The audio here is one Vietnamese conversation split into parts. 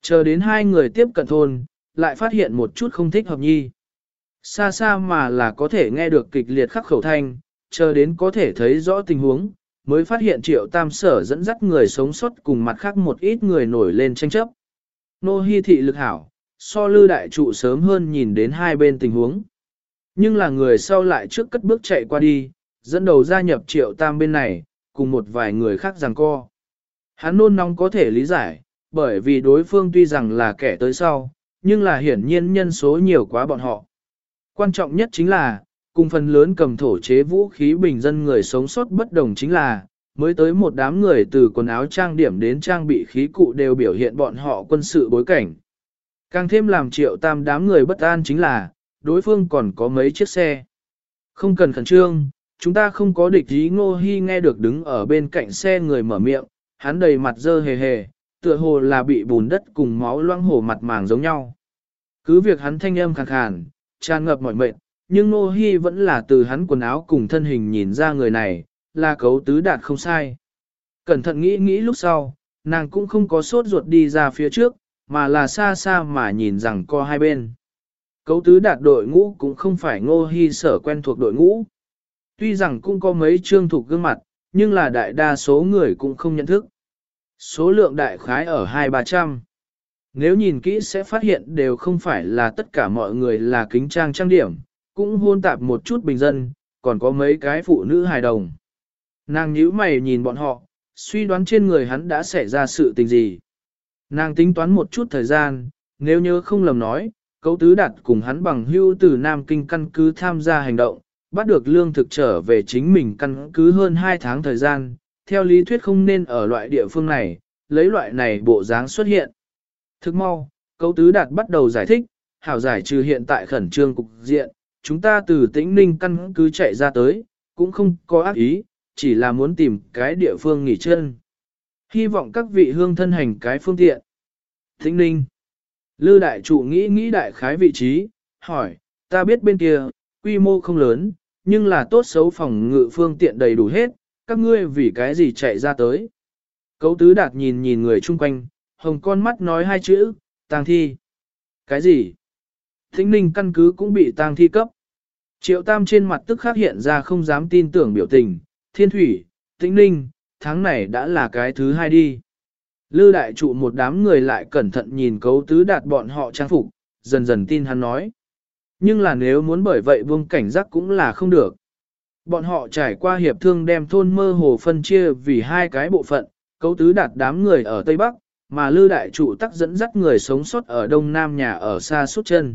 Chờ đến hai người tiếp cận thôn, lại phát hiện một chút không thích hợp nhi. Xa xa mà là có thể nghe được kịch liệt khắc khẩu thanh, chờ đến có thể thấy rõ tình huống, mới phát hiện Triệu Tam Sở dẫn dắt người sống sót cùng mặt khác một ít người nổi lên tranh chấp. Nô Hi thị lực hảo, so Lư đại trụ sớm hơn nhìn đến hai bên tình huống. Nhưng là người sau lại trước cất bước chạy qua đi, dẫn đầu gia nhập Triệu Tam bên này, cùng một vài người khác giằng co. Hắn nôn nóng có thể lý giải, bởi vì đối phương tuy rằng là kẻ tới sau, nhưng là hiển nhiên nhân số nhiều quá bọn họ. Quan trọng nhất chính là, cùng phần lớn cầm thổ chế vũ khí bình dân người sống sót bất đồng chính là, mới tới một đám người từ quần áo trang điểm đến trang bị khí cụ đều biểu hiện bọn họ quân sự bối cảnh. Càng thêm làm Triệu Tam đám người bất an chính là, đối phương còn có mấy chiếc xe. Không cần khẩn trương, chúng ta không có địch ý. Ngô Hi nghe được đứng ở bên cạnh xe người mở miệng, hắn đầy mặt dơ hề hề, tựa hồ là bị bùn đất cùng máu loang hổ mặt màng giống nhau. Cứ việc hắn thanh âm khàn khàn, tràn ngập mỏi mệt, nhưng Ngô Hi vẫn là từ hắn quần áo cùng thân hình nhìn ra người này, là Cấu Tứ Đạt không sai. Cẩn thận nghĩ nghĩ lúc sau, nàng cũng không có sốt ruột đi ra phía trước, mà là xa xa mà nhìn rằng co hai bên. Cấu Tứ Đạt đội ngũ cũng không phải Ngô Hi sở quen thuộc đội ngũ. Tuy rằng cũng có mấy trương thuộc gương mặt, nhưng là đại đa số người cũng không nhận thức. Số lượng đại khái ở 200-300. Nếu nhìn kỹ sẽ phát hiện đều không phải là tất cả mọi người là kính trang trang điểm, cũng hôn tạp một chút bình dân, còn có mấy cái phụ nữ hài đồng. Nàng nhíu mày nhìn bọn họ, suy đoán trên người hắn đã xảy ra sự tình gì. Nàng tính toán một chút thời gian, nếu nhớ không lầm nói, Cấu Tứ Đạt cùng hắn bằng hữu từ Nam Kinh căn cứ tham gia hành động, bắt được lương thực trở về chính mình căn cứ hơn 2 tháng thời gian, theo lý thuyết không nên ở loại địa phương này, lấy loại này bộ dáng xuất hiện. Thức mau, Cấu Tứ Đạt bắt đầu giải thích, hảo giải trừ hiện tại khẩn trương cục diện, chúng ta từ Tĩnh Ninh căn cứ chạy ra tới, cũng không có ác ý, chỉ là muốn tìm cái địa phương nghỉ chân. Hy vọng các vị hương thân hành cái phương tiện. Tĩnh Ninh. Lư đại trụ nghĩ đại khái vị trí, hỏi, ta biết bên kia, quy mô không lớn, nhưng là tốt xấu phòng ngự phương tiện đầy đủ hết, các ngươi vì cái gì chạy ra tới. Cấu Tứ Đạt nhìn người chung quanh, hồng con mắt nói hai chữ, tang thi. Cái gì? Tĩnh Ninh căn cứ cũng bị tang thi cấp. Triệu Tam trên mặt tức khắc hiện ra không dám tin tưởng biểu tình, Thiên Thủy, Tĩnh Ninh, tháng này đã là cái thứ hai đi. Lư đại trụ một đám người lại cẩn thận nhìn Cấu Tứ Đạt bọn họ trang phục, dần dần tin hắn nói. Nhưng là nếu muốn bởi vậy buông cảnh giác cũng là không được. Bọn họ trải qua hiệp thương đem thôn mơ hồ phân chia vì hai cái bộ phận, Cấu Tứ Đạt đám người ở Tây Bắc, mà Lư đại trụ tắc dẫn dắt người sống sót ở Đông Nam nhà ở xa suốt chân.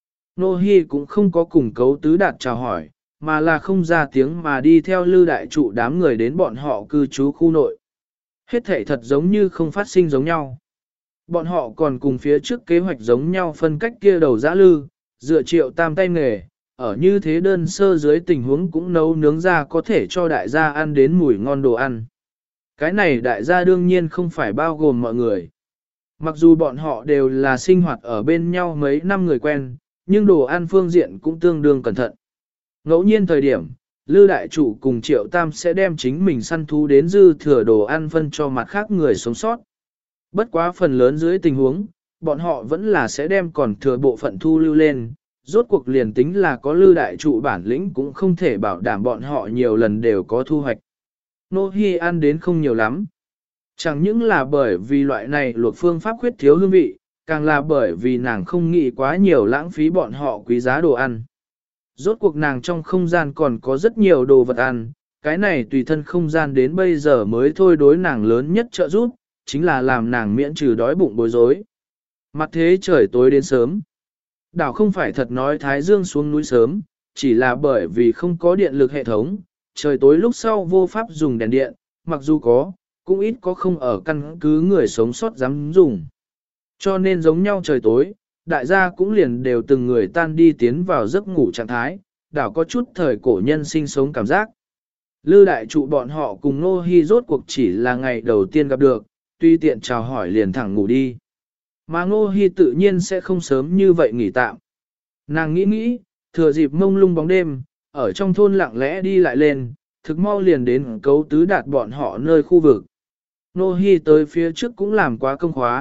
Nô Hi cũng không có cùng Cấu Tứ Đạt chào hỏi, mà là không ra tiếng mà đi theo Lư đại trụ đám người đến bọn họ cư trú khu nội. Hết thảy thật giống như không phát sinh giống nhau. Bọn họ còn cùng phía trước kế hoạch giống nhau phân cách kia đầu giã lư, dựa Triệu Tam tay nghề, ở như thế đơn sơ dưới tình huống cũng nấu nướng ra có thể cho đại gia ăn đến mùi ngon đồ ăn. Cái này đại gia đương nhiên không phải bao gồm mọi người. Mặc dù bọn họ đều là sinh hoạt ở bên nhau mấy năm người quen, nhưng đồ ăn phương diện cũng tương đương cẩn thận. Ngẫu nhiên thời điểm, Lư đại chủ cùng Triệu Tam sẽ đem chính mình săn thú đến dư thừa đồ ăn phân cho mặt khác người sống sót. Bất quá phần lớn dưới tình huống, bọn họ vẫn là sẽ đem còn thừa bộ phận thu lưu lên, rốt cuộc liền tính là có Lư đại trụ bản lĩnh cũng không thể bảo đảm bọn họ nhiều lần đều có thu hoạch. Nô Hi ăn đến không nhiều lắm. Chẳng những là bởi vì loại này luộc phương pháp khuyết thiếu hương vị, càng là bởi vì nàng không nghĩ quá nhiều lãng phí bọn họ quý giá đồ ăn. Rốt cuộc nàng trong không gian còn có rất nhiều đồ vật ăn, cái này tùy thân không gian đến bây giờ mới thôi đối nàng lớn nhất trợ giúp, chính là làm nàng miễn trừ đói bụng bối rối. Mặt thế trời tối đến sớm. Đảo không phải thật nói Thái Dương xuống núi sớm, chỉ là bởi vì không có điện lực hệ thống, trời tối lúc sau vô pháp dùng đèn điện, mặc dù có, cũng ít có không ở căn cứ người sống sót dám dùng. Cho nên giống nhau trời tối, đại gia cũng liền đều từng người tan đi tiến vào giấc ngủ trạng thái, đảo có chút thời cổ nhân sinh sống cảm giác. Lư đại trụ bọn họ cùng Nô Hi rốt cuộc chỉ là ngày đầu tiên gặp được, tuy tiện chào hỏi liền thẳng ngủ đi. Mà Nô Hi tự nhiên sẽ không sớm như vậy nghỉ tạm. Nàng nghĩ, thừa dịp mông lung bóng đêm, ở trong thôn lặng lẽ đi lại lên, thực mau liền đến Cấu Tứ Đạt bọn họ nơi khu vực. Nô Hi tới phía trước cũng làm quá công khóa,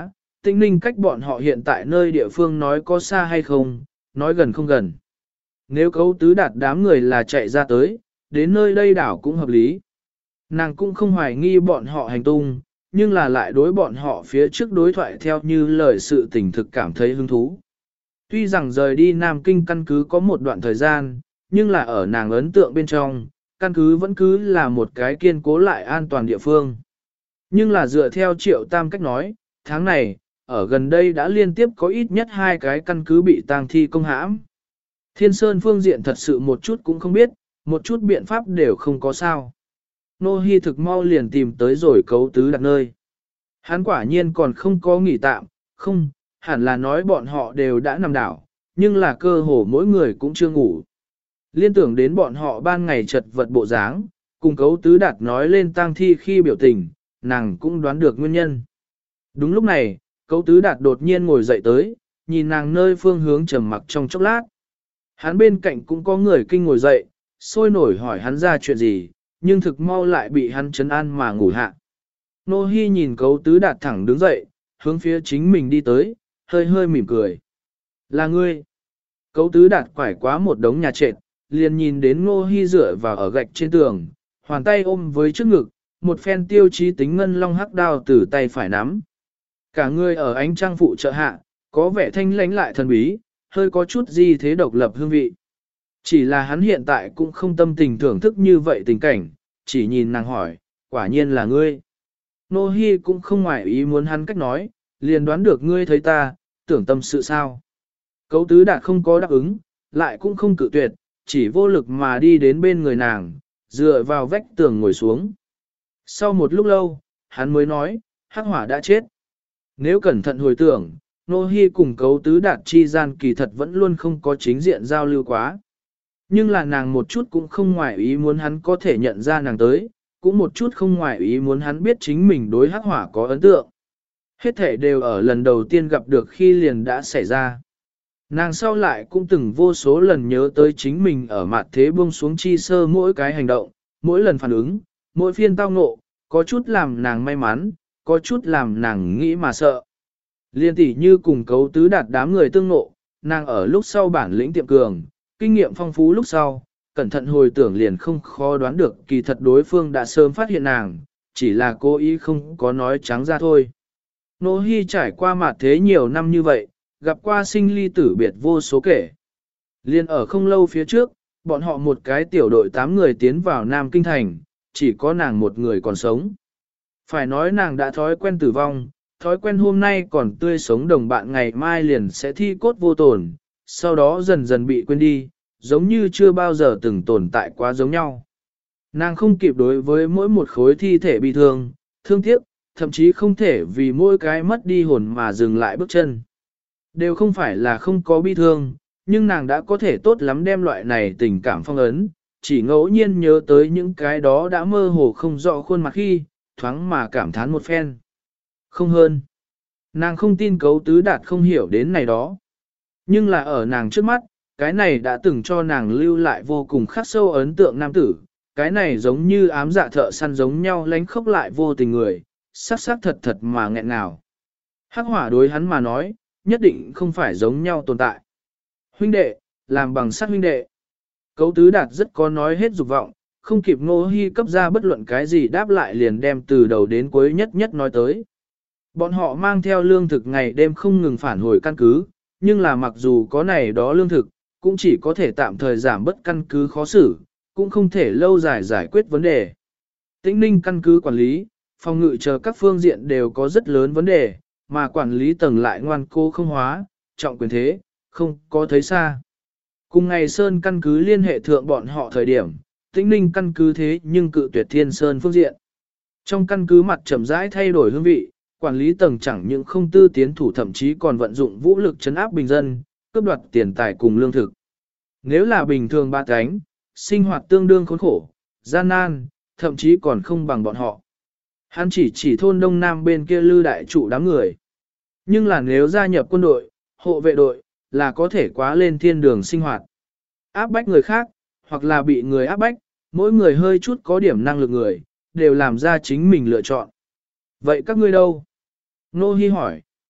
Tĩnh Ninh cách bọn họ hiện tại nơi địa phương nói có xa hay không, nói gần không gần. Nếu Cấu Tứ Đạt đám người là chạy ra tới, đến nơi đây đảo cũng hợp lý. Nàng cũng không hoài nghi bọn họ hành tung, nhưng là lại đối bọn họ phía trước đối thoại theo như lời sự tình thực cảm thấy hứng thú. Tuy rằng rời đi Nam Kinh căn cứ có một đoạn thời gian, nhưng là ở nàng ấn tượng bên trong, căn cứ vẫn cứ là một cái kiên cố lại an toàn địa phương. Nhưng là dựa theo Triệu Tam cách nói, tháng này, ở gần đây đã liên tiếp có ít nhất 2 cái căn cứ bị tang thi công hãm. Thiên Sơn phương diện thật sự một chút cũng không biết, một chút biện pháp đều không có sao. Nô Hi thực mau liền tìm tới rồi Cấu Tứ Đạt nơi. Hắn quả nhiên còn không có nghỉ tạm, không, hẳn là nói bọn họ đều đã nằm đảo, nhưng là cơ hồ mỗi người cũng chưa ngủ. Liên tưởng đến bọn họ ban ngày chật vật bộ dáng, cùng Cấu Tứ Đạt nói lên tang thi khi biểu tình, nàng cũng đoán được nguyên nhân. Đúng lúc này, Cấu Tứ Đạt đột nhiên ngồi dậy tới, nhìn nàng nơi phương hướng trầm mặc trong chốc lát. Hắn bên cạnh cũng có người kinh ngồi dậy, sôi nổi hỏi hắn ra chuyện gì, nhưng thực mau lại bị hắn trấn an mà ngủ hạ. Nô Hi nhìn Cấu Tứ Đạt thẳng đứng dậy, hướng phía chính mình đi tới, hơi hơi mỉm cười. Là ngươi. Cấu Tứ Đạt quải quá một đống nhà trệt, liền nhìn đến Nô Hi dựa vào ở gạch trên tường, hoàn tay ôm với trước ngực, một phen tiêu chí tính ngân long hắc đao từ tay phải nắm. Cả người ở ánh trăng phụ trợ hạ, có vẻ thanh lãnh lại thần bí, hơi có chút gì thế độc lập hương vị. Chỉ là hắn hiện tại cũng không tâm tình thưởng thức như vậy tình cảnh, chỉ nhìn nàng hỏi, quả nhiên là ngươi. Nô Hi cũng không ngoại ý muốn hắn cách nói, liền đoán được ngươi thấy ta, tưởng tâm sự sao. Cấu Tứ Đạt không có đáp ứng, lại cũng không cự tuyệt, chỉ vô lực mà đi đến bên người nàng, dựa vào vách tường ngồi xuống. Sau một lúc lâu, hắn mới nói, Hắc Hỏa đã chết. Nếu cẩn thận hồi tưởng, Nô Hi cùng Cấu Tứ Đạt chi gian kỳ thật vẫn luôn không có chính diện giao lưu quá. Nhưng là nàng một chút cũng không ngoại ý muốn hắn có thể nhận ra nàng tới, cũng một chút không ngoại ý muốn hắn biết chính mình đối Hắc Hỏa có ấn tượng. Hết thể đều ở lần đầu tiên gặp được khi liền đã xảy ra. Nàng sau lại cũng từng vô số lần nhớ tới chính mình ở mặt thế buông xuống chi sơ mỗi cái hành động, mỗi lần phản ứng, mỗi phiên tao ngộ, có chút làm nàng may mắn, có chút làm nàng nghĩ mà sợ. Liên tỷ như cùng Cấu Tứ Đạt đám người tương ngộ, nàng ở lúc sau bản lĩnh tiệm cường, kinh nghiệm phong phú lúc sau, cẩn thận hồi tưởng liền không khó đoán được kỳ thật đối phương đã sớm phát hiện nàng, chỉ là cố ý không có nói trắng ra thôi. Nô Hi trải qua mặt thế nhiều năm như vậy, gặp qua sinh ly tử biệt vô số kể. Liên ở không lâu phía trước, bọn họ một cái tiểu đội 8 người tiến vào Nam Kinh Thành, chỉ có nàng một người còn sống. Phải nói nàng đã thói quen tử vong, thói quen hôm nay còn tươi sống đồng bạn ngày mai liền sẽ thi cốt vô tồn, sau đó dần dần bị quên đi, giống như chưa bao giờ từng tồn tại quá giống nhau. Nàng không kịp đối với mỗi một khối thi thể bị thương, thương tiếc, thậm chí không thể vì mỗi cái mất đi hồn mà dừng lại bước chân. Đều không phải là không có bi thương, nhưng nàng đã có thể tốt lắm đem loại này tình cảm phong ấn, chỉ ngẫu nhiên nhớ tới những cái đó đã mơ hồ không rõ khuôn mặt khi, thoáng mà cảm thán một phen. Không hơn. Nàng không tin Cấu Tứ Đạt không hiểu đến này đó. Nhưng là ở nàng trước mắt, cái này đã từng cho nàng lưu lại vô cùng khắc sâu ấn tượng nam tử, cái này giống như ám dạ thợ săn giống nhau lánh khốc lại vô tình người, sắc sắc thật thật mà nghẹn ngào. Hắc Hỏa đối hắn mà nói, nhất định không phải giống nhau tồn tại. Huynh đệ, làm bằng sắt huynh đệ. Cấu Tứ Đạt rất có nói hết dục vọng, không kịp Ngô Hi cấp ra bất luận cái gì đáp lại liền đem từ đầu đến cuối nhất nhất nói tới. Bọn họ mang theo lương thực ngày đêm không ngừng phản hồi căn cứ, nhưng là mặc dù có này đó lương thực, cũng chỉ có thể tạm thời giảm bớt căn cứ khó xử, cũng không thể lâu dài giải quyết vấn đề. Tĩnh Ninh căn cứ quản lý, phòng ngự chờ các phương diện đều có rất lớn vấn đề, mà quản lý tầng lại ngoan cố không hóa, trọng quyền thế, không có thấy xa. Cùng ngày Sơn căn cứ liên hệ thượng bọn họ thời điểm, Tĩnh Ninh căn cứ thế nhưng cự tuyệt Thiên Sơn phương diện. Trong căn cứ mặt chậm rãi thay đổi hương vị, quản lý tầng chẳng những không tư tiến thủ thậm chí còn vận dụng vũ lực trấn áp bình dân, cướp đoạt tiền tài cùng lương thực. Nếu là bình thường ba cánh, sinh hoạt tương đương khốn khổ, gian nan, thậm chí còn không bằng bọn họ. Hắn chỉ thôn đông nam bên kia lư đại trụ đám người. Nhưng là nếu gia nhập quân đội, hộ vệ đội, là có thể quá lên thiên đường sinh hoạt. Áp bách người khác, hoặc là bị người áp bách, mỗi người hơi chút có điểm năng lực người, đều làm ra chính mình lựa chọn. Vậy các ngươi đâu? Nô Hi hỏi.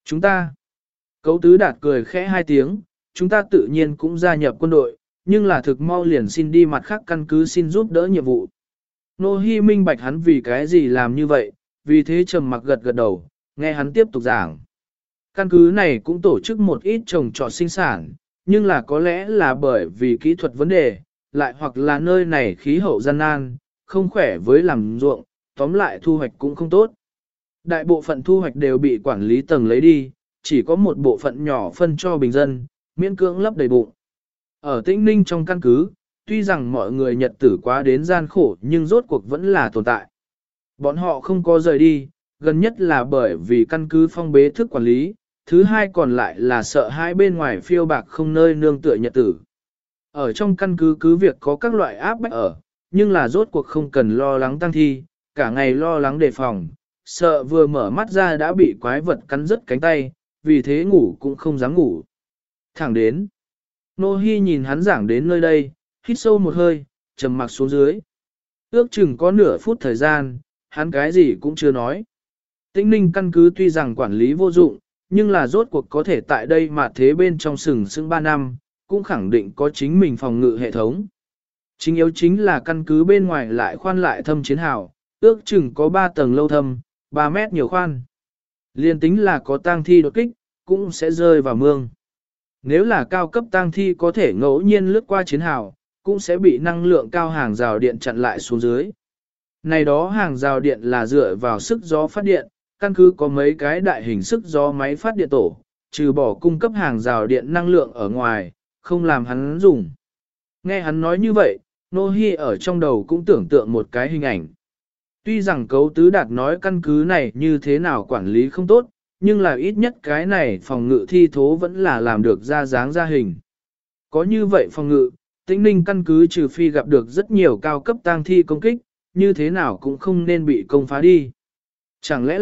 Chúng ta, Cấu Tứ Đạt cười khẽ hai tiếng, chúng ta tự nhiên cũng gia nhập quân đội, nhưng là thực mau liền xin đi mặt khác căn cứ xin giúp đỡ nhiệm vụ. Nô Hi minh bạch hắn vì cái gì làm như vậy, vì thế trầm mặc gật gật đầu, nghe hắn tiếp tục giảng. Căn cứ này cũng tổ chức một ít trồng trọt sinh sản, nhưng là có lẽ là bởi vì kỹ thuật vấn đề, lại hoặc là nơi này khí hậu gian nan, không khỏe với làm ruộng, tóm lại thu hoạch cũng không tốt. Đại bộ phận thu hoạch đều bị quản lý tầng lấy đi, chỉ có một bộ phận nhỏ phân cho bình dân, miễn cưỡng lấp đầy bụng. Ở Tĩnh Ninh trong căn cứ, tuy rằng mọi người nhật tử quá đến gian khổ nhưng rốt cuộc vẫn là tồn tại. Bọn họ không có rời đi, gần nhất là bởi vì căn cứ phong bế thức quản lý, thứ hai còn lại là sợ hai bên ngoài phiêu bạc không nơi nương tựa nhật tử. Ở trong căn cứ cứ việc có các loại áp bách ở, nhưng là rốt cuộc không cần lo lắng tăng thi, cả ngày lo lắng đề phòng, sợ vừa mở mắt ra đã bị quái vật cắn rứt cánh tay, vì thế ngủ cũng không dám ngủ. Thẳng đến, Nô Hi nhìn hắn giảng đến nơi đây, hít sâu một hơi, trầm mặc xuống dưới. Ước chừng có nửa phút thời gian, hắn cái gì cũng chưa nói. Tĩnh Ninh căn cứ tuy rằng quản lý vô dụng, nhưng là rốt cuộc có thể tại đây mà thế bên trong sừng sững 3 năm, cũng khẳng định có chính mình phòng ngự hệ thống. Chính yếu chính là căn cứ bên ngoài lại khoan lại thâm chiến hào, ước chừng có 3 tầng lâu thâm, 3 mét nhiều khoan. Liên tính là có tang thi đột kích, cũng sẽ rơi vào mương. Nếu là cao cấp tang thi có thể ngẫu nhiên lướt qua chiến hào, cũng sẽ bị năng lượng cao hàng rào điện chặn lại xuống dưới. Này đó hàng rào điện là dựa vào sức gió phát điện, căn cứ có mấy cái đại hình sức gió máy phát điện tổ, trừ bỏ cung cấp hàng rào điện năng lượng ở ngoài, không làm hắn dùng. Nghe hắn nói như vậy, Nô Hi ở trong đầu cũng tưởng tượng một cái hình ảnh. Tuy rằng Cấu Tứ Đạt nói căn cứ này như thế nào quản lý không tốt, nhưng là ít nhất cái này phòng ngự thi thố vẫn là làm được ra dáng ra hình. Có như vậy phòng ngự, Tĩnh Ninh căn cứ trừ phi gặp được rất nhiều cao cấp tang thi công kích, như thế nào cũng không nên bị công phá đi. Chẳng lẽ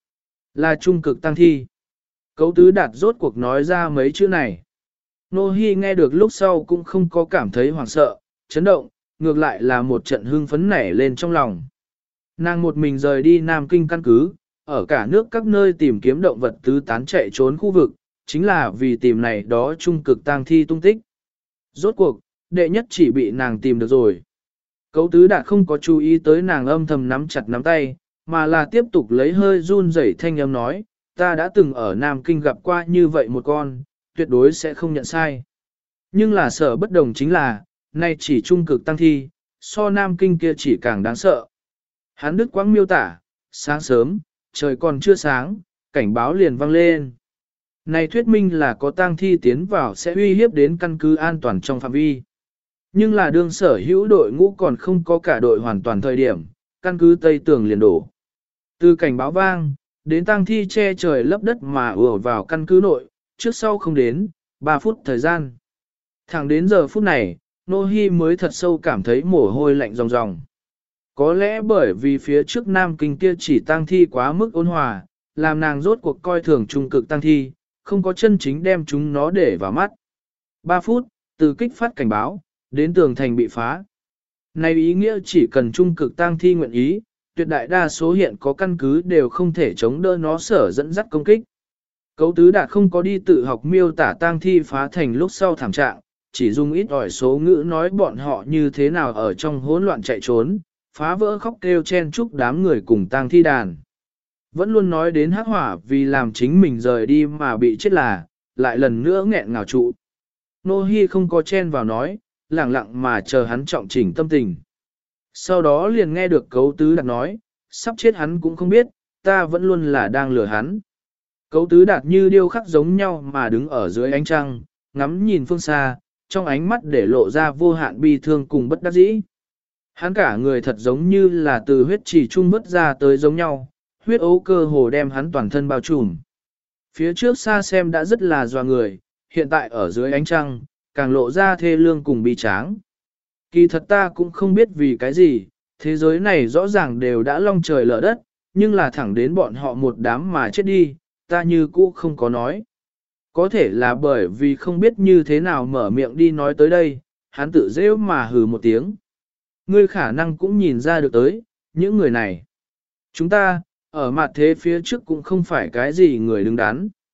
là trung cực tang thi? Cấu Tứ Đạt rốt cuộc nói ra mấy chữ này. Nô Hi nghe được lúc sau cũng không có cảm thấy hoảng sợ, chấn động, ngược lại là một trận hưng phấn nảy lên trong lòng. Nàng một mình rời đi Nam Kinh căn cứ, ở cả nước các nơi tìm kiếm động vật tứ tán chạy trốn khu vực, chính là vì tìm này đó trung cực tang thi tung tích. Rốt cuộc, đệ nhất chỉ bị nàng tìm được rồi. Cấu Tứ Đạt không có chú ý tới nàng âm thầm nắm chặt nắm tay, mà là tiếp tục lấy hơi run rẩy thanh âm nói, ta đã từng ở Nam Kinh gặp qua như vậy một con, tuyệt đối sẽ không nhận sai. Nhưng là sợ bất đồng chính là, nay chỉ trung cực tăng thi, so Nam Kinh kia chỉ càng đáng sợ. Hắn đứt quãng miêu tả, sáng sớm, trời còn chưa sáng, cảnh báo liền vang lên. Này thuyết minh là có tang thi tiến vào sẽ uy hiếp đến căn cứ an toàn trong phạm vi. Nhưng là đương sở hữu đội ngũ còn không có cả đội hoàn toàn thời điểm, căn cứ Tây Tường liền đổ. Từ cảnh báo vang, đến tang thi che trời lấp đất mà ùa vào căn cứ nội, trước sau không đến, 3 phút thời gian. Thẳng đến giờ phút này, Nô Hi mới thật sâu cảm thấy mồ hôi lạnh ròng ròng. Có lẽ bởi vì phía trước Nam Kinh kia chỉ tang thi quá mức ôn hòa, làm nàng rốt cuộc coi thường trung cực tang thi, không có chân chính đem chúng nó để vào mắt. 3 phút, từ kích phát cảnh báo, đến tường thành bị phá. Này ý nghĩa chỉ cần trung cực tang thi nguyện ý, tuyệt đại đa số hiện có căn cứ đều không thể chống đỡ nó sở dẫn dắt công kích. Cấu Tứ Đạt không có đi tự học miêu tả tang thi phá thành lúc sau thảm trạng, chỉ dùng ít ỏi số ngữ nói bọn họ như thế nào ở trong hỗn loạn chạy trốn, phá vỡ khóc kêu chen chúc đám người cùng tang thi đàn. Vẫn luôn nói đến hắc hỏa vì làm chính mình rời đi mà bị chết là, lại lần nữa nghẹn ngào trụ. Nô Hi không có chen vào nói, lặng lặng mà chờ hắn trọng chỉnh tâm tình. Sau đó liền nghe được Cấu Tứ Đạt nói, sắp chết hắn cũng không biết, ta vẫn luôn là đang lừa hắn. Cấu Tứ Đạt như điêu khắc giống nhau mà đứng ở dưới ánh trăng, ngắm nhìn phương xa, trong ánh mắt để lộ ra vô hạn bi thương cùng bất đắc dĩ. Hắn cả người thật giống như là từ huyết chỉ trung bứt ra tới giống nhau, huyết ấu cơ hồ đem hắn toàn thân bao trùm. Phía trước xa xem đã rất là doa người, hiện tại ở dưới ánh trăng, càng lộ ra thê lương cùng bi tráng. Kỳ thật ta cũng không biết vì cái gì, thế giới này rõ ràng đều đã long trời lở đất, nhưng là thẳng đến bọn họ một đám mà chết đi, ta như cũ không có nói. Có thể là bởi vì không biết như thế nào mở miệng đi nói tới đây, hắn tự rêu mà hừ một tiếng. Ngươi khả năng cũng nhìn ra được tới, những người này. Chúng ta, ở mặt thế phía trước cũng không phải cái gì người đứng đắn.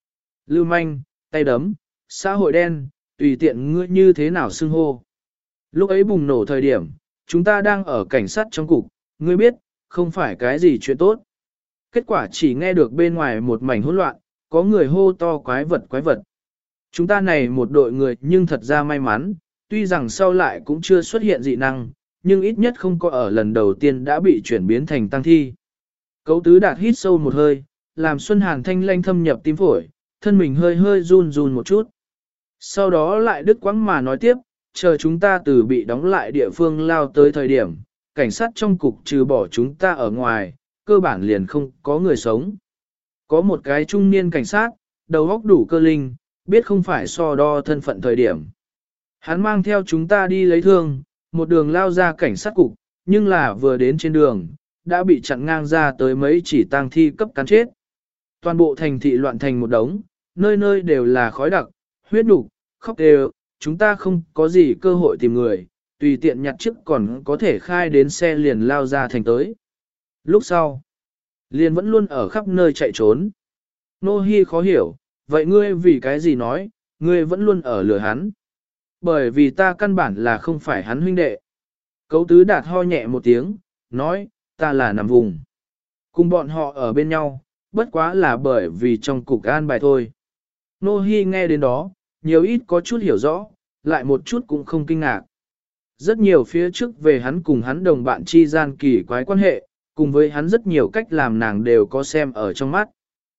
lưu manh, tay đấm, xã hội đen, tùy tiện ngươi như thế nào xưng hô. Lúc ấy bùng nổ thời điểm, chúng ta đang ở cảnh sát trong cục, ngươi biết, không phải cái gì chuyện tốt. Kết quả chỉ nghe được bên ngoài một mảnh hỗn loạn, có người hô to quái vật quái vật. Chúng ta này một đội người nhưng thật ra may mắn, tuy rằng sau lại cũng chưa xuất hiện dị năng, nhưng ít nhất không có ở lần đầu tiên đã bị chuyển biến thành tăng thi. Cấu Tứ Đạt hít sâu một hơi, làm Xuân Hàn thanh lanh thâm nhập tim phổi, thân mình hơi hơi run run một chút. Sau đó lại đứt quãng mà nói tiếp, chờ chúng ta từ bị đóng lại địa phương lao tới thời điểm, cảnh sát trong cục trừ bỏ chúng ta ở ngoài, cơ bản liền không có người sống. Có một cái trung niên cảnh sát, đầu óc đủ cơ linh, biết không phải so đo thân phận thời điểm. Hắn mang theo chúng ta đi lấy thương, một đường lao ra cảnh sát cục, nhưng là vừa đến trên đường, đã bị chặn ngang ra tới mấy chỉ tang thi cấp cắn chết. Toàn bộ thành thị loạn thành một đống, nơi nơi đều là khói đặc, huyết nục, khóc đều, chúng ta không có gì cơ hội tìm người, tùy tiện nhặt chiếc còn có thể khai đến xe liền lao ra thành tới. Lúc sau, liền vẫn luôn ở khắp nơi chạy trốn. Nô Hi khó hiểu, vậy ngươi vì cái gì nói, ngươi vẫn luôn ở lừa hắn. Bởi vì ta căn bản là không phải hắn huynh đệ. Cấu Tứ Đạt ho nhẹ một tiếng, nói, ta là nằm vùng. Cùng bọn họ ở bên nhau, bất quá là bởi vì trong cục an bài thôi. Nô Hi nghe đến đó, nhiều ít có chút hiểu rõ, lại một chút cũng không kinh ngạc. Rất nhiều phía trước về hắn cùng hắn đồng bạn chi gian kỳ quái quan hệ, cùng với hắn rất nhiều cách làm nàng đều có xem ở trong mắt.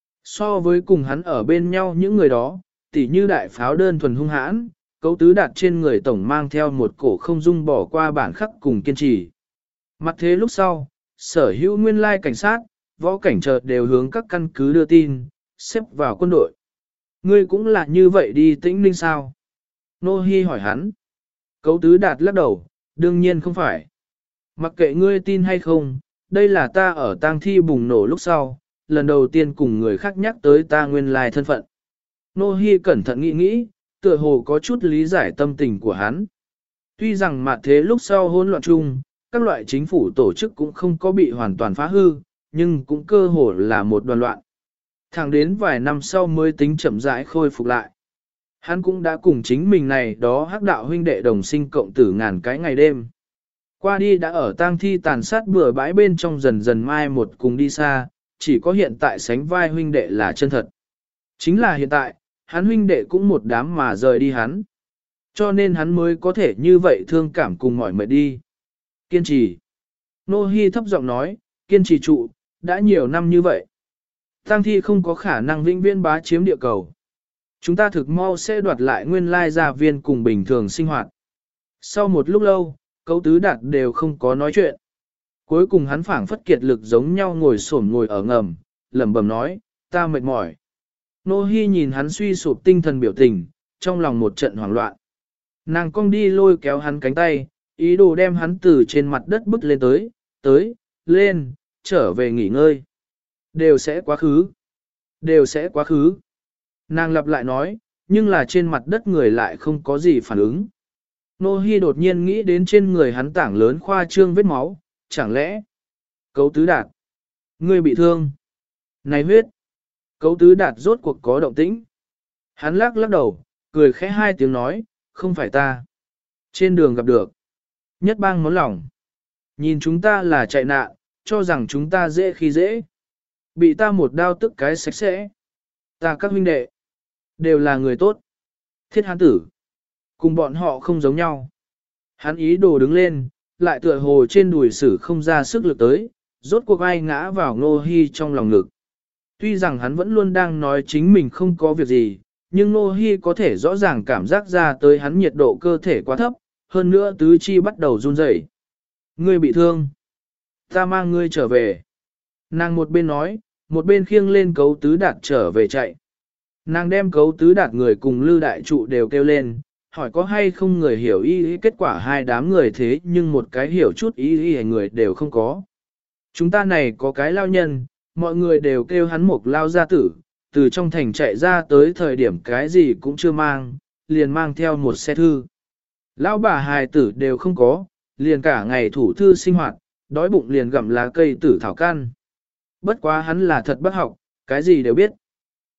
So với cùng hắn ở bên nhau những người đó, tỉ như đại pháo đơn thuần hung hãn, Cấu Tứ Đạt trên người tổng mang theo một cổ không dung bỏ qua bản khắc cùng kiên trì. Mặt thế lúc sau, sở hữu nguyên lai cảnh sát, võ cảnh chợt đều hướng các căn cứ đưa tin, xếp vào quân đội. Ngươi cũng là như vậy đi Tĩnh Ninh sao? Nô Hi hỏi hắn. Cấu Tứ Đạt lắc đầu, đương nhiên không phải. Mặc kệ ngươi tin hay không, đây là ta ở tang thi bùng nổ lúc sau, lần đầu tiên cùng người khác nhắc tới ta nguyên lai thân phận. Nô Hi cẩn thận nghĩ nghĩ, tựa hồ có chút lý giải tâm tình của hắn. Tuy rằng mặt thế lúc sau hỗn loạn chung, các loại chính phủ tổ chức cũng không có bị hoàn toàn phá hư, nhưng cũng cơ hồ là một đoàn loạn. Thẳng đến vài năm sau mới tính chậm rãi khôi phục lại. Hắn cũng đã cùng chính mình này đó hắc đạo huynh đệ đồng sinh cộng tử ngàn cái ngày đêm. Qua đi đã ở tang thi tàn sát bừa bãi bên trong dần dần mai một cùng đi xa, chỉ có hiện tại sánh vai huynh đệ là chân thật. Chính là hiện tại, hắn huynh đệ cũng một đám mà rời đi hắn. Cho nên hắn mới có thể như vậy thương cảm cùng mỏi mệt đi. Kiên trì. Nô Hi thấp giọng nói, kiên trì trụ, đã nhiều năm như vậy. Tang thi không có khả năng vĩnh viễn bá chiếm địa cầu. Chúng ta thực mau sẽ đoạt lại nguyên lai gia viên cùng bình thường sinh hoạt. Sau một lúc lâu, Cấu Tứ Đạt đều không có nói chuyện. Cuối cùng hắn phảng phất kiệt lực giống nhau ngồi xổm ngồi ở ngầm, lẩm bẩm nói, ta mệt mỏi. Nô Hi nhìn hắn suy sụp tinh thần biểu tình, trong lòng một trận hoảng loạn. Nàng cong đi lôi kéo hắn cánh tay, ý đồ đem hắn từ trên mặt đất bứt lên lên, trở về nghỉ ngơi. Đều sẽ quá khứ. Đều sẽ quá khứ. Nàng lặp lại nói, nhưng là trên mặt đất người lại không có gì phản ứng. Nô Hi đột nhiên nghĩ đến trên người hắn tảng lớn khoa trương vết máu, chẳng lẽ? Cấu Tứ Đạt, ngươi bị thương. Này huyết. Cấu Tứ Đạt rốt cuộc có động tĩnh. Hắn lắc lắc đầu, cười khẽ hai tiếng nói, không phải ta. Trên đường gặp được. Nhất bang món lòng. Nhìn chúng ta là chạy nạn, cho rằng chúng ta dễ khi dễ. Bị ta một đao tức cái sạch sẽ. Ta các huynh đệ, đều là người tốt. Thiết hán tử. Cùng bọn họ không giống nhau. Hắn ý đồ đứng lên, lại tựa hồ trên đùi sử không ra sức lực tới, rốt cuộc ai ngã vào Nô Hi trong lòng ngực. Tuy rằng hắn vẫn luôn đang nói chính mình không có việc gì, nhưng Nô Hi có thể rõ ràng cảm giác ra tới hắn nhiệt độ cơ thể quá thấp, hơn nữa tứ chi bắt đầu run rẩy. Ngươi bị thương. Ta mang ngươi trở về. Nàng một bên nói, một bên khiêng lên Cấu Tứ Đạt trở về chạy. Nàng đem Cấu Tứ Đạt người cùng Lư Đại Trụ đều kêu lên, hỏi có hay không người hiểu ý, kết quả hai đám người thế nhưng một cái hiểu chút ý người đều không có. Chúng ta này có cái lao nhân, mọi người đều kêu hắn một lao gia tử, từ trong thành chạy ra tới thời điểm cái gì cũng chưa mang, liền mang theo một xe thư. Lão bà hài tử đều không có, liền cả ngày thủ thư sinh hoạt, đói bụng liền gặm lá cây tử thảo căn. Bất quá hắn là thật bất học, cái gì đều biết.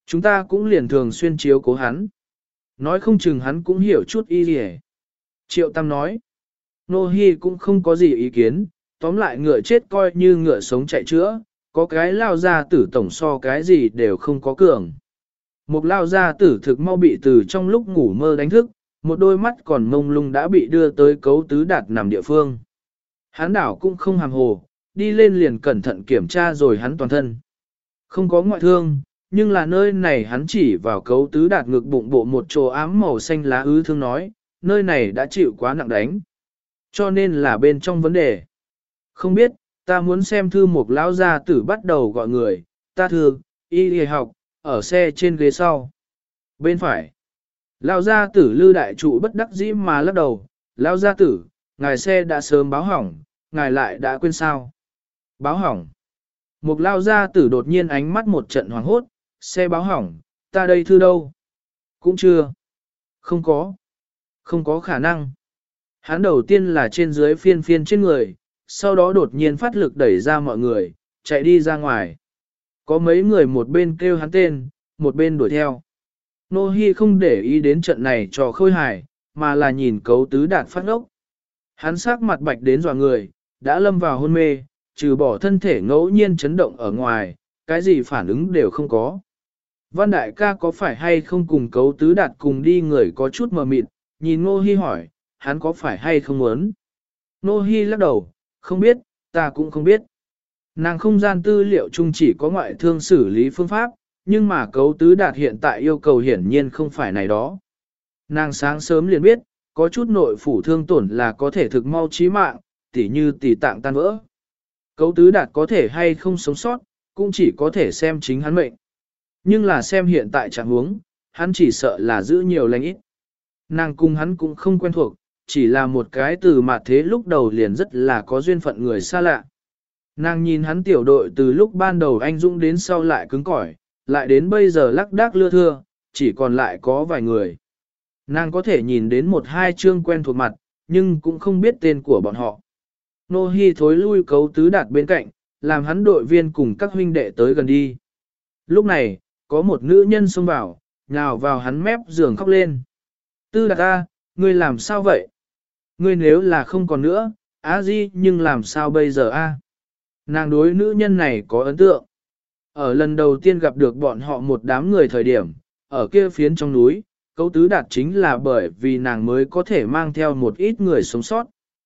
Chúng ta cũng liền thường xuyên chiếu cố hắn. Nói không chừng hắn cũng hiểu chút y gì. Triệu Tam nói. Nô Hi cũng không có gì ý kiến, tóm lại ngựa chết coi như ngựa sống chạy chữa, có cái lao gia tử tổng so cái gì đều không có cường. Một lao gia tử thực mau bị từ trong lúc ngủ mơ đánh thức, một đôi mắt còn mông lung đã bị đưa tới Cấu Tứ Đạt nằm địa phương. Hắn đảo cũng không hàm hồ, đi lên liền cẩn thận kiểm tra rồi hắn toàn thân. Không có ngoại thương, nhưng là nơi này hắn chỉ vào Cấu Tứ Đạt ngực bụng bộ một chỗ ám màu xanh lá ứ thương nói, nơi này đã chịu quá nặng đánh. Cho nên là bên trong vấn đề. Không biết, ta muốn xem thư một lão gia tử bắt đầu gọi người, ta thư, y học, ở xe trên ghế sau. Bên phải, lão gia tử Lư đại trụ bất đắc dĩ mà lắc đầu, lão gia tử, ngài xe đã sớm báo hỏng, ngài lại đã quên sao. Báo hỏng. Một lão gia tử đột nhiên ánh mắt một trận hoảng hốt, xe báo hỏng, ta đây thư đâu? Cũng chưa. Không có. Không có khả năng. Hắn đầu tiên là trên dưới phiên phiên trên người, sau đó đột nhiên phát lực đẩy ra mọi người, chạy đi ra ngoài. Có mấy người một bên kêu hắn tên, một bên đuổi theo. Nô Hi không để ý đến trận này cho khôi hài, mà là nhìn Cấu Tứ Đạt phát ngốc. Hắn sắc mặt bạch đến dọa người, đã lâm vào hôn mê, trừ bỏ thân thể ngẫu nhiên chấn động ở ngoài, cái gì phản ứng đều không có. Văn đại ca có phải hay không cùng Cấu Tứ Đạt cùng đi người có chút mờ mịt, nhìn Nô Hi hỏi, hắn có phải hay không muốn? Nô Hi lắc đầu, không biết, ta cũng không biết. Nàng không gian tư liệu chung chỉ có ngoại thương xử lý phương pháp, nhưng mà Cấu Tứ Đạt hiện tại yêu cầu hiển nhiên không phải này đó. Nàng sáng sớm liền biết, có chút nội phủ thương tổn là có thể thực mau chí mạng, tỉ như tỉ tạng tan vỡ. Cấu Tứ Đạt có thể hay không sống sót, cũng chỉ có thể xem chính hắn mệnh. Nhưng là xem hiện tại trạng huống, hắn chỉ sợ là giữ nhiều lành ít. Nàng cùng hắn cũng không quen thuộc, chỉ là một cái từ mà thế lúc đầu liền rất là có duyên phận người xa lạ. Nàng nhìn hắn tiểu đội từ lúc ban đầu anh dũng đến sau lại cứng cỏi, lại đến bây giờ lắc đác lưa thưa, chỉ còn lại có vài người. Nàng có thể nhìn đến một hai chương quen thuộc mặt, nhưng cũng không biết tên của bọn họ. Nô Hi thối lui Cấu Tứ Đạt bên cạnh, làm hắn đội viên cùng các huynh đệ tới gần đi. Lúc này, có một nữ nhân xông vào, nhào vào hắn mép giường khóc lên. Tư Đạt a, ngươi làm sao vậy? Ngươi nếu là không còn nữa, á di nhưng làm sao bây giờ a? Nàng đối nữ nhân này có ấn tượng. Ở lần đầu tiên gặp được bọn họ một đám người thời điểm, ở kia phiến trong núi, Cấu Tứ Đạt chính là bởi vì nàng mới có thể mang theo một ít người sống sót.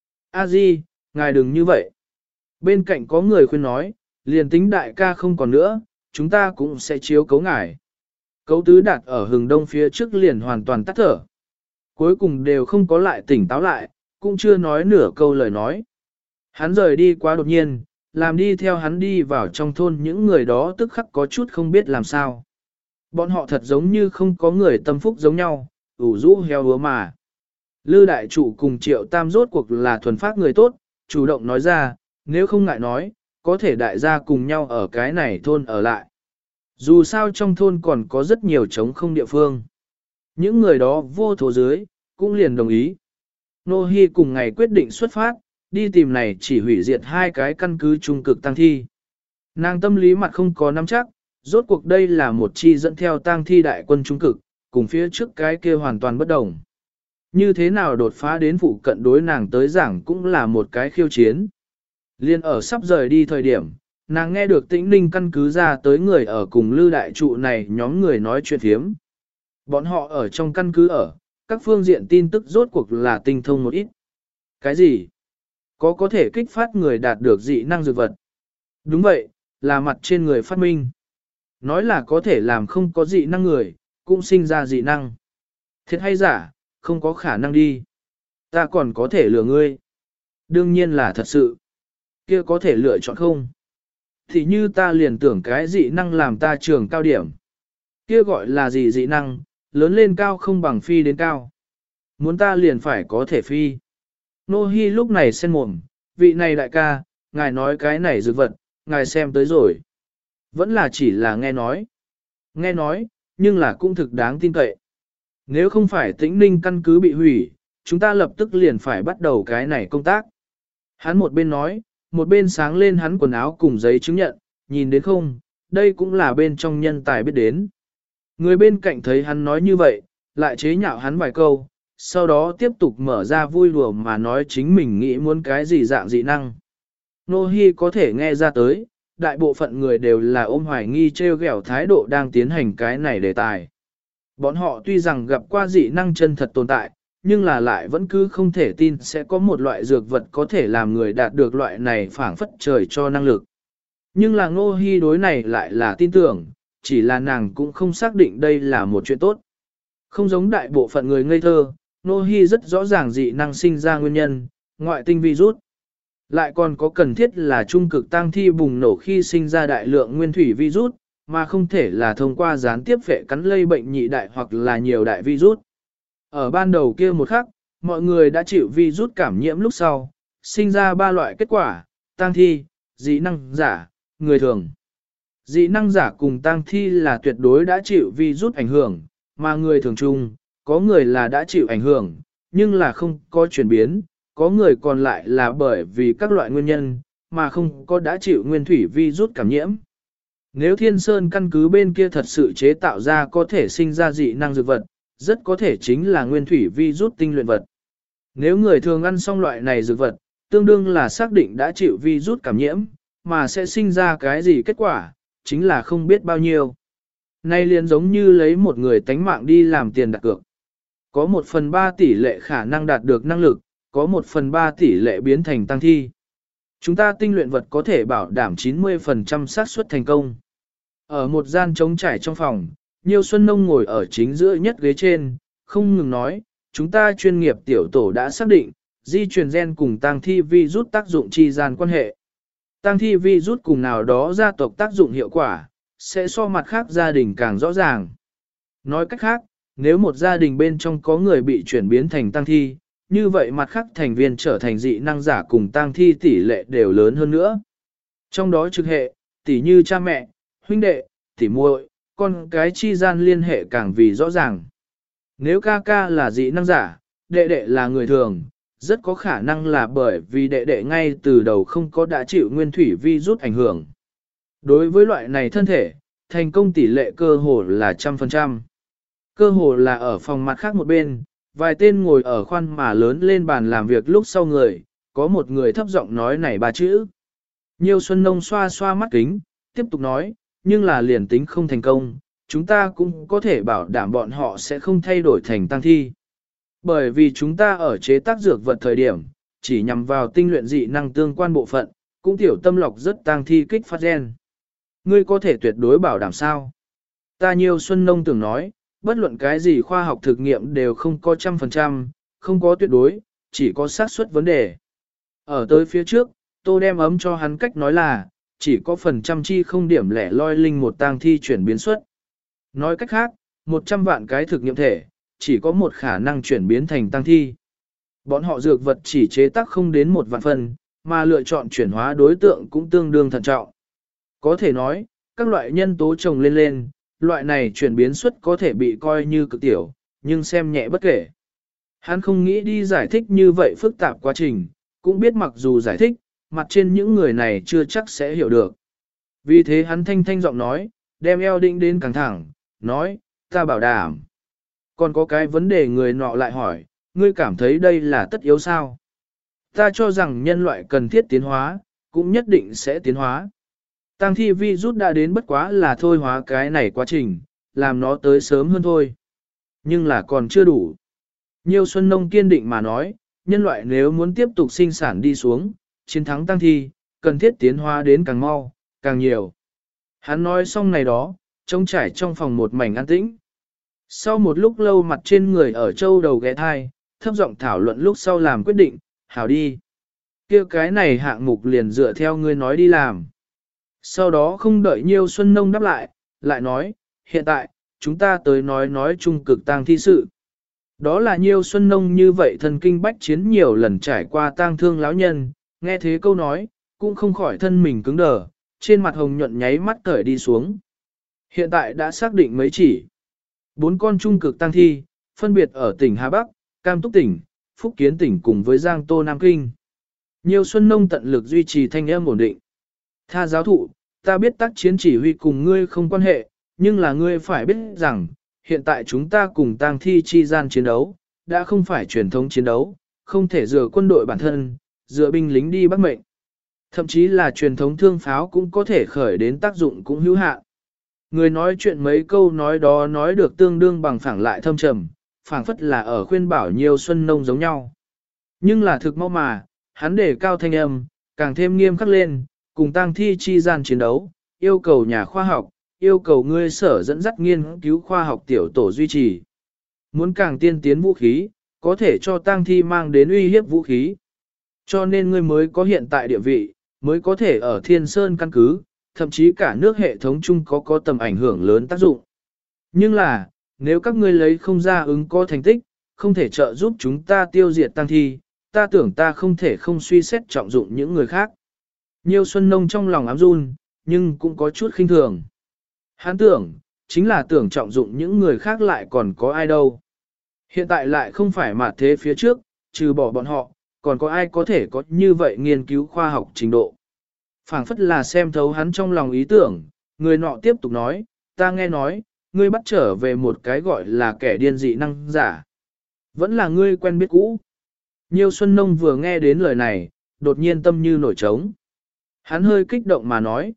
A di, ngài đừng như vậy. Bên cạnh có người khuyên nói, liền tính đại ca không còn nữa, chúng ta cũng sẽ chiếu cấu ngài. Cấu Tứ Đạt ở hừng đông phía trước liền hoàn toàn tắt thở. Cuối cùng đều không có lại tỉnh táo lại, cũng chưa nói nửa câu lời nói. Hắn rời đi quá đột nhiên, làm đi theo hắn đi vào trong thôn những người đó tức khắc có chút không biết làm sao. Bọn họ thật giống như không có người tâm phúc giống nhau, ủ rũ heo hứa mà. Lư đại chủ cùng Triệu Tam rốt cuộc là thuần phát người tốt, chủ động nói ra, nếu không ngại nói, có thể đại gia cùng nhau ở cái này thôn ở lại. Dù sao trong thôn còn có rất nhiều trống không địa phương. Những người đó vô thổ dưới, cũng liền đồng ý. Nô Hi cùng ngày quyết định xuất phát, đi tìm này chỉ hủy diệt hai cái căn cứ trung cực tăng thi. Nàng tâm lý mặt không có nắm chắc, rốt cuộc đây là một chi dẫn theo tăng thi đại quân trung cực, cùng phía trước cái kia hoàn toàn bất đồng. Như thế nào đột phá đến phụ cận đối nàng tới giảng cũng là một cái khiêu chiến. Liên ở sắp rời đi thời điểm, nàng nghe được Tĩnh Ninh căn cứ ra tới người ở cùng Lư đại trụ này nhóm người nói chuyện thiếm. Bọn họ ở trong căn cứ ở, các phương diện tin tức rốt cuộc là tinh thông một ít. Cái gì? Có thể kích phát người đạt được dị năng dược vật. Đúng vậy, là mặt trên người phát minh. Nói là có thể làm không có dị năng người, cũng sinh ra dị năng. Thiệt hay giả, không có khả năng đi. Ta còn có thể lừa ngươi. Đương nhiên là thật sự. Kia có thể lựa chọn không? Thì như ta liền tưởng cái dị năng làm ta trường cao điểm. Kia gọi là gì dị năng, lớn lên cao không bằng phi đến cao. Muốn ta liền phải có thể phi. Nô Hi lúc này sen mồm, vị này đại ca, ngài nói cái này dược vật, ngài xem tới rồi. Vẫn là chỉ là nghe nói. Nghe nói, nhưng là cũng thực đáng tin cậy. Nếu không phải Tĩnh Ninh căn cứ bị hủy, chúng ta lập tức liền phải bắt đầu cái này công tác. Hắn một bên nói, một bên sáng lên hắn quần áo cùng giấy chứng nhận, nhìn đến không, đây cũng là bên trong nhân tài biết đến. Người bên cạnh thấy hắn nói như vậy, lại chế nhạo hắn vài câu, sau đó tiếp tục mở ra vui đùa mà nói chính mình nghĩ muốn cái gì dạng dị năng. Nô Hi có thể nghe ra tới, đại bộ phận người đều là ôm hoài nghi treo gẹo thái độ đang tiến hành cái này đề tài. Bọn họ tuy rằng gặp qua dị năng chân thật tồn tại, nhưng là lại vẫn cứ không thể tin sẽ có một loại dược vật có thể làm người đạt được loại này phảng phất trời cho năng lực. Nhưng là Ngô Hi đối này lại là tin tưởng, chỉ là nàng cũng không xác định đây là một chuyện tốt. Không giống đại bộ phận người ngây thơ, Ngô Hi rất rõ ràng dị năng sinh ra nguyên nhân, ngoại tinh virus. Lại còn có cần thiết là trung cực tăng thi bùng nổ khi sinh ra đại lượng nguyên thủy virus, mà không thể là thông qua gián tiếp phệ cắn lây bệnh nhị đại hoặc là nhiều đại virus. Ở ban đầu kia một khắc, mọi người đã chịu virus cảm nhiễm lúc sau, sinh ra ba loại kết quả, tăng thi, dị năng giả, người thường. Dị năng giả cùng tăng thi là tuyệt đối đã chịu virus ảnh hưởng, mà người thường chung, có người là đã chịu ảnh hưởng, nhưng là không có chuyển biến, có người còn lại là bởi vì các loại nguyên nhân, mà không có đã chịu nguyên thủy virus cảm nhiễm. Nếu Thiên Sơn căn cứ bên kia thật sự chế tạo ra có thể sinh ra dị năng dược vật, rất có thể chính là nguyên thủy virus tinh luyện vật. Nếu người thường ăn xong loại này dược vật, tương đương là xác định đã chịu virus cảm nhiễm, mà sẽ sinh ra cái gì kết quả, chính là không biết bao nhiêu. Nay liền giống như lấy một người tánh mạng đi làm tiền đặt cược. Có 1/3 tỷ lệ khả năng đạt được năng lực, có 1/3 tỷ lệ biến thành tăng thi. Chúng ta tinh luyện vật có thể bảo đảm 90% xác suất thành công. Ở một gian trống trải trong phòng, Nhiêu Xuân Nông ngồi ở chính giữa nhất ghế trên, không ngừng nói, chúng ta chuyên nghiệp tiểu tổ đã xác định, di truyền gen cùng tăng thi virus tác dụng chi gian quan hệ. Tăng thi virus cùng nào đó gia tộc tác dụng hiệu quả, sẽ so mặt khác gia đình càng rõ ràng. Nói cách khác, nếu một gia đình bên trong có người bị chuyển biến thành tăng thi, như vậy mặt khác thành viên trở thành dị năng giả cùng tăng thi tỷ lệ đều lớn hơn nữa. Trong đó trực hệ, tỷ như cha mẹ, huynh đệ, tỷ muội, con cái chi gian liên hệ càng vì rõ ràng. Nếu ca ca là dị năng giả, đệ đệ là người thường, rất có khả năng là bởi vì đệ đệ ngay từ đầu không có đã chịu nguyên thủy virus ảnh hưởng. Đối với loại này thân thể, thành công tỷ lệ cơ hồ là 100%. Cơ hồ là ở phòng mặt khác một bên, vài tên ngồi ở khoan mà lớn lên bàn làm việc lúc sau người, có một người thấp giọng nói này ba chữ. Nhiêu Xuân Nông xoa xoa mắt kính, tiếp tục nói, nhưng là liền tính không thành công, chúng ta cũng có thể bảo đảm bọn họ sẽ không thay đổi thành tăng thi. Bởi vì chúng ta ở chế tác dược vật thời điểm, chỉ nhằm vào tinh luyện dị năng tương quan bộ phận, cũng tiểu tâm lọc rất tăng thi kích phát gen. Ngươi có thể tuyệt đối bảo đảm sao? Ta Nhiêu Xuân Nông tưởng nói, bất luận cái gì khoa học thực nghiệm đều không có 100%, không có tuyệt đối, chỉ có xác suất vấn đề. Ở tới phía trước, tôi đem ấm cho hắn cách nói là, chỉ có phần trăm chi không điểm lẻ loi linh một tang thi chuyển biến suất. Nói cách khác, 100 vạn cái thực nghiệm thể, chỉ có một khả năng chuyển biến thành tang thi. Bọn họ dược vật chỉ chế tác không đến 1 vạn phần, mà lựa chọn chuyển hóa đối tượng cũng tương đương thận trọng. Có thể nói, các loại nhân tố chồng lên lên, loại này chuyển biến suất có thể bị coi như cực tiểu, nhưng xem nhẹ bất kể. Hắn không nghĩ đi giải thích như vậy phức tạp quá trình, cũng biết mặc dù giải thích, mặt trên những người này chưa chắc sẽ hiểu được. Vì thế hắn thanh thanh giọng nói, đem eo định đến càng thẳng, nói, ta bảo đảm. Còn có cái vấn đề người nọ lại hỏi, ngươi cảm thấy đây là tất yếu sao? Ta cho rằng nhân loại cần thiết tiến hóa, cũng nhất định sẽ tiến hóa. Tăng thi virus đã đến bất quá là thôi hóa cái này quá trình, làm nó tới sớm hơn thôi. Nhưng là còn chưa đủ. Nhiêu Xuân Nông kiên định mà nói, nhân loại nếu muốn tiếp tục sinh sản đi xuống, chiến thắng tăng thi, cần thiết tiến hóa đến càng mau, càng nhiều. Hắn nói xong này đó, trông trải trong phòng một mảnh an tĩnh. Sau một lúc lâu mặt trên người ở châu đầu ghé thai, thấp giọng thảo luận lúc sau làm quyết định, hảo đi. Kia cái này hạng mục liền dựa theo ngươi nói đi làm. Sau đó không đợi Nhiêu Xuân Nông đáp lại nói, hiện tại, chúng ta tới nói trung cực tang thi sự. Đó là Nhiêu Xuân Nông như vậy thần kinh bách chiến nhiều lần trải qua tang thương lão nhân, nghe thế câu nói, cũng không khỏi thân mình cứng đờ, trên mặt hồng nhuận nháy mắt cởi đi xuống. Hiện tại đã xác định mấy chỉ. 4 con trung cực tang thi, phân biệt ở tỉnh Hà Bắc, Cam Túc tỉnh, Phúc Kiến tỉnh cùng với Giang Tô Nam Kinh. Nhiêu Xuân Nông tận lực duy trì thanh âm ổn định. Tha giáo thụ, ta biết tác chiến chỉ huy cùng ngươi không quan hệ, Nhưng là ngươi phải biết rằng, hiện tại chúng ta cùng tang thi chi gian chiến đấu, đã không phải truyền thống chiến đấu, không thể dựa quân đội bản thân, dựa binh lính đi bắt mệnh. Thậm chí là truyền thống thương pháo cũng có thể khởi đến tác dụng cũng hữu hạn. Người nói chuyện mấy câu nói đó nói được tương đương bằng phẳng lại thâm trầm, phảng phất là ở khuyên bảo nhiều xuân nông giống nhau. Nhưng là thực mau mà, hắn để cao thanh âm, càng thêm nghiêm khắc lên, cùng tang thi chi gian chiến đấu, yêu cầu nhà khoa học, yêu cầu ngươi sở dẫn dắt nghiên cứu khoa học tiểu tổ duy trì. Muốn càng tiên tiến vũ khí, có thể cho tang thi mang đến uy hiếp vũ khí. Cho nên ngươi mới có hiện tại địa vị, mới có thể ở Thiên Sơn căn cứ, thậm chí cả nước hệ thống chung có tầm ảnh hưởng lớn tác dụng. Nhưng là, nếu các ngươi lấy không ra ứng có thành tích, không thể trợ giúp chúng ta tiêu diệt tang thi, ta tưởng ta không thể không suy xét trọng dụng những người khác. Nhiêu Xuân Nông trong lòng ám run, nhưng cũng có chút khinh thường. Hắn tưởng, chính là tưởng trọng dụng những người khác lại còn có ai đâu. Hiện tại lại không phải mà thế phía trước, trừ bỏ bọn họ, còn có ai có thể có như vậy nghiên cứu khoa học trình độ. Phảng phất là xem thấu hắn trong lòng ý tưởng, người nọ tiếp tục nói, ta nghe nói, ngươi bắt trở về một cái gọi là kẻ điên dị năng giả. Vẫn là ngươi quen biết cũ. Nhiêu Xuân Nông vừa nghe đến lời này, đột nhiên tâm như nổi trống. Hắn hơi kích động mà nói,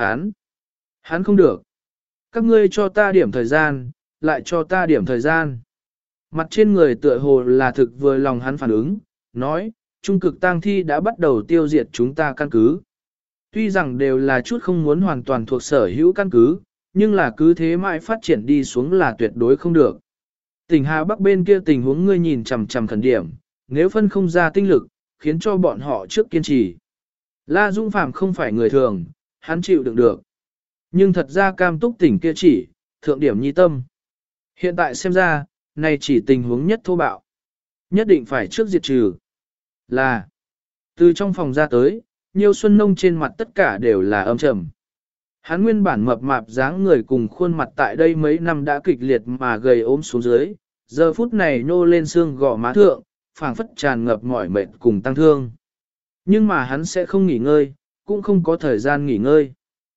hắn không được. Các ngươi cho ta điểm thời gian, lại cho ta điểm thời gian. Mặt trên người tựa hồ là thực vừa lòng hắn phản ứng, nói, trung cực tang thi đã bắt đầu tiêu diệt chúng ta căn cứ. Tuy rằng đều là chút không muốn hoàn toàn thuộc sở hữu căn cứ, nhưng là cứ thế mãi phát triển đi xuống là tuyệt đối không được. Tỉnh Hà Bắc bên kia tình huống ngươi nhìn chằm chằm khẩn điểm, nếu phân không ra tinh lực, khiến cho bọn họ trước kiên trì. La Dung Phạm không phải người thường, hắn chịu đựng được. Nhưng thật ra cam túc tỉnh kia chỉ, thượng điểm nhi tâm. Hiện tại xem ra, này chỉ tình huống nhất thô bạo. Nhất định phải trước diệt trừ. Là, từ trong phòng ra tới, Nhiêu Xuân Nông trên mặt tất cả đều là âm trầm. Hắn nguyên bản mập mạp dáng người cùng khuôn mặt tại đây mấy năm đã kịch liệt mà gầy ốm xuống dưới, giờ phút này nô lên xương gò má thượng, phảng phất tràn ngập mỏi mệt cùng tăng thương. Nhưng mà hắn sẽ không nghỉ ngơi, cũng không có thời gian nghỉ ngơi.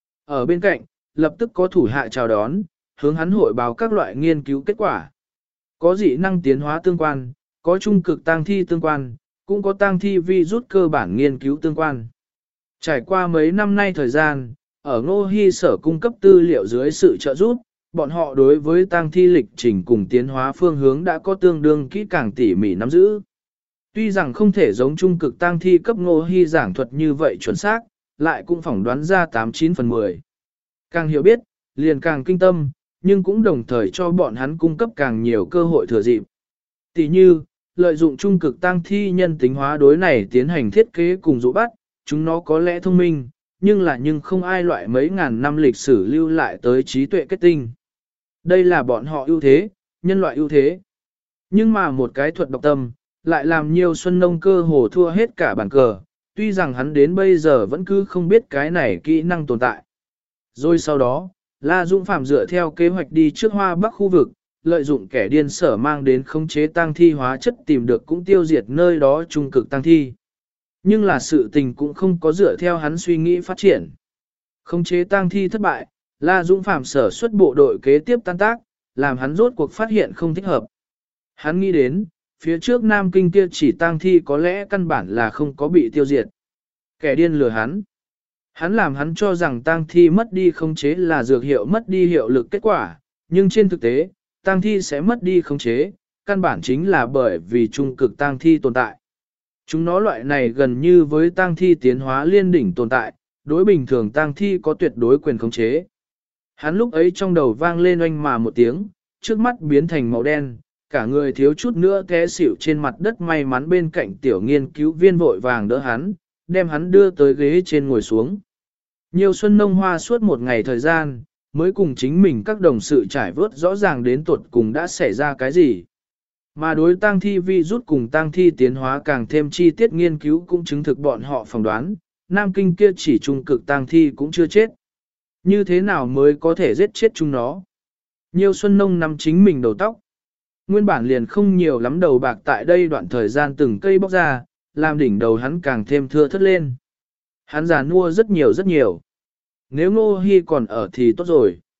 Ở bên cạnh, lập tức có thủ hạ chào đón, hướng hắn hội báo các loại nghiên cứu kết quả. Có dị năng tiến hóa tương quan, có trung cực tang thi tương quan, cũng có tang thi vi rút cơ bản nghiên cứu tương quan. Trải qua mấy năm nay thời gian, ở Ngô Hy sở cung cấp tư liệu dưới sự trợ giúp, bọn họ đối với tang thi lịch trình cùng tiến hóa phương hướng đã có tương đương kỹ càng tỉ mỉ nắm giữ. Tuy rằng không thể giống trung cực tang thi cấp Ngô Hy giảng thuật như vậy chuẩn xác, lại cũng phỏng đoán ra 89 phần 10. Càng hiểu biết, liền càng kinh tâm, nhưng cũng đồng thời cho bọn hắn cung cấp càng nhiều cơ hội thừa dịp. Tỷ như, lợi dụng trung cực tang thi nhân tính hóa đối này tiến hành thiết kế cùng dụ bắt, chúng nó có lẽ thông minh, nhưng không ai loại mấy ngàn năm lịch sử lưu lại tới trí tuệ kết tinh. Đây là bọn họ ưu thế, nhân loại ưu thế. Nhưng mà một cái thuật độc tâm, lại làm nhiều Xuân Nông cơ hồ thua hết cả bàn cờ, tuy rằng hắn đến bây giờ vẫn cứ không biết cái này kỹ năng tồn tại. Rồi sau đó, La Dũng Phạm dựa theo kế hoạch đi trước Hoa Bắc khu vực, lợi dụng kẻ điên sở mang đến khống chế tang thi hóa chất tìm được cũng tiêu diệt nơi đó trung cực tang thi. Nhưng là sự tình cũng không có dựa theo hắn suy nghĩ phát triển. Khống chế tang thi thất bại, La Dũng Phạm sở xuất bộ đội kế tiếp tan tác, làm hắn rốt cuộc phát hiện không thích hợp. Hắn nghĩ đến, phía trước Nam Kinh kia chỉ tang thi có lẽ căn bản là không có bị tiêu diệt. Kẻ điên lừa hắn. Hắn làm hắn cho rằng tang thi mất đi khống chế là dược hiệu mất đi hiệu lực kết quả, nhưng trên thực tế, tang thi sẽ mất đi khống chế, căn bản chính là bởi vì trung cực tang thi tồn tại. Chúng nó loại này gần như với tang thi tiến hóa liên đỉnh tồn tại, đối bình thường tang thi có tuyệt đối quyền khống chế. Hắn lúc ấy trong đầu vang lên oanh mà một tiếng, trước mắt biến thành màu đen, cả người thiếu chút nữa té xỉu trên mặt đất, may mắn bên cạnh tiểu nghiên cứu viên vội vàng đỡ hắn, đem hắn đưa tới ghế trên ngồi xuống. Nhiều Xuân Nông Hoa suốt một ngày thời gian, mới cùng chính mình các đồng sự trải vớt rõ ràng đến tuột cùng đã xảy ra cái gì. Mà đối tang thi vi rút cùng tang thi tiến hóa càng thêm chi tiết nghiên cứu cũng chứng thực bọn họ phỏng đoán, Nam Kinh kia chỉ trung cực tang thi cũng chưa chết. Như thế nào mới có thể giết chết chúng nó? Nhiều Xuân Nông nắm chính mình đầu tóc. Nguyên bản liền không nhiều lắm đầu bạc tại đây đoạn thời gian từng cây bóc ra, làm đỉnh đầu hắn càng thêm thưa thất lên. Hắn già nua rất nhiều. Nếu Ngô Hi còn ở thì tốt rồi.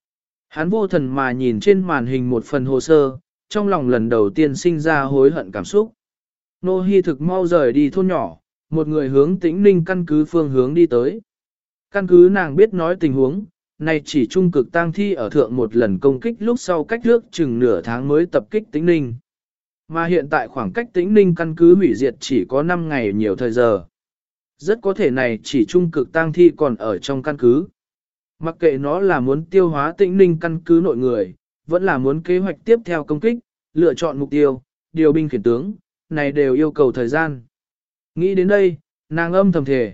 Hắn vô thần mà nhìn trên màn hình một phần hồ sơ, trong lòng lần đầu tiên sinh ra hối hận cảm xúc. Nô Hi thực mau rời đi thôn nhỏ, một người hướng Tĩnh Ninh căn cứ phương hướng đi tới. Căn cứ nàng biết nói tình huống, này chỉ trung cực tang thi ở thượng một lần công kích lúc sau cách trước chừng nửa tháng mới tập kích Tĩnh Ninh. Mà hiện tại khoảng cách Tĩnh Ninh căn cứ hủy diệt chỉ có 5 ngày nhiều thời giờ. Rất có thể này chỉ trung cực tang thi còn ở trong căn cứ. Mặc kệ nó là muốn tiêu hóa Tĩnh Ninh căn cứ nội người, vẫn là muốn kế hoạch tiếp theo công kích, lựa chọn mục tiêu, điều binh khiển tướng, này đều yêu cầu thời gian. Nghĩ đến đây, nàng âm thầm thề,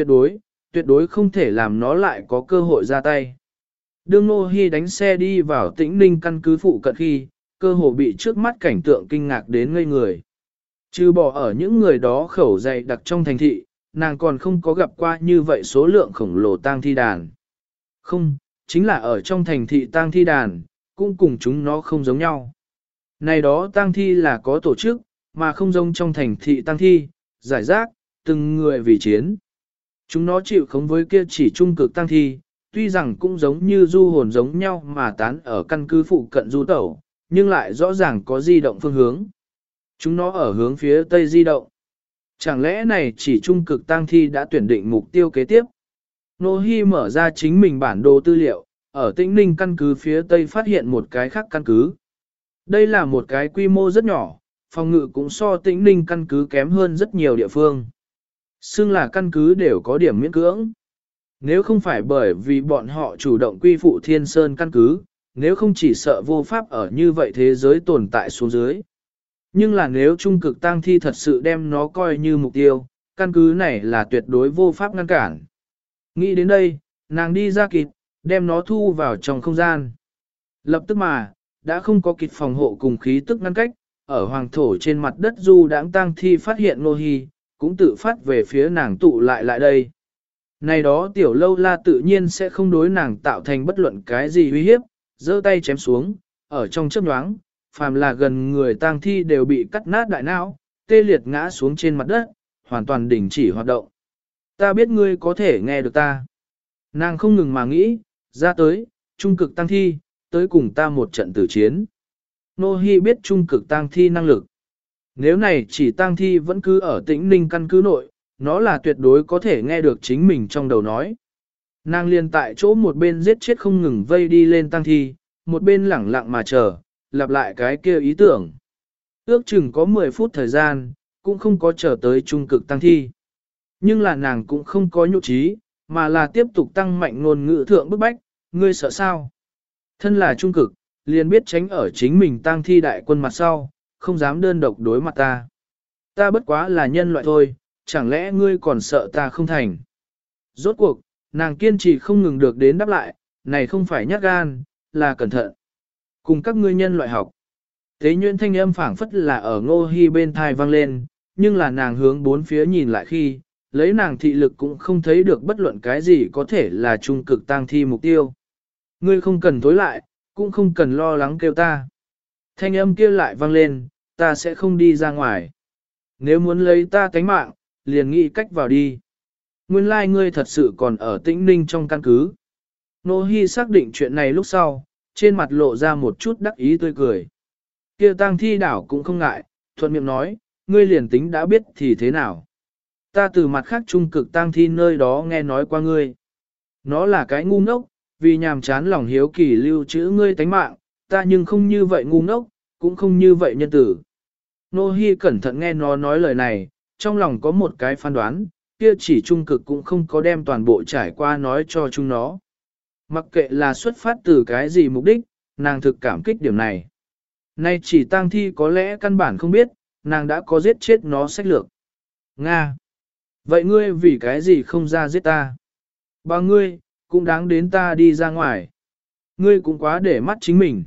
tuyệt đối không thể làm nó lại có cơ hội ra tay. Đương Nô Hi đánh xe đi vào Tĩnh Ninh căn cứ phụ cận khi, cơ hồ bị trước mắt cảnh tượng kinh ngạc đến ngây người. Trừ bỏ ở những người đó khẩu dày đặc trong thành thị, nàng còn không có gặp qua như vậy số lượng khổng lồ tang thi đàn. Không, chính là ở trong thành thị tang thi đàn, cũng cùng chúng nó không giống nhau. Này đó tang thi là có tổ chức, mà không giống trong thành thị tang thi, giải rác, từng người vì chiến. Chúng nó chịu khống với kia chỉ trung cực tang thi, tuy rằng cũng giống như du hồn giống nhau mà tán ở căn cứ phụ cận du tẩu, nhưng lại rõ ràng có di động phương hướng. Chúng nó ở hướng phía tây di động. Chẳng lẽ này chỉ trung cực tang thi đã tuyển định mục tiêu kế tiếp? Nô Hi mở ra chính mình bản đồ tư liệu, ở Tĩnh Ninh căn cứ phía tây phát hiện một cái khác căn cứ. Đây là một cái quy mô rất nhỏ, phòng ngự cũng so Tĩnh Ninh căn cứ kém hơn rất nhiều địa phương. Xưng là căn cứ đều có điểm miễn cưỡng. Nếu không phải bởi vì bọn họ chủ động quy phụ Thiên Sơn căn cứ, nếu không chỉ sợ vô pháp ở như vậy thế giới tồn tại xuống dưới. Nhưng là nếu trung cực tang thi thật sự đem nó coi như mục tiêu, căn cứ này là tuyệt đối vô pháp ngăn cản. Nghĩ đến đây, nàng đi ra kịt, đem nó thu vào trong không gian. Lập tức mà, đã không có kịt phòng hộ cùng khí tức ngăn cách, ở hoàng thổ trên mặt đất du đãng tang thi phát hiện Nô Hi, cũng tự phát về phía nàng tụ lại đây. Này đó tiểu lâu la tự nhiên sẽ không đối nàng tạo thành bất luận cái gì uy hiếp, giơ tay chém xuống, ở trong chớp nhoáng, phàm là gần người tang thi đều bị cắt nát đại não, tê liệt ngã xuống trên mặt đất, hoàn toàn đình chỉ hoạt động. Ta biết ngươi có thể nghe được ta. Nàng không ngừng mà nghĩ, ra tới, trung cực tang thi, tới cùng ta một trận tử chiến. Nô Hi biết trung cực tang thi năng lực. Nếu này chỉ tang thi vẫn cứ ở Tĩnh Ninh căn cứ nội, nó là tuyệt đối có thể nghe được chính mình trong đầu nói. Nàng liền tại chỗ một bên giết chết không ngừng vây đi lên tang thi, một bên lẳng lặng mà chờ, lặp lại cái kia ý tưởng. Ước chừng có 10 phút thời gian, cũng không có chờ tới trung cực tang thi. Nhưng là nàng cũng không có nhụ trí, mà là tiếp tục tăng mạnh ngôn ngữ thượng bức bách, ngươi sợ sao? Thân là trung cực, liền biết tránh ở chính mình tang thi đại quân mặt sau, không dám đơn độc đối mặt ta. Ta bất quá là nhân loại thôi, chẳng lẽ ngươi còn sợ ta không thành? Rốt cuộc, nàng kiên trì không ngừng được đến đáp lại, này không phải nhát gan, là cẩn thận. Cùng các ngươi nhân loại học. Tế nhuyễn thanh âm phảng phất là ở Ngô Hi bên thai vang lên, nhưng là nàng hướng bốn phía nhìn lại khi, lấy nàng thị lực cũng không thấy được bất luận cái gì có thể là trung cực tang thi mục tiêu. Ngươi không cần tối lại, cũng không cần lo lắng kêu ta. Thanh âm kia lại vang lên, ta sẽ không đi ra ngoài. Nếu muốn lấy ta tánh mạng, liền nghĩ cách vào đi. Nguyên lai ngươi thật sự còn ở Tĩnh Ninh trong căn cứ. Nô Hi xác định chuyện này lúc sau, trên mặt lộ ra một chút đắc ý tươi cười. Kia tang thi đảo cũng không ngại, thuận miệng nói, ngươi liền tính đã biết thì thế nào. Ta từ mặt khác trung cực tang thi nơi đó nghe nói qua ngươi. Nó là cái ngu ngốc, vì nhàm chán lòng hiếu kỳ lưu trữ ngươi tánh mạng, ta nhưng không như vậy ngu ngốc, cũng không như vậy nhân tử. Nô Hi cẩn thận nghe nó nói lời này, trong lòng có một cái phán đoán, kia chỉ trung cực cũng không có đem toàn bộ trải qua nói cho chúng nó. Mặc kệ là xuất phát từ cái gì mục đích, nàng thực cảm kích điểm này. Nay chỉ tang thi có lẽ căn bản không biết, nàng đã có giết chết nó sách lược. Nga! Vậy ngươi vì cái gì không ra giết ta? Bà ngươi, cũng đáng đến ta đi ra ngoài. Ngươi cũng quá để mắt chính mình.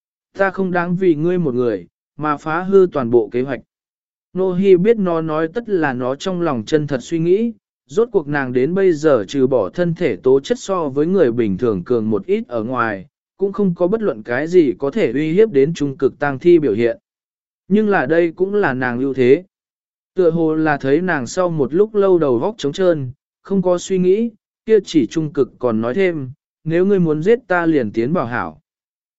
Ta không đáng vì ngươi một người, mà phá hư toàn bộ kế hoạch. Nô Hi biết nó nói tất là nó trong lòng chân thật suy nghĩ, rốt cuộc nàng đến bây giờ trừ bỏ thân thể tố chất so với người bình thường cường một ít ở ngoài, cũng không có bất luận cái gì có thể uy hiếp đến trung cực tang thi biểu hiện. Nhưng là đây cũng là nàng ưu thế. Tựa hồ là thấy nàng sau một lúc lâu đầu vóc trống trơn, không có suy nghĩ, kia chỉ trung cực còn nói thêm, nếu ngươi muốn giết ta liền tiến bảo hảo.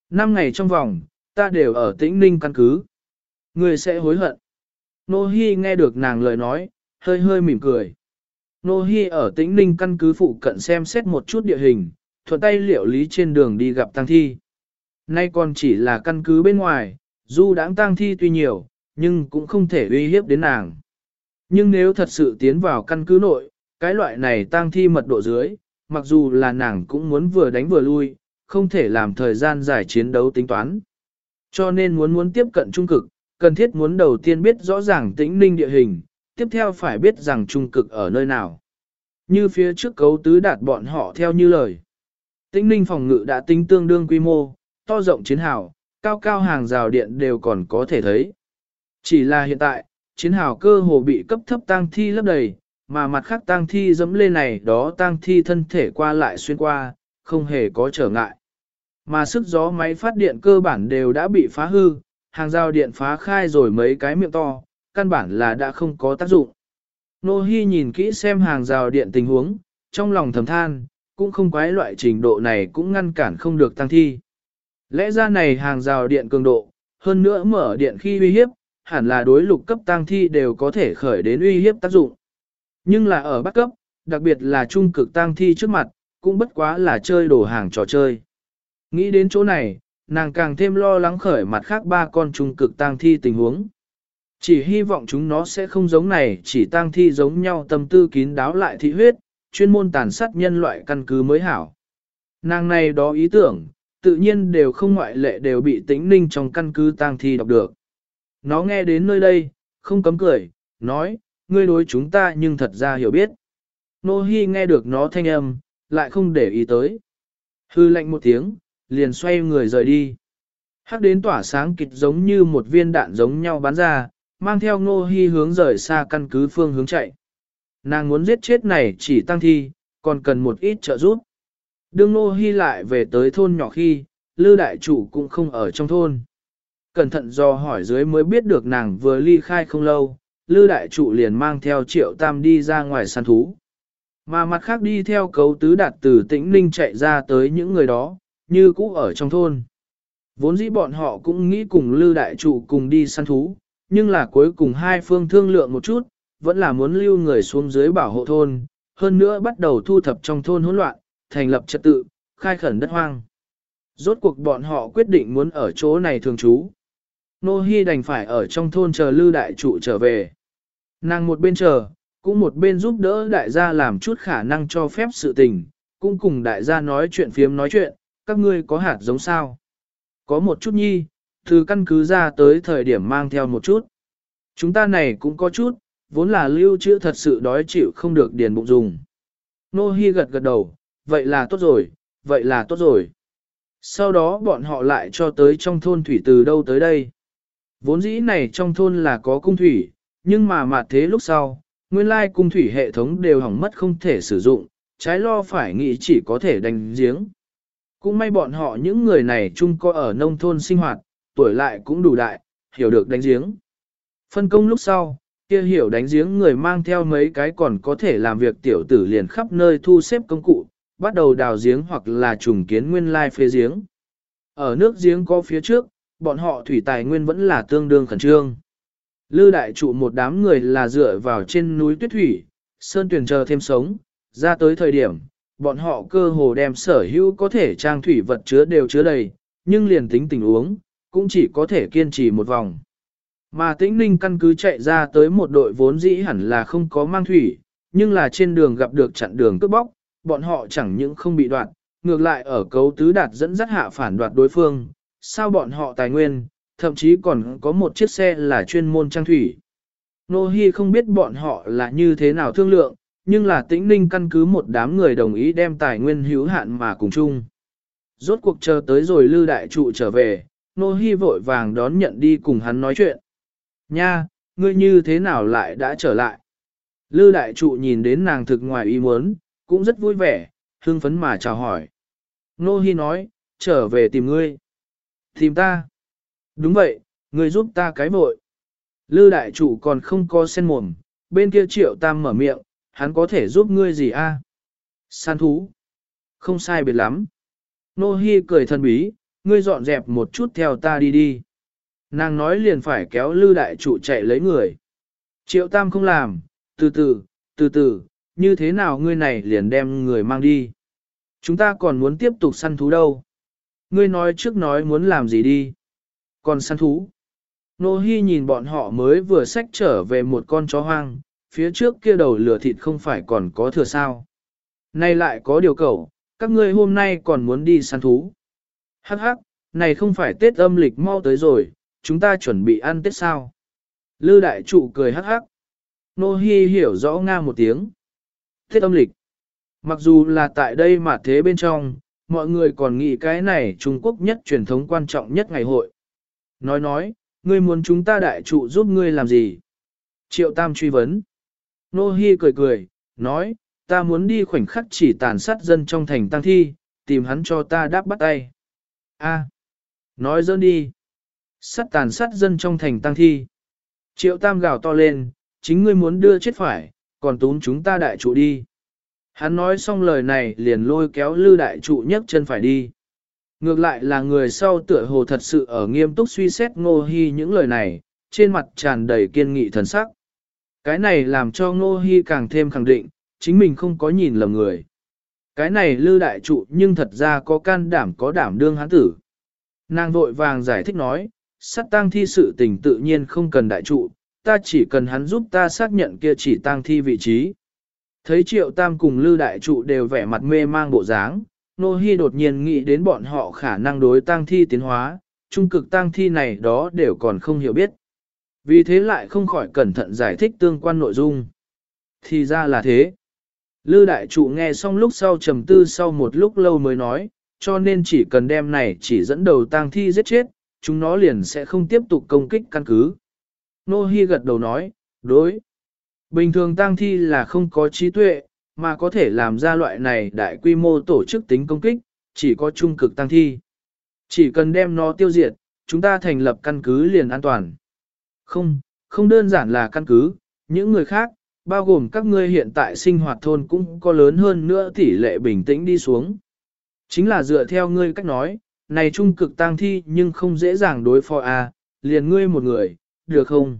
5 ngày trong vòng, ta đều ở Tĩnh Ninh căn cứ. Ngươi sẽ hối hận. Nô Hi nghe được nàng lời nói, hơi hơi mỉm cười. Nô Hi ở Tĩnh Ninh căn cứ phụ cận xem xét một chút địa hình, thuận tay liệu lý trên đường đi gặp tang thi. Nay còn chỉ là căn cứ bên ngoài, dù đãng tang thi tuy nhiều, nhưng cũng không thể uy hiếp đến nàng. Nhưng nếu thật sự tiến vào căn cứ nội, cái loại này tang thi mật độ dưới, mặc dù là nàng cũng muốn vừa đánh vừa lui, không thể làm thời gian dài chiến đấu tính toán. Cho nên muốn tiếp cận trung cực, cần thiết muốn đầu tiên biết rõ ràng Tĩnh Ninh địa hình, tiếp theo phải biết rằng trung cực ở nơi nào. Như phía trước Cấu Tứ Đạt bọn họ theo như lời. Tĩnh Ninh phòng ngự đã tính tương đương quy mô, to rộng chiến hào, cao cao hàng rào điện đều còn có thể thấy. Chỉ là hiện tại, chiến hào cơ hồ bị cấp thấp tang thi lấp đầy, mà mặt khác tang thi dẫm lên này đó tang thi thân thể qua lại xuyên qua, không hề có trở ngại. Mà sức gió máy phát điện cơ bản đều đã bị phá hư, hàng rào điện phá khai rồi mấy cái miệng to, căn bản là đã không có tác dụng. Nô Hi nhìn kỹ xem hàng rào điện tình huống, trong lòng thầm than, cũng không quái loại trình độ này cũng ngăn cản không được tăng thi. Lẽ ra này hàng rào điện cường độ, hơn nữa mở điện khi uy hiếp, hẳn là đối lục cấp tăng thi đều có thể khởi đến uy hiếp tác dụng. Nhưng là ở bắt cấp, đặc biệt là trung cực tăng thi trước mặt, cũng bất quá là chơi đổ hàng trò chơi. Nghĩ đến chỗ này, nàng càng thêm lo lắng khởi mặt khác 3 con trung cực tăng thi tình huống. Chỉ hy vọng chúng nó sẽ không giống này, chỉ tăng thi giống nhau tâm tư kín đáo lại thị huyết, chuyên môn tàn sát nhân loại căn cứ mới hảo. Nàng này đó ý tưởng, tự nhiên đều không ngoại lệ đều bị Tĩnh Ninh trong căn cứ tang thi đọc được. Nó nghe đến nơi đây, không cấm cười, nói, ngươi đối chúng ta nhưng thật ra hiểu biết. Nô Hi nghe được nó thanh âm, lại không để ý tới. Hư lạnh một tiếng, liền xoay người rời đi. Hắc đến tỏa sáng kịch giống như một viên đạn giống nhau bắn ra, mang theo Nô Hi hướng rời xa căn cứ phương hướng chạy. Nàng muốn giết chết này chỉ tăng thi, còn cần một ít trợ giúp. Đương Nô Hi lại về tới thôn nhỏ khi, Lư đại chủ cũng không ở trong thôn. Cẩn thận do hỏi dưới mới biết được nàng vừa ly khai không lâu, Lư đại trụ liền mang theo Triệu Tam đi ra ngoài săn thú. Mà mặt khác đi theo Cấu Tứ Đạt từ Tĩnh Ninh chạy ra tới những người đó, như cũ ở trong thôn. Vốn dĩ bọn họ cũng nghĩ cùng Lư đại trụ cùng đi săn thú, nhưng là cuối cùng hai phương thương lượng một chút, vẫn là muốn lưu người xuống dưới bảo hộ thôn, hơn nữa bắt đầu thu thập trong thôn hỗn loạn, thành lập trật tự, khai khẩn đất hoang. Rốt cuộc bọn họ quyết định muốn ở chỗ này thường trú. Nô Hi đành phải ở trong thôn chờ Lư đại trụ trở về. Nàng một bên chờ, cũng một bên giúp đỡ đại gia làm chút khả năng cho phép sự tình, cũng cùng đại gia nói chuyện phiếm nói chuyện, các ngươi có hạt giống sao? Có một chút nhi, từ căn cứ ra tới thời điểm mang theo một chút. Chúng ta này cũng có chút, vốn là lưu trữ thật sự đói chịu không được điền bụng dùng. Nô Hi gật gật đầu, vậy là tốt rồi, vậy là tốt rồi. Sau đó bọn họ lại cho tới trong thôn thủy từ đâu tới đây. Vốn dĩ này trong thôn là có cung thủy, nhưng mà mạt thế lúc sau, nguyên lai cung thủy hệ thống đều hỏng mất không thể sử dụng, trái lo phải nghĩ chỉ có thể đánh giếng. Cũng may bọn họ những người này chung có ở nông thôn sinh hoạt, tuổi lại cũng đủ đại, hiểu được đánh giếng. Phân công lúc sau, kia hiểu đánh giếng người mang theo mấy cái còn có thể làm việc tiểu tử liền khắp nơi thu xếp công cụ, bắt đầu đào giếng hoặc là trùng kiến nguyên lai phế giếng. Ở nước giếng có phía trước, bọn họ thủy tài nguyên vẫn là tương đương khẩn trương. Lư đại trụ một đám người là dựa vào trên núi tuyết thủy, sơn tuyền chờ thêm sống, ra tới thời điểm, bọn họ cơ hồ đem sở hữu có thể trang thủy vật chứa đều chứa đầy, nhưng liền tính tình uống, cũng chỉ có thể kiên trì một vòng. Mà Tĩnh Ninh căn cứ chạy ra tới một đội vốn dĩ hẳn là không có mang thủy, nhưng là trên đường gặp được chặn đường cướp bóc, bọn họ chẳng những không bị đoạt, ngược lại ở Cấu Tứ Đạt dẫn dắt hạ phản đoạt đối phương, sao bọn họ tài nguyên, thậm chí còn có một chiếc xe là chuyên môn trang thủy. Nô Hi không biết bọn họ là như thế nào thương lượng, nhưng là Tĩnh Ninh căn cứ một đám người đồng ý đem tài nguyên hữu hạn mà cùng chung. Rốt cuộc chờ tới rồi Lư đại trụ trở về, Nô Hi vội vàng đón nhận đi cùng hắn nói chuyện. Nha, ngươi như thế nào lại đã trở lại? Lư đại trụ nhìn đến nàng thực ngoài ý muốn, cũng rất vui vẻ, hưng phấn mà chào hỏi. Nô Hi nói, trở về tìm ngươi. Tìm ta? Đúng vậy, ngươi giúp ta cái vội. Lư đại trụ còn không có sen mồm, bên kia Triệu Tam mở miệng, hắn có thể giúp ngươi gì a? Săn thú. Không sai biệt lắm. Nô Hi cười thần bí, ngươi dọn dẹp một chút theo ta đi đi. Nàng nói liền phải kéo Lư đại trụ chạy lấy người. Triệu Tam không làm, từ từ, như thế nào ngươi này liền đem người mang đi. Chúng ta còn muốn tiếp tục săn thú đâu. Ngươi nói trước nói muốn làm gì đi. Còn săn thú. Nô Hi nhìn bọn họ mới vừa xách trở về một con chó hoang, phía trước kia đầu lửa thịt không phải còn có thừa sao. Nay lại có điều cầu, các ngươi hôm nay còn muốn đi săn thú. Hắc hắc, này không phải Tết âm lịch mau tới rồi, chúng ta chuẩn bị ăn Tết sao. Lư đại trụ cười hắc hắc. Nô Hi hiểu rõ nga một tiếng. Tết âm lịch. Mặc dù là tại đây mà thế bên trong, mọi người còn nghĩ cái này Trung Quốc nhất truyền thống quan trọng nhất ngày hội. Nói, ngươi muốn chúng ta đại trụ giúp ngươi làm gì? Triệu Tam truy vấn. Nô Hi cười, nói, ta muốn đi khoảnh khắc chỉ tàn sát dân trong thành tang thi, tìm hắn cho ta đáp bắt tay. A, nói dỡn đi. Tàn sát dân trong thành tang thi. Triệu Tam gào to lên, chính ngươi muốn đưa chết phải, còn túm chúng ta đại trụ đi. Hắn nói xong lời này liền lôi kéo Lư đại trụ nhấc chân phải đi. Ngược lại là người sau tựa hồ thật sự ở nghiêm túc suy xét Ngô Hi những lời này, trên mặt tràn đầy kiên nghị thần sắc. Cái này làm cho Ngô Hi càng thêm khẳng định, chính mình không có nhìn lầm người. Cái này Lư đại trụ nhưng thật ra có can đảm có đảm đương hắn tử. Nàng vội vàng giải thích nói, sát tang thi sự tình tự nhiên không cần đại trụ, ta chỉ cần hắn giúp ta xác nhận kia chỉ tang thi vị trí. Thấy Triệu Tam cùng Lư đại trụ đều vẻ mặt mê mang bộ dáng, Nô Hi đột nhiên nghĩ đến bọn họ khả năng đối tang thi tiến hóa, trung cực tang thi này đó đều còn không hiểu biết. Vì thế lại không khỏi cẩn thận giải thích tương quan nội dung. Thì ra là thế. Lư đại trụ nghe xong lúc sau trầm tư sau một lúc lâu mới nói, cho nên chỉ cần đem này chỉ dẫn đầu tang thi giết chết, chúng nó liền sẽ không tiếp tục công kích căn cứ. Nô Hi gật đầu nói, đối. Bình thường tang thi là không có trí tuệ, mà có thể làm ra loại này đại quy mô tổ chức tính công kích, chỉ có trung cực tang thi. Chỉ cần đem nó tiêu diệt, chúng ta thành lập căn cứ liền an toàn. Không đơn giản là căn cứ, những người khác, bao gồm các ngươi hiện tại sinh hoạt thôn cũng có lớn hơn nữa tỷ lệ bình tĩnh đi xuống. Chính là dựa theo ngươi cách nói, này trung cực tang thi nhưng không dễ dàng đối phó liền ngươi một người, được không?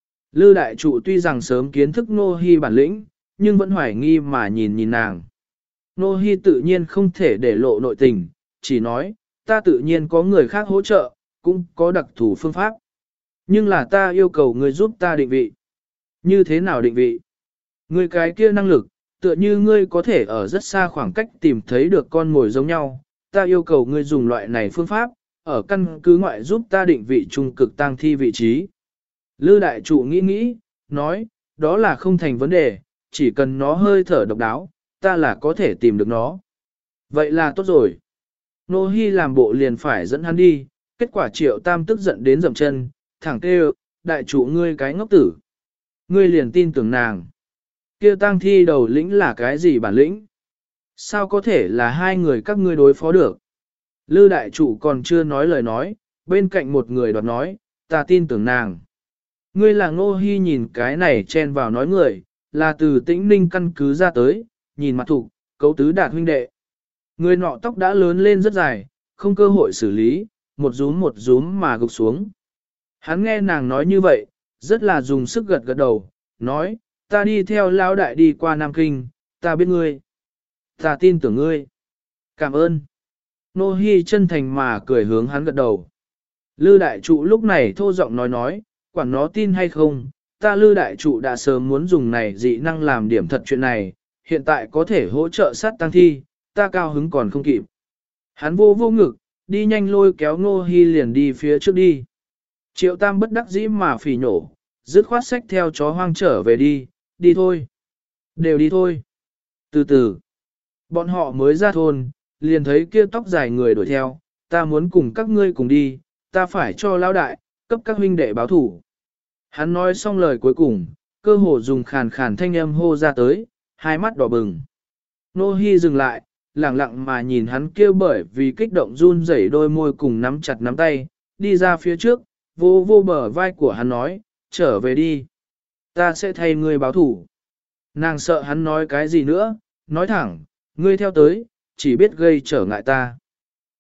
Lư đại trụ tuy rằng sớm kiến thức Nô Hi bản lĩnh, nhưng vẫn hoài nghi mà nhìn nàng. Nô Hi tự nhiên không thể để lộ nội tình, chỉ nói, ta tự nhiên có người khác hỗ trợ, cũng có đặc thù phương pháp. Nhưng là ta yêu cầu ngươi giúp ta định vị. Như thế nào định vị? Ngươi cái kia năng lực, tựa như ngươi có thể ở rất xa khoảng cách tìm thấy được con mồi giống nhau. Ta yêu cầu ngươi dùng loại này phương pháp, ở căn cứ ngoại giúp ta định vị trung cực tang thi vị trí. Lư đại trụ nghĩ, nói, đó là không thành vấn đề, chỉ cần nó hơi thở độc đáo, ta là có thể tìm được nó. Vậy là tốt rồi. Nô Hi làm bộ liền phải dẫn hắn đi, kết quả Triệu Tam tức giận đến dậm chân, thẳng kêu, đại trụ ngươi cái ngốc tử. Ngươi liền tin tưởng nàng. Kia tang thi đầu lĩnh là cái gì bản lĩnh? Sao có thể là hai người các ngươi đối phó được? Lư đại trụ còn chưa nói lời nói, bên cạnh một người đoạt nói, ta tin tưởng nàng. Ngươi là Ngô Hi nhìn cái này chen vào nói người, là từ Tĩnh Ninh căn cứ ra tới, nhìn mặt thục, cấu tứ đạt huynh đệ. Người nọ tóc đã lớn lên rất dài, không cơ hội xử lý, một rúm mà gục xuống. Hắn nghe nàng nói như vậy, rất là dùng sức gật gật đầu, nói, ta đi theo lão đại đi qua Nam Kinh, ta biết ngươi. Ta tin tưởng ngươi. Cảm ơn. Nô Hi chân thành mà cười hướng hắn gật đầu. Lư đại trụ lúc này thô giọng nói, quản nó tin hay không, ta Lư đại trụ đã sớm muốn dùng này dị năng làm điểm thật chuyện này, hiện tại có thể hỗ trợ sát tăng thi, ta cao hứng còn không kịp. Hắn vô ngực, đi nhanh lôi kéo Ngô Hi liền đi phía trước đi. Triệu Tam bất đắc dĩ mà phỉ nhổ, dứt khoát xách theo chó hoang trở về đi thôi. Đều đi thôi. Từ từ, bọn họ mới ra thôn, liền thấy kia tóc dài người đuổi theo, ta muốn cùng các ngươi cùng đi, ta phải cho lão đại, cấp các huynh đệ báo thủ. Hắn nói xong lời cuối cùng, cơ hồ dùng khàn khàn thanh âm hô ra tới, hai mắt đỏ bừng. Nô Hi dừng lại, lặng lặng mà nhìn hắn kêu bởi vì kích động run rẩy đôi môi cùng nắm chặt nắm tay, đi ra phía trước, vô bờ vai của hắn nói, trở về đi. Ta sẽ thay ngươi báo thủ. Nàng sợ hắn nói cái gì nữa, nói thẳng, ngươi theo tới, chỉ biết gây trở ngại ta.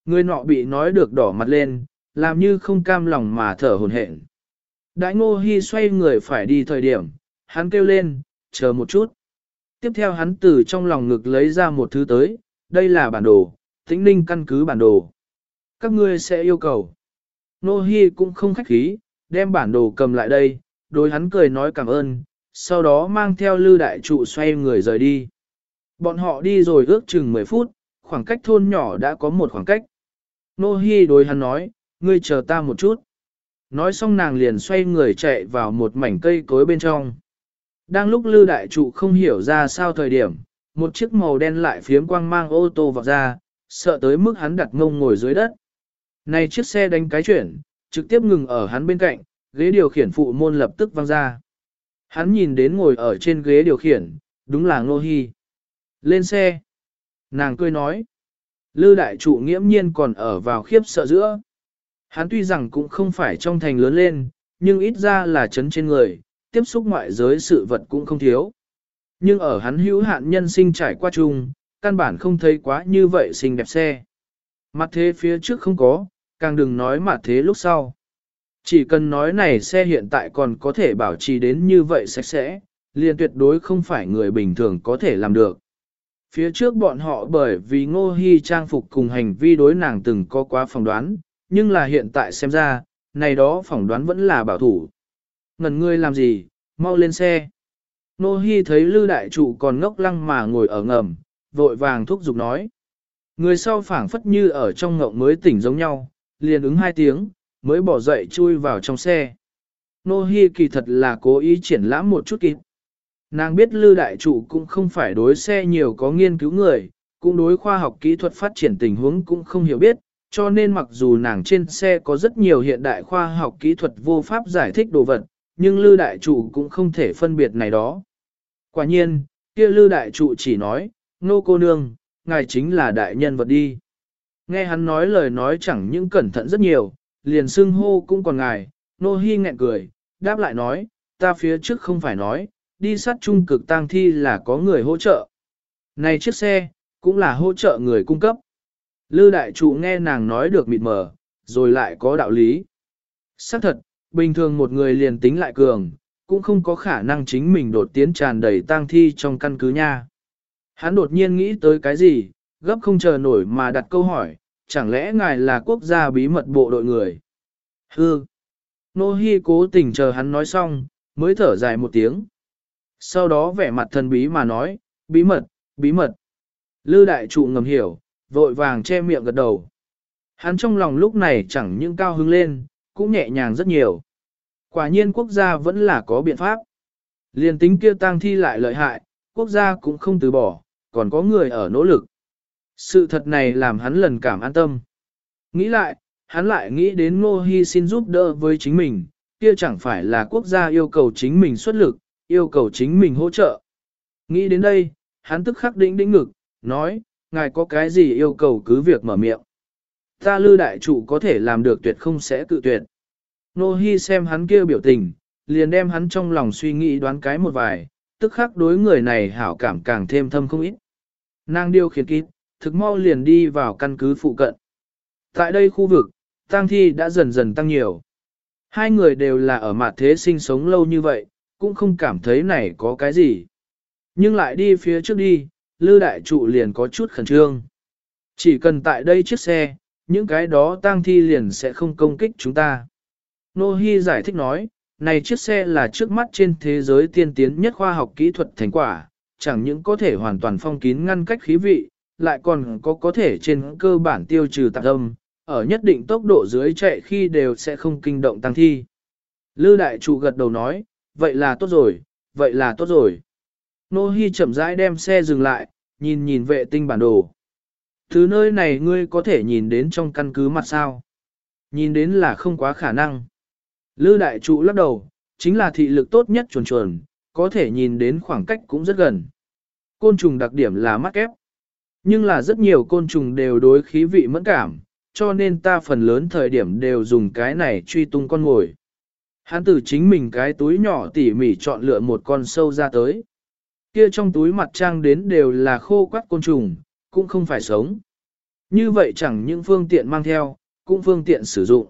Người nọ bị nói được đỏ mặt lên, làm như không cam lòng mà thở hổn hển. Đại Ngô Hi xoay người phải đi thời điểm, hắn kêu lên, chờ một chút. Tiếp theo hắn từ trong lòng ngực lấy ra một thứ tới, đây là bản đồ, Tĩnh Ninh căn cứ bản đồ. Các ngươi sẽ yêu cầu. Ngô Hi cũng không khách khí, đem bản đồ cầm lại đây, đối hắn cười nói cảm ơn, sau đó mang theo Lư Đại Trụ xoay người rời đi. Bọn họ đi rồi ước chừng 10 phút, khoảng cách thôn nhỏ đã có một khoảng cách. Ngô Hi đối hắn nói, ngươi chờ ta một chút. Nói xong nàng liền xoay người chạy vào một mảnh cây cối bên trong. Đang lúc Lư Đại Trụ không hiểu ra sao thời điểm, một chiếc màu đen lại phiếm quang mang ô tô vọt ra, sợ tới mức hắn đặt ngông ngồi dưới đất. Này chiếc xe đánh cái chuyển, trực tiếp ngừng ở hắn bên cạnh, ghế điều khiển phụ môn lập tức văng ra. Hắn nhìn đến ngồi ở trên ghế điều khiển, đúng là Ngô Hi. Lên xe. Nàng cười nói. Lư Đại Trụ nghiễm nhiên còn ở vào khiếp sợ giữa. Hắn tuy rằng cũng không phải trong thành lớn lên, nhưng ít ra là chấn trên người, tiếp xúc ngoại giới sự vật cũng không thiếu. Nhưng ở hắn hữu hạn nhân sinh trải qua chung, căn bản không thấy quá như vậy xinh đẹp xe. Mặt thế phía trước không có, càng đừng nói mặt thế lúc sau. Chỉ cần nói này xe hiện tại còn có thể bảo trì đến như vậy sạch sẽ, liền tuyệt đối không phải người bình thường có thể làm được. Phía trước bọn họ bởi vì Ngô Hi trang phục cùng hành vi đối nàng từng có quá phỏng đoán, nhưng là hiện tại xem ra, này đó phỏng đoán vẫn là bảo thủ. Ngần ngươi làm gì, mau lên xe. Ngô Hi thấy Lư Đại Trụ còn ngốc lăng mà ngồi ở ngầm, vội vàng thúc giục nói. Người sau phảng phất như ở trong ngộng mới tỉnh giống nhau, liền ứng 2 tiếng, mới bỏ dậy chui vào trong xe. Ngô Hi kỳ thật là cố ý triển lãm một chút kịp. Nàng biết Lư Đại Trụ cũng không phải đối xe nhiều có nghiên cứu người, cũng đối khoa học kỹ thuật phát triển tình huống cũng không hiểu biết, cho nên mặc dù nàng trên xe có rất nhiều hiện đại khoa học kỹ thuật vô pháp giải thích đồ vật, nhưng Lư Đại Trụ cũng không thể phân biệt này đó. Quả nhiên, kia Lư Đại Trụ chỉ nói, Ngô cô nương, ngài chính là đại nhân vật đi. Nghe hắn nói lời nói chẳng những cẩn thận rất nhiều, liền xưng hô cũng còn ngài, Ngô Hi nghẹn cười, đáp lại nói, ta phía trước không phải nói, đi sát trung cực tang thi là có người hỗ trợ. Này chiếc xe, cũng là hỗ trợ người cung cấp. Lư Đại Trụ nghe nàng nói được mịt mờ, rồi lại có đạo lý. Xác thật, bình thường một người liền tính lại cường, cũng không có khả năng chính mình đột tiến tràn đầy tang thi trong căn cứ nha. Hắn đột nhiên nghĩ tới cái gì, gấp không chờ nổi mà đặt câu hỏi, chẳng lẽ ngài là quốc gia bí mật bộ đội người? Hư! Nô Hi cố tình chờ hắn nói xong, mới thở dài một tiếng. Sau đó vẻ mặt thần bí mà nói, bí mật, bí mật. Lư Đại Trụ ngầm hiểu, vội vàng che miệng gật đầu. Hắn trong lòng lúc này chẳng những cao hứng lên, cũng nhẹ nhàng rất nhiều. Quả nhiên quốc gia vẫn là có biện pháp. Liên tính kia tang thi lại lợi hại, quốc gia cũng không từ bỏ, còn có người ở nỗ lực. Sự thật này làm hắn lần cảm an tâm. Nghĩ lại, hắn lại nghĩ đến Ngô Hi xin giúp đỡ với chính mình, kia chẳng phải là quốc gia yêu cầu chính mình xuất lực, yêu cầu chính mình hỗ trợ. Nghĩ đến đây, hắn tức khắc đĩnh ngực, nói, ngài có cái gì yêu cầu cứ việc mở miệng. Ta Lư Đại Trụ có thể làm được tuyệt không sẽ cự tuyệt. Ngô Hi xem hắn kia biểu tình, liền đem hắn trong lòng suy nghĩ đoán cái một vài, tức khắc đối người này hảo cảm càng thêm thâm không ít. Nàng điều khiển kít, thực mau liền đi vào căn cứ phụ cận. Tại đây khu vực, tang thi đã dần dần tăng nhiều. Hai người đều là ở mặt thế sinh sống lâu như vậy, cũng không cảm thấy này có cái gì. Nhưng lại đi phía trước đi, Lư Đại Trụ liền có chút khẩn trương. Chỉ cần tại đây chiếc xe, những cái đó tang thi liền sẽ không công kích chúng ta. Nô Hi giải thích nói, này chiếc xe là trước mắt trên thế giới tiên tiến nhất khoa học kỹ thuật thành quả, chẳng những có thể hoàn toàn phong kín ngăn cách khí vị, lại còn có thể trên cơ bản tiêu trừ tạp âm, ở nhất định tốc độ dưới chạy khi đều sẽ không kinh động tăng thi. Lư Đại Trụ gật đầu nói, vậy là tốt rồi, vậy là tốt rồi. Nô Hi chậm rãi đem xe dừng lại, nhìn nhìn vệ tinh bản đồ. Từ nơi này ngươi có thể nhìn đến trong căn cứ mặt sao? Nhìn đến là không quá khả năng. Lư Đại Trụ lắc đầu, chính là thị lực tốt nhất chuồn chuồn, có thể nhìn đến khoảng cách cũng rất gần. Côn trùng đặc điểm là mắt ép. Nhưng là rất nhiều côn trùng đều đối khí vị mẫn cảm, cho nên ta phần lớn thời điểm đều dùng cái này truy tung con mồi. Hắn từ chính mình cái túi nhỏ tỉ mỉ chọn lựa một con sâu ra tới. Kia trong túi mặt trang đến đều là khô quắt côn trùng, cũng không phải sống. Như vậy chẳng những phương tiện mang theo, cũng phương tiện sử dụng.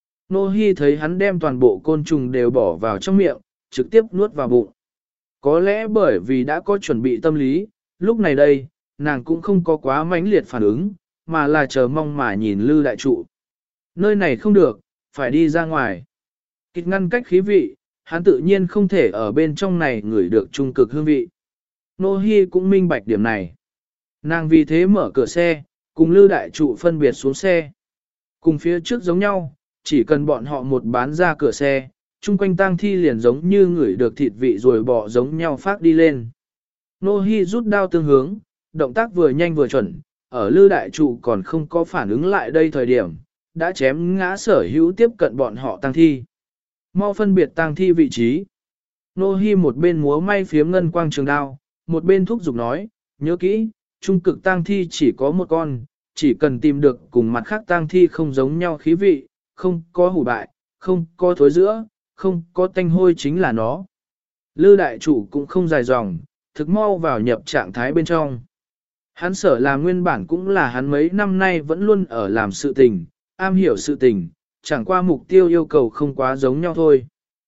Nô Hi thấy hắn đem toàn bộ côn trùng đều bỏ vào trong miệng, trực tiếp nuốt vào bụng. Có lẽ bởi vì đã có chuẩn bị tâm lý, lúc này đây, nàng cũng không có quá mãnh liệt phản ứng, mà là chờ mong mà nhìn Lư đại trụ. Nơi này không được, phải đi ra ngoài. Kịch ngăn cách khí vị, hắn tự nhiên không thể ở bên trong này ngửi được trung cực hương vị. Nô Hi cũng minh bạch điểm này. Nàng vì thế mở cửa xe, cùng Lư đại trụ phân biệt xuống xe. Cùng phía trước giống nhau, chỉ cần bọn họ một bán ra cửa xe, chung quanh tang thi liền giống như ngửi được thịt vị rồi bỏ giống nhau phát đi lên. Nô Hi rút đao tương hướng, động tác vừa nhanh vừa chuẩn, ở Lư đại trụ còn không có phản ứng lại đây thời điểm, đã chém ngã sở hữu tiếp cận bọn họ tang thi. Mau phân biệt tang thi vị trí. Nô Hi một bên múa may phiếm ngân quang trường đao, một bên thúc giục nói, nhớ kỹ, trung cực tang thi chỉ có một con, chỉ cần tìm được cùng mặt khác tang thi không giống nhau khí vị, không có hủ bại, không có thối giữa, không có tanh hôi chính là nó. Lư đại chủ cũng không dài dòng, thực mau vào nhập trạng thái bên trong. Hắn sở làm nguyên bản cũng là hắn mấy năm nay vẫn luôn ở làm sự tình, am hiểu sự tình, chẳng qua mục tiêu yêu cầu không quá giống nhau thôi.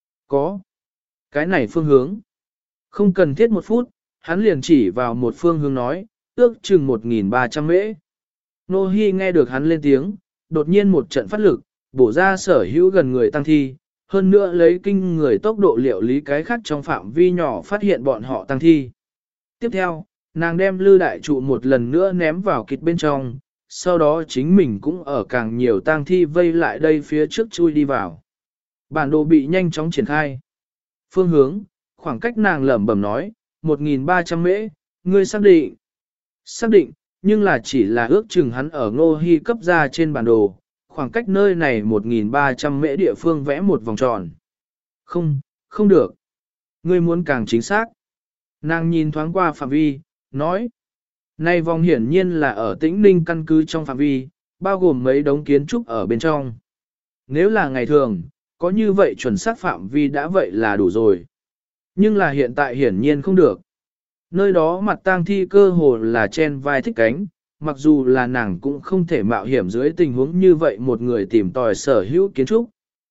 Có cái này phương hướng. Không cần thiết một phút, hắn liền chỉ vào một phương hướng nói, ước chừng 1.300 mễ. Nô Hi nghe được hắn lên tiếng, đột nhiên một trận phát lực, bổ ra sở hữu gần người tăng thi, hơn nữa lấy kinh người tốc độ liệu lý cái khác trong phạm vi nhỏ phát hiện bọn họ tăng thi. Tiếp theo, nàng đem Lư đại trụ một lần nữa ném vào kịch bên trong, sau đó chính mình cũng ở càng nhiều tang thi vây lại đây phía trước chui đi vào. Bản đồ bị nhanh chóng triển khai. Phương hướng, khoảng cách nàng lẩm bẩm nói, 1.300 mễ, ngươi xác định. Xác định, nhưng là chỉ là ước chừng hắn ở Ngô Hi cấp ra trên bản đồ, khoảng cách nơi này 1.300 mễ địa phương vẽ một vòng tròn. Không, không được. Ngươi muốn càng chính xác. Nàng nhìn thoáng qua phạm vi, nói. Này vòng hiển nhiên là ở Tĩnh Ninh căn cứ trong phạm vi, bao gồm mấy đống kiến trúc ở bên trong. Nếu là ngày thường, có như vậy chuẩn xác phạm vi đã vậy là đủ rồi. Nhưng là hiện tại hiển nhiên không được. Nơi đó mặt tang thi cơ hồ là chen vai thích cánh, mặc dù là nàng cũng không thể mạo hiểm dưới tình huống như vậy một người tìm tòi sở hữu kiến trúc.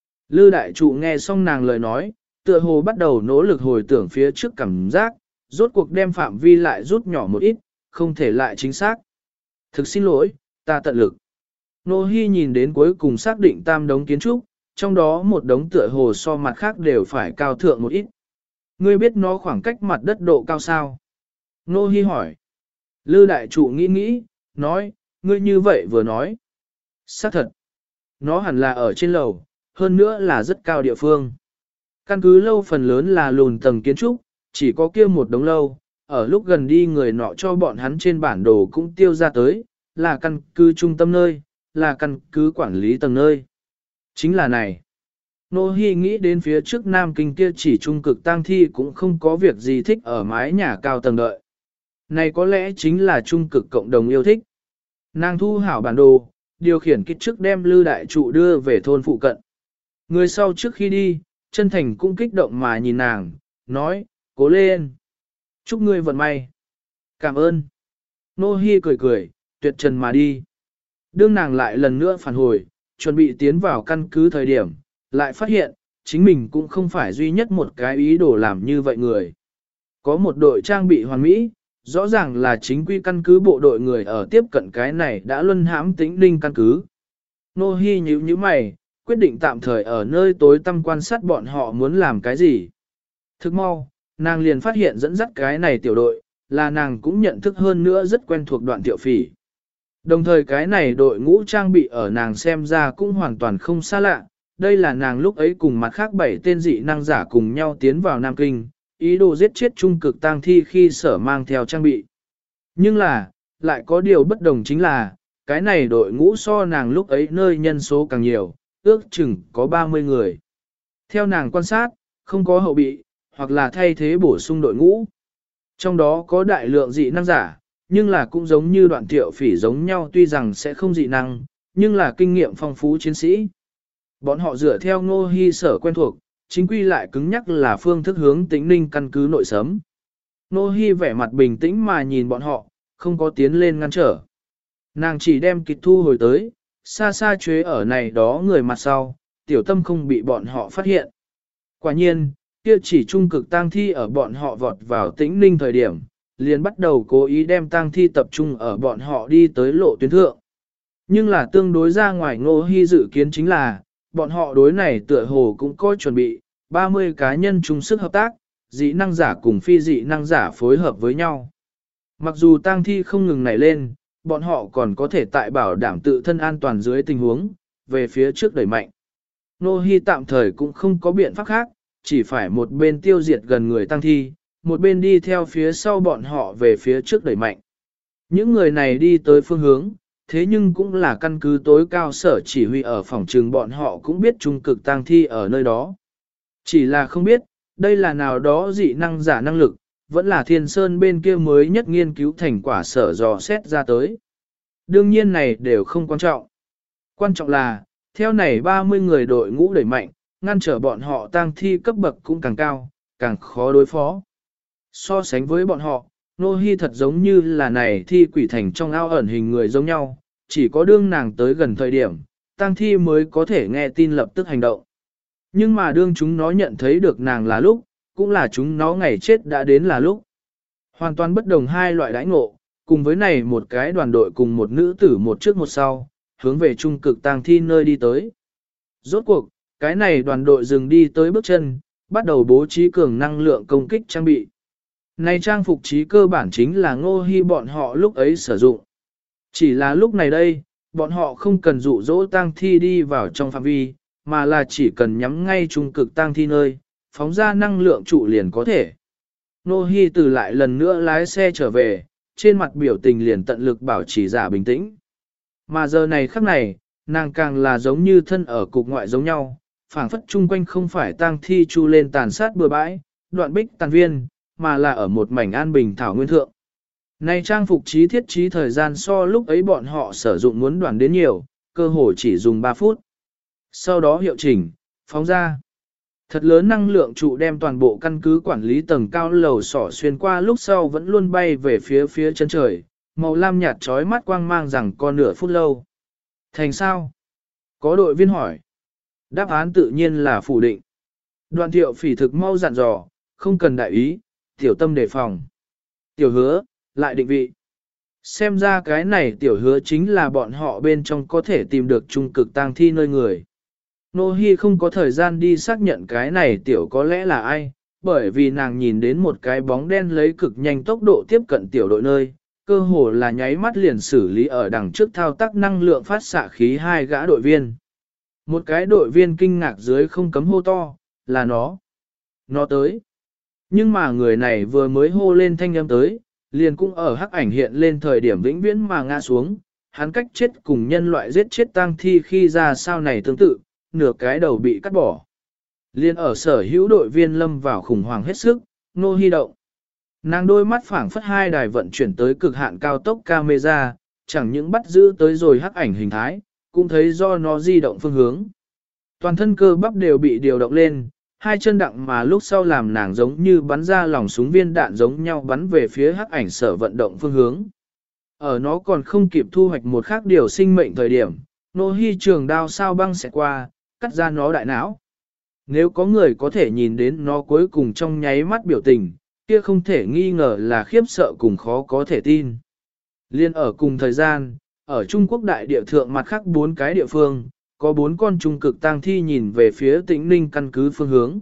Lư đại trụ nghe xong nàng lời nói, tựa hồ bắt đầu nỗ lực hồi tưởng phía trước cảm giác, rốt cuộc đem phạm vi lại rút nhỏ một ít, không thể lại chính xác. Thực xin lỗi, ta tận lực. Nô Hi nhìn đến cuối cùng xác định tam đống kiến trúc, trong đó một đống tựa hồ so mặt khác đều phải cao thượng một ít. Ngươi biết nó khoảng cách mặt đất độ cao sao? Nô Hi hỏi. Lư đại trụ nghĩ nghĩ, nói, ngươi như vậy vừa nói. Xác thật. Nó hẳn là ở trên lầu, hơn nữa là rất cao địa phương. Căn cứ lâu phần lớn là lùn tầng kiến trúc, chỉ có kia một đống lâu, ở lúc gần đi người nọ cho bọn hắn trên bản đồ cũng tiêu ra tới, là căn cứ trung tâm nơi, là căn cứ quản lý tầng nơi. Chính là này. Nô Hi nghĩ đến phía trước Nam Kinh kia chỉ trung cực tang thi cũng không có việc gì thích ở mái nhà cao tầng đợi. Này có lẽ chính là trung cực cộng đồng yêu thích. Nàng thu hảo bản đồ, điều khiển kích trước đem Lư đại trụ đưa về thôn phụ cận. Người sau trước khi đi, chân thành cũng kích động mà nhìn nàng, nói, cố lên. Chúc ngươi vận may. Cảm ơn. Nô Hi cười cười, tuyệt trần mà đi. Đương nàng lại lần nữa phản hồi, chuẩn bị tiến vào căn cứ thời điểm, lại phát hiện, chính mình cũng không phải duy nhất một cái ý đồ làm như vậy người. Có một đội trang bị hoàn mỹ, rõ ràng là chính quy căn cứ bộ đội người ở tiếp cận cái này đã luân hãm Tĩnh Ninh căn cứ. Nô Hi nhíu mày, quyết định tạm thời ở nơi tối tăm quan sát bọn họ muốn làm cái gì. Thức mau, nàng liền phát hiện dẫn dắt cái này tiểu đội, là nàng cũng nhận thức hơn nữa rất quen thuộc Đoạn Tiểu Phỉ. Đồng thời cái này đội ngũ trang bị ở nàng xem ra cũng hoàn toàn không xa lạ, đây là nàng lúc ấy cùng mặt khác 7 tên dị năng giả cùng nhau tiến vào Nam Kinh, ý đồ giết chết trung cực tang thi khi sở mang theo trang bị. Nhưng là, lại có điều bất đồng chính là, cái này đội ngũ so nàng lúc ấy nơi nhân số càng nhiều, ước chừng có 30 người. Theo nàng quan sát, không có hậu bị, hoặc là thay thế bổ sung đội ngũ. Trong đó có đại lượng dị năng giả, nhưng là cũng giống như Đoạn Tiểu Phỉ giống nhau tuy rằng sẽ không dị năng, nhưng là kinh nghiệm phong phú chiến sĩ. Bọn họ dựa theo Ngô Hi sở quen thuộc, chính quy lại cứng nhắc là phương thức hướng Tĩnh Ninh căn cứ nội sấm. Ngô Hi vẻ mặt bình tĩnh mà nhìn bọn họ, không có tiến lên ngăn trở. Nàng chỉ đem kịch thu hồi tới, xa xa chế ở này đó người mặt sau, tiểu tâm không bị bọn họ phát hiện. Quả nhiên, kia chỉ trung cực tang thi ở bọn họ vọt vào tĩnh ninh thời điểm, liền bắt đầu cố ý đem tang thi tập trung ở bọn họ đi tới lộ tuyến thượng. Nhưng là tương đối ra ngoài Ngô Hi dự kiến chính là, bọn họ đối này tựa hồ cũng có chuẩn bị, 30 cá nhân chung sức hợp tác, dị năng giả cùng phi dị năng giả phối hợp với nhau. Mặc dù tang thi không ngừng nảy lên, bọn họ còn có thể tại bảo đảm tự thân an toàn dưới tình huống, về phía trước đẩy mạnh. Ngô Hi tạm thời cũng không có biện pháp khác, chỉ phải một bên tiêu diệt gần người tang thi, một bên đi theo phía sau bọn họ về phía trước đẩy mạnh. Những người này đi tới phương hướng, thế nhưng cũng là căn cứ tối cao sở chỉ huy ở phòng trường bọn họ cũng biết trung cực tang thi ở nơi đó. Chỉ là không biết, đây là nào đó dị năng giả năng lực, vẫn là thiên sơn bên kia mới nhất nghiên cứu thành quả sở dò xét ra tới. Đương nhiên này đều không quan trọng. Quan trọng là, theo này 30 người đội ngũ đẩy mạnh, ngăn trở bọn họ tang thi cấp bậc cũng càng cao, càng khó đối phó. So sánh với bọn họ, Nô Hi thật giống như là này thi quỷ thành trong ao ẩn hình người giống nhau, chỉ có đương nàng tới gần thời điểm, tang thi mới có thể nghe tin lập tức hành động. Nhưng mà đương chúng nó nhận thấy được nàng là lúc, cũng là chúng nó ngày chết đã đến là lúc. Hoàn toàn bất đồng hai loại đãi ngộ, cùng với này một cái đoàn đội cùng một nữ tử một trước một sau, hướng về trung cực tang thi nơi đi tới. Rốt cuộc, cái này đoàn đội dừng đi tới bước chân, bắt đầu bố trí cường năng lượng công kích trang bị. Này trang phục trí cơ bản chính là Ngô Hi bọn họ lúc ấy sử dụng. Chỉ là lúc này đây, bọn họ không cần dụ dỗ tang thi đi vào trong phạm vi, mà là chỉ cần nhắm ngay trung cực tang thi nơi, phóng ra năng lượng trụ liền có thể. Ngô Hi từ lại lần nữa lái xe trở về, trên mặt biểu tình liền tận lực bảo trì giả bình tĩnh. Mà giờ này khắc này, nàng càng là giống như thân ở cục ngoại giống nhau, phảng phất chung quanh không phải tang thi chu lên tàn sát bừa bãi, đoạn bích tàn viên, mà là ở một mảnh an bình thảo nguyên thượng. Này trang phục trí thiết trí thời gian so lúc ấy bọn họ sử dụng muốn đoạn đến nhiều, cơ hồ chỉ dùng 3 phút. Sau đó hiệu chỉnh, phóng ra. Thật lớn năng lượng trụ đem toàn bộ căn cứ quản lý tầng cao lầu sỏ xuyên qua lúc sau vẫn luôn bay về phía chân trời, màu lam nhạt trói mắt quang mang rằng còn nửa phút lâu. Thành sao? Có đội viên hỏi. Đáp án tự nhiên là phủ định. Đoàn thiệu phỉ thực mau dặn dò, không cần đại ý, tiểu tâm đề phòng. Tiểu hứa, lại định vị. Xem ra cái này tiểu hứa chính là bọn họ bên trong có thể tìm được trung cực tang thi nơi người. Nô Hi không có thời gian đi xác nhận cái này tiểu có lẽ là ai, bởi vì nàng nhìn đến một cái bóng đen lấy cực nhanh tốc độ tiếp cận tiểu đội nơi, cơ hồ là nháy mắt liền xử lý ở đằng trước thao tác năng lượng phát xạ khí hai gã đội viên. Một cái đội viên kinh ngạc dưới không cấm hô to, là nó. Nó tới. Nhưng mà người này vừa mới hô lên thanh âm tới, liền cũng ở hắc ảnh hiện lên thời điểm vĩnh viễn mà ngã xuống, hắn cách chết cùng nhân loại giết chết tang thi khi ra sao này tương tự, nửa cái đầu bị cắt bỏ. Liên ở sở hữu đội viên lâm vào khủng hoảng hết sức, Nô Hi động. Nàng đôi mắt phảng phất hai đài vận chuyển tới cực hạn cao tốc camera, chẳng những bắt giữ tới rồi hắc ảnh hình thái, cũng thấy do nó di động phương hướng. Toàn thân cơ bắp đều bị điều động lên, hai chân đặng mà lúc sau làm nàng giống như bắn ra lòng súng viên đạn giống nhau bắn về phía hắc ảnh sở vận động phương hướng. Ở nó còn không kịp thu hoạch một khác điều sinh mệnh thời điểm, Nô Hi trường đao sao băng sẽ qua, cắt ra nó đại não. Nếu có người có thể nhìn đến nó cuối cùng trong nháy mắt biểu tình, kia không thể nghi ngờ là khiếp sợ cùng khó có thể tin. Liên ở cùng thời gian, ở Trung Quốc đại địa thượng mặt khác 4 cái địa phương, có 4 con trung cực tang thi nhìn về phía Tĩnh Ninh căn cứ phương hướng.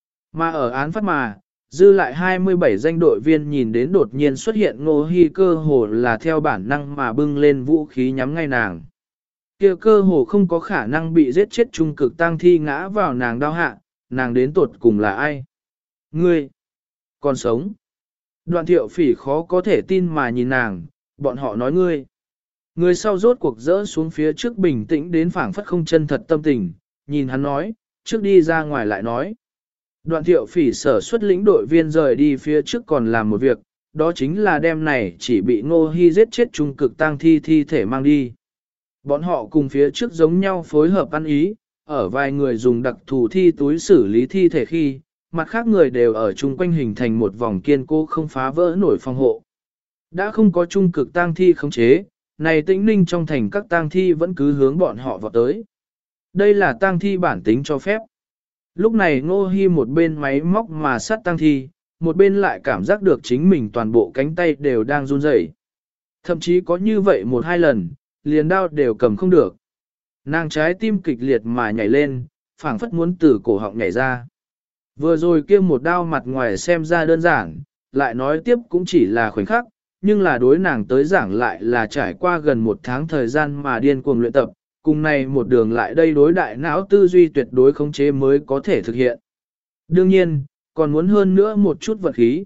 Mà ở án phát mà, dư lại 27 danh đội viên nhìn đến đột nhiên xuất hiện Ngô Hi cơ hồ là theo bản năng mà bưng lên vũ khí nhắm ngay nàng. Kia cơ hồ không có khả năng bị giết chết trung cực tang thi ngã vào nàng đau hạ, nàng đến tột cùng là ai? Ngươi! Còn sống! Đoạn thiệu phỉ khó có thể tin mà nhìn nàng, bọn họ nói ngươi. Người sau rốt cuộc dỡ xuống phía trước bình tĩnh đến phảng phất không chân thật tâm tình, nhìn hắn nói, trước đi ra ngoài lại nói. Đoạn thiệu phỉ sở xuất lĩnh đội viên rời đi phía trước còn làm một việc, đó chính là đêm này chỉ bị Ngô Hi giết chết trung cực tang thi thi thể mang đi. Bọn họ cùng phía trước giống nhau phối hợp ăn ý, ở vài người dùng đặc thù thi túi xử lý thi thể khi, mặt khác người đều ở chung quanh hình thành một vòng kiên cố không phá vỡ nổi phòng hộ. Đã không có trung cực tang thi khống chế, này Tĩnh Ninh trong thành các tang thi vẫn cứ hướng bọn họ vào tới. Đây là tang thi bản tính cho phép. Lúc này Ngô Hi một bên máy móc mà sát tang thi, một bên lại cảm giác được chính mình toàn bộ cánh tay đều đang run rẩy. Thậm chí có như vậy một hai lần, liền đao đều cầm không được. Nàng trái tim kịch liệt mà nhảy lên, phảng phất muốn từ cổ họng nhảy ra. Vừa rồi kia một đao mặt ngoài xem ra đơn giản, lại nói tiếp cũng chỉ là khoảnh khắc, nhưng là đối nàng tới giảng lại là trải qua gần một tháng thời gian mà điên cuồng luyện tập, cùng này một đường lại đây đối đại não tư duy tuyệt đối khống chế mới có thể thực hiện. Đương nhiên, còn muốn hơn nữa một chút vật khí.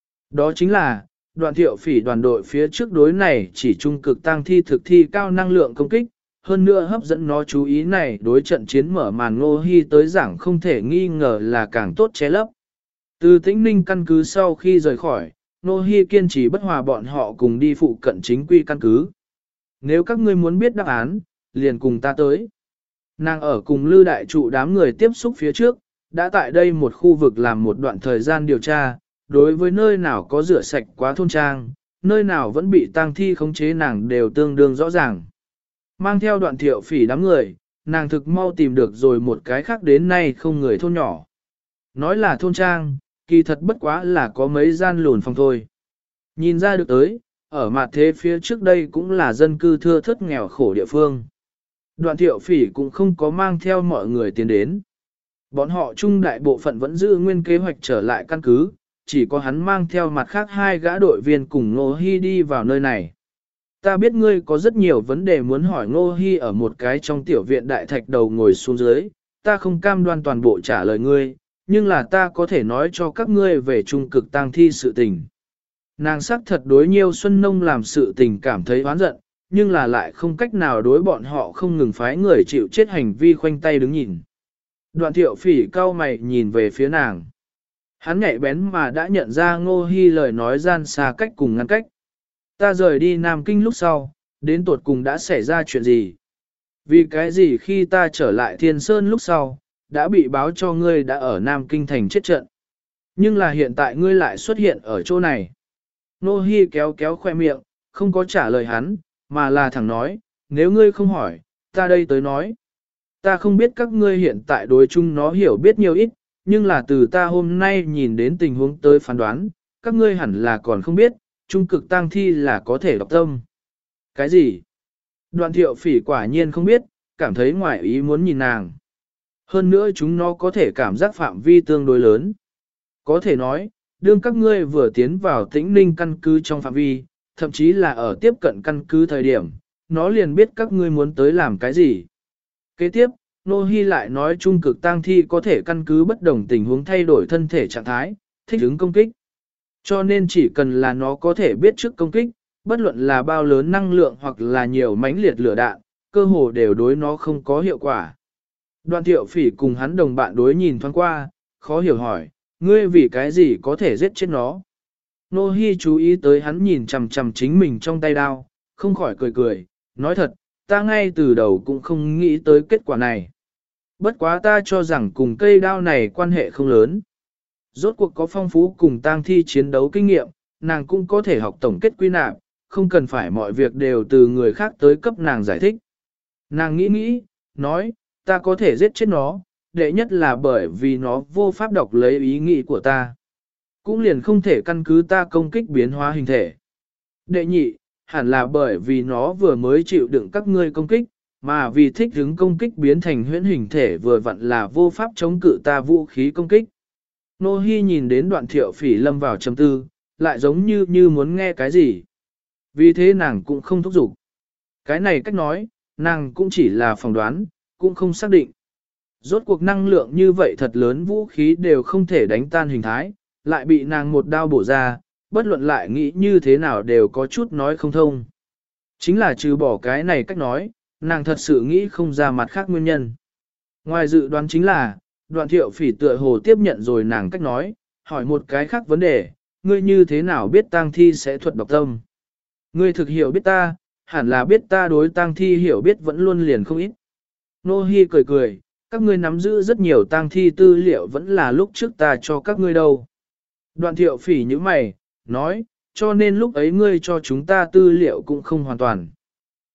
Đó chính là, Đoạn Thiệu Phỉ đoàn đội phía trước đối này chỉ trung cực tăng thi thực thi cao năng lượng công kích, hơn nữa hấp dẫn nó chú ý này đối trận chiến mở màn Ngô Hi tới giảng không thể nghi ngờ là càng tốt che lấp. Từ Tĩnh Ninh căn cứ sau khi rời khỏi, Ngô Hi kiên trì bất hòa bọn họ cùng đi phụ cận chính quy căn cứ. Nếu các ngươi muốn biết đáp án, liền cùng ta tới. Nàng ở cùng Lư Đại Trụ đám người tiếp xúc phía trước, đã tại đây một khu vực làm một đoạn thời gian điều tra, đối với nơi nào có rửa sạch quá thôn trang, nơi nào vẫn bị tang thi khống chế nàng đều tương đương rõ ràng. Mang theo Đoạn Thiệu Phỉ đám người, nàng thực mau tìm được rồi một cái khác đến nay không người thôn nhỏ. Nói là thôn trang, kỳ thật bất quá là có mấy gian lùn phòng thôi. Nhìn ra được tới, ở mặt thế phía trước đây cũng là dân cư thưa thớt nghèo khổ địa phương. Đoạn Thiệu Phỉ cũng không có mang theo mọi người tiến đến. Bọn họ chung đại bộ phận vẫn giữ nguyên kế hoạch trở lại căn cứ, chỉ có hắn mang theo mặt khác hai gã đội viên cùng Ngô Hi đi vào nơi này. Ta biết ngươi có rất nhiều vấn đề muốn hỏi Ngô Hi ở một cái trong tiểu viện đại thạch đầu ngồi xuống dưới, ta không cam đoan toàn bộ trả lời ngươi, nhưng là ta có thể nói cho các ngươi về trung cực tang thi sự tình. Nàng sắc thật đối Nhiêu Xuân Nông làm sự tình cảm thấy oán giận, nhưng là lại không cách nào đối bọn họ không ngừng phái người chịu chết hành vi khoanh tay đứng nhìn. Đoạn Thiệu Phỉ cau mày nhìn về phía nàng. Hắn nhạy bén mà đã nhận ra Ngô Hi lời nói gian xa cách cùng ngăn cách. Ta rời đi Nam Kinh lúc sau, đến tuột cùng đã xảy ra chuyện gì? Vì cái gì khi ta trở lại Thiên Sơn lúc sau, đã bị báo cho ngươi đã ở Nam Kinh thành chết trận. Nhưng là hiện tại ngươi lại xuất hiện ở chỗ này. Ngô Hi kéo kéo khoe miệng, không có trả lời hắn, mà là thẳng nói, nếu ngươi không hỏi, ta đây tới nói. Ta không biết các ngươi hiện tại đối chung nó hiểu biết nhiều ít, nhưng là từ ta hôm nay nhìn đến tình huống tới phán đoán, các ngươi hẳn là còn không biết, trung cực tang thi là có thể độc tâm. Cái gì? Đoạn Thiệu Phỉ quả nhiên không biết, cảm thấy ngoài ý muốn nhìn nàng. Hơn nữa chúng nó có thể cảm giác phạm vi tương đối lớn. Có thể nói, đương các ngươi vừa tiến vào Tĩnh Ninh căn cứ trong phạm vi, thậm chí là ở tiếp cận căn cứ thời điểm, nó liền biết các ngươi muốn tới làm cái gì. Kế tiếp, Ngô Hi lại nói trung cực tang thi có thể căn cứ bất đồng tình huống thay đổi thân thể trạng thái, thích ứng công kích. Cho nên chỉ cần là nó có thể biết trước công kích, bất luận là bao lớn năng lượng hoặc là nhiều mãnh liệt lửa đạn, cơ hồ đều đối nó không có hiệu quả. Đoạn Thiệu Phỉ cùng hắn đồng bạn đối nhìn thoáng qua, khó hiểu hỏi, ngươi vì cái gì có thể giết chết nó? Ngô Hi chú ý tới hắn nhìn chằm chằm chính mình trong tay đao, không khỏi cười cười, nói thật, ta ngay từ đầu cũng không nghĩ tới kết quả này. Bất quá ta cho rằng cùng cây đao này quan hệ không lớn. Rốt cuộc có phong phú cùng tang thi chiến đấu kinh nghiệm, nàng cũng có thể học tổng kết quy nạp, không cần phải mọi việc đều từ người khác tới cấp nàng giải thích. Nàng nghĩ, nói, ta có thể giết chết nó, đệ nhất là bởi vì nó vô pháp đọc lấy ý nghĩ của ta. Cũng liền không thể căn cứ ta công kích biến hóa hình thể. Đệ nhị, hẳn là bởi vì nó vừa mới chịu đựng các ngươi công kích, mà vì thích hứng công kích biến thành huyễn hình thể vừa vặn là vô pháp chống cự ta vũ khí công kích. Ngô Hi nhìn đến Đoạn Thiệu Phỉ lâm vào trầm tư, lại giống như muốn nghe cái gì. Vì thế nàng cũng không thúc giục. Cái này cách nói, nàng cũng chỉ là phỏng đoán, cũng không xác định. Rốt cuộc năng lượng như vậy thật lớn vũ khí đều không thể đánh tan hình thái, lại bị nàng một đao bổ ra, bất luận lại nghĩ như thế nào đều có chút nói không thông. Chính là trừ bỏ cái này cách nói, nàng thật sự nghĩ không ra mặt khác nguyên nhân. Ngoài dự đoán chính là, Đoạn Thiệu Phỉ tựa hồ tiếp nhận rồi nàng cách nói, hỏi một cái khác vấn đề, ngươi như thế nào biết tang thi sẽ thuật độc tâm? Ngươi thực hiểu biết ta, hẳn là biết ta đối tang thi hiểu biết vẫn luôn liền không ít. Ngô Hi cười cười, các ngươi nắm giữ rất nhiều tang thi tư liệu vẫn là lúc trước ta cho các ngươi đâu. Đoạn Thiệu Phỉ như mày, nói, cho nên lúc ấy ngươi cho chúng ta tư liệu cũng không hoàn toàn.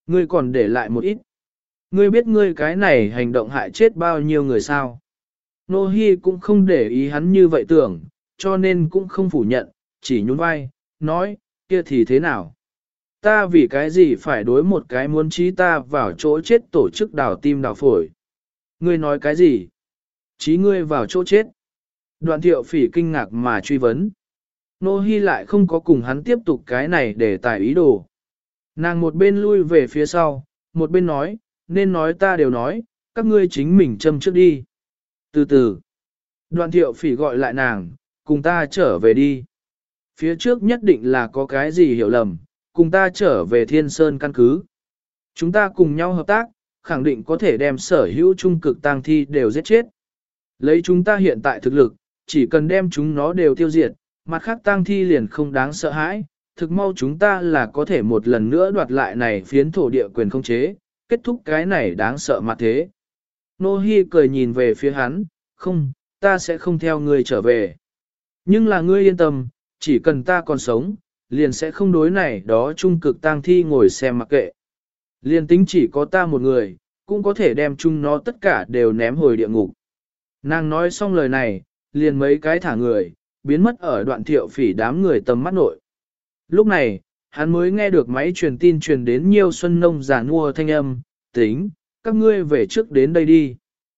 Ngươi còn để lại một ít. Ngươi biết ngươi cái này hành động hại chết bao nhiêu người sao? Nô Hi cũng không để ý hắn như vậy tưởng, cho nên cũng không phủ nhận, chỉ nhún vai, nói, kia thì thế nào? Ta vì cái gì phải đối một cái muốn trí ta vào chỗ chết tổ chức đào tim đào phổi? Ngươi nói cái gì? Trí ngươi vào chỗ chết. Đoạn thiệu phỉ kinh ngạc mà truy vấn. Nô Hi lại không có cùng hắn tiếp tục cái này để tài ý đồ. Nàng một bên lui về phía sau, một bên nói, nên nói ta đều nói, các ngươi chính mình châm trước đi. Từ từ, đoạn thiệu phỉ gọi lại nàng, cùng ta trở về đi. Phía trước nhất định là có cái gì hiểu lầm, cùng ta trở về Thiên Sơn căn cứ. Chúng ta cùng nhau hợp tác, khẳng định có thể đem sở hữu trung cực tang thi đều giết chết. Lấy chúng ta hiện tại thực lực, chỉ cần đem chúng nó đều tiêu diệt, mặt khác tang thi liền không đáng sợ hãi, thực mau chúng ta là có thể một lần nữa đoạt lại này phiến thổ địa quyền không chế, kết thúc cái này đáng sợ mặt thế. Nô Hi cười nhìn về phía hắn, không, ta sẽ không theo ngươi trở về. Nhưng là ngươi yên tâm, chỉ cần ta còn sống, liền sẽ không đối này đó trung cực tang thi ngồi xem mặc kệ. Liền tính chỉ có ta một người, cũng có thể đem chúng nó tất cả đều ném hồi địa ngục. Nàng nói xong lời này, liền mấy cái thả người, biến mất ở đoạn thiệu phỉ đám người tầm mắt nội. Lúc này, hắn mới nghe được máy truyền tin truyền đến nhiều xuân nông giả nua thanh âm, tính, các ngươi về trước đến đây đi.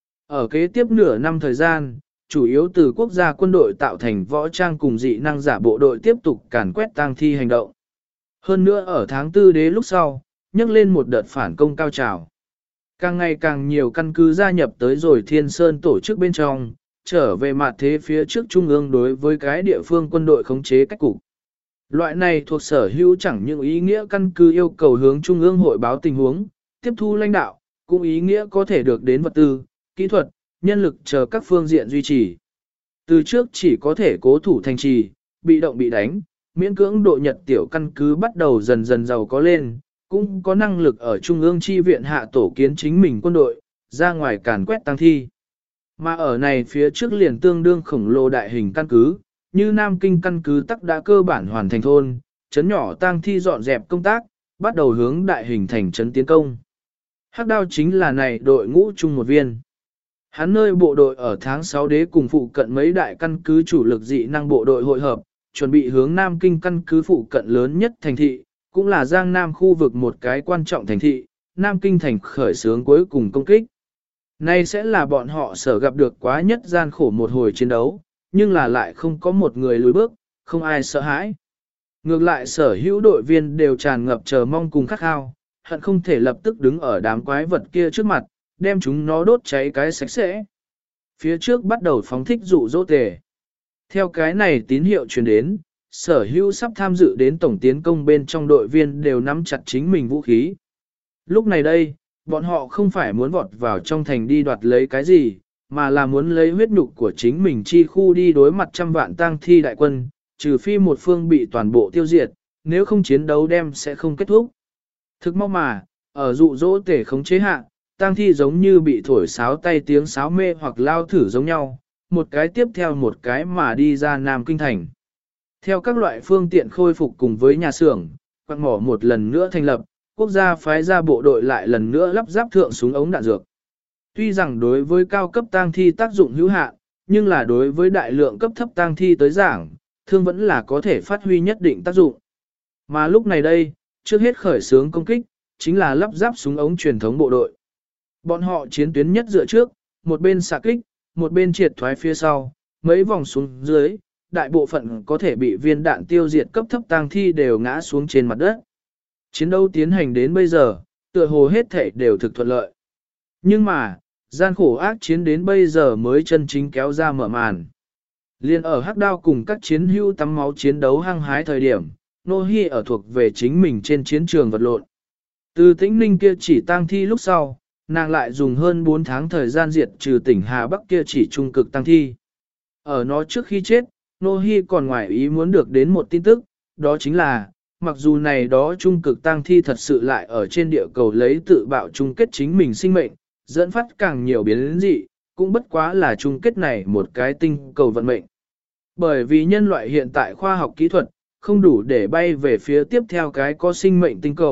Ở kế tiếp nửa năm thời gian, chủ yếu từ quốc gia quân đội tạo thành võ trang cùng dị năng giả bộ đội tiếp tục càn quét tang thi hành động. Hơn nữa ở tháng 4 đế lúc sau, nhấc lên một đợt phản công cao trào. Càng ngày càng nhiều căn cứ gia nhập tới rồi Thiên Sơn tổ chức bên trong, trở về mặt thế phía trước trung ương đối với cái địa phương quân đội khống chế cách cục. Loại này thuộc sở hữu chẳng những ý nghĩa căn cứ yêu cầu hướng trung ương hội báo tình huống, tiếp thu lãnh đạo, cũng ý nghĩa có thể được đến vật tư, kỹ thuật, nhân lực chờ các phương diện duy trì. Từ trước chỉ có thể cố thủ thành trì, bị động bị đánh, miễn cưỡng độ nhật tiểu căn cứ bắt đầu dần dần giàu có lên, cũng có năng lực ở trung ương chi viện hạ tổ kiến chính mình quân đội, ra ngoài càn quét tăng thi. Mà ở này phía trước liền tương đương khổng lồ đại hình căn cứ, như Nam Kinh căn cứ tắc đã cơ bản hoàn thành thôn, chấn nhỏ tang thi dọn dẹp công tác, bắt đầu hướng đại hình thành trấn tiến công. Hắc Đao chính là này đội ngũ chung một viên. Hắn nơi bộ đội ở tháng 6 đế cùng phụ cận mấy đại căn cứ chủ lực dị năng bộ đội hội hợp, chuẩn bị hướng Nam Kinh căn cứ phụ cận lớn nhất thành thị, cũng là Giang Nam khu vực một cái quan trọng thành thị, Nam Kinh thành khởi xướng cuối cùng công kích. Nay sẽ là bọn họ sở gặp được quá nhất gian khổ một hồi chiến đấu, nhưng là lại không có một người lùi bước, không ai sợ hãi. Ngược lại sở hữu đội viên đều tràn ngập chờ mong cùng khát khao, hận không thể lập tức đứng ở đám quái vật kia trước mặt, đem chúng nó đốt cháy cái sạch sẽ. Phía trước bắt đầu phóng thích dụ dỗ tề. Theo cái này tín hiệu truyền đến, sở hữu sắp tham dự đến tổng tiến công bên trong đội viên đều nắm chặt chính mình vũ khí. Lúc này đây, bọn họ không phải muốn vọt vào trong thành đi đoạt lấy cái gì, mà là muốn lấy huyết nhục của chính mình chi khu đi đối mặt trăm vạn tang thi đại quân, trừ phi một phương bị toàn bộ tiêu diệt, nếu không chiến đấu đem sẽ không kết thúc. Thực mau mà, ở dụ dỗ tể khống chế hạ, tang thi giống như bị thổi sáo tay tiếng sáo mê hoặc lao thử giống nhau, một cái tiếp theo một cái mà đi ra Nam Kinh thành. Theo các loại phương tiện khôi phục cùng với nhà xưởng, quặng mỏ một lần nữa thành lập, quốc gia phái ra bộ đội lại lần nữa lắp ráp thượng súng ống đạn dược. Tuy rằng đối với cao cấp tang thi tác dụng hữu hạn, nhưng là đối với đại lượng cấp thấp tang thi tới giảng, thương vẫn là có thể phát huy nhất định tác dụng. Mà lúc này đây, trước hết khởi xướng công kích, chính là lắp ráp súng ống truyền thống bộ đội. Bọn họ chiến tuyến nhất dựa trước, một bên xạ kích, một bên triệt thoái phía sau, mấy vòng xuống dưới, đại bộ phận có thể bị viên đạn tiêu diệt cấp thấp tang thi đều ngã xuống trên mặt đất. Chiến đấu tiến hành đến bây giờ, tựa hồ hết thể đều thực thuận lợi. Nhưng mà, gian khổ ác chiến đến bây giờ mới chân chính kéo ra mở màn. Liên ở Hắc Đao cùng các chiến hữu tắm máu chiến đấu hăng hái thời điểm, Nô Hi ở thuộc về chính mình trên chiến trường vật lộn. Từ Tĩnh Ninh kia chỉ tang thi lúc sau, nàng lại dùng hơn 4 tháng thời gian diệt trừ tỉnh Hà Bắc kia chỉ trung cực tang thi. Ở nó trước khi chết, Nô Hi còn ngoài ý muốn được đến một tin tức, đó chính là, mặc dù này đó trung cực tang thi thật sự lại ở trên địa cầu lấy tự bạo chung kết chính mình sinh mệnh, dẫn phát càng nhiều biến dị, cũng bất quá là chung kết này một cái tinh cầu vận mệnh. Bởi vì nhân loại hiện tại khoa học kỹ thuật, không đủ để bay về phía tiếp theo cái có sinh mệnh tinh cầu,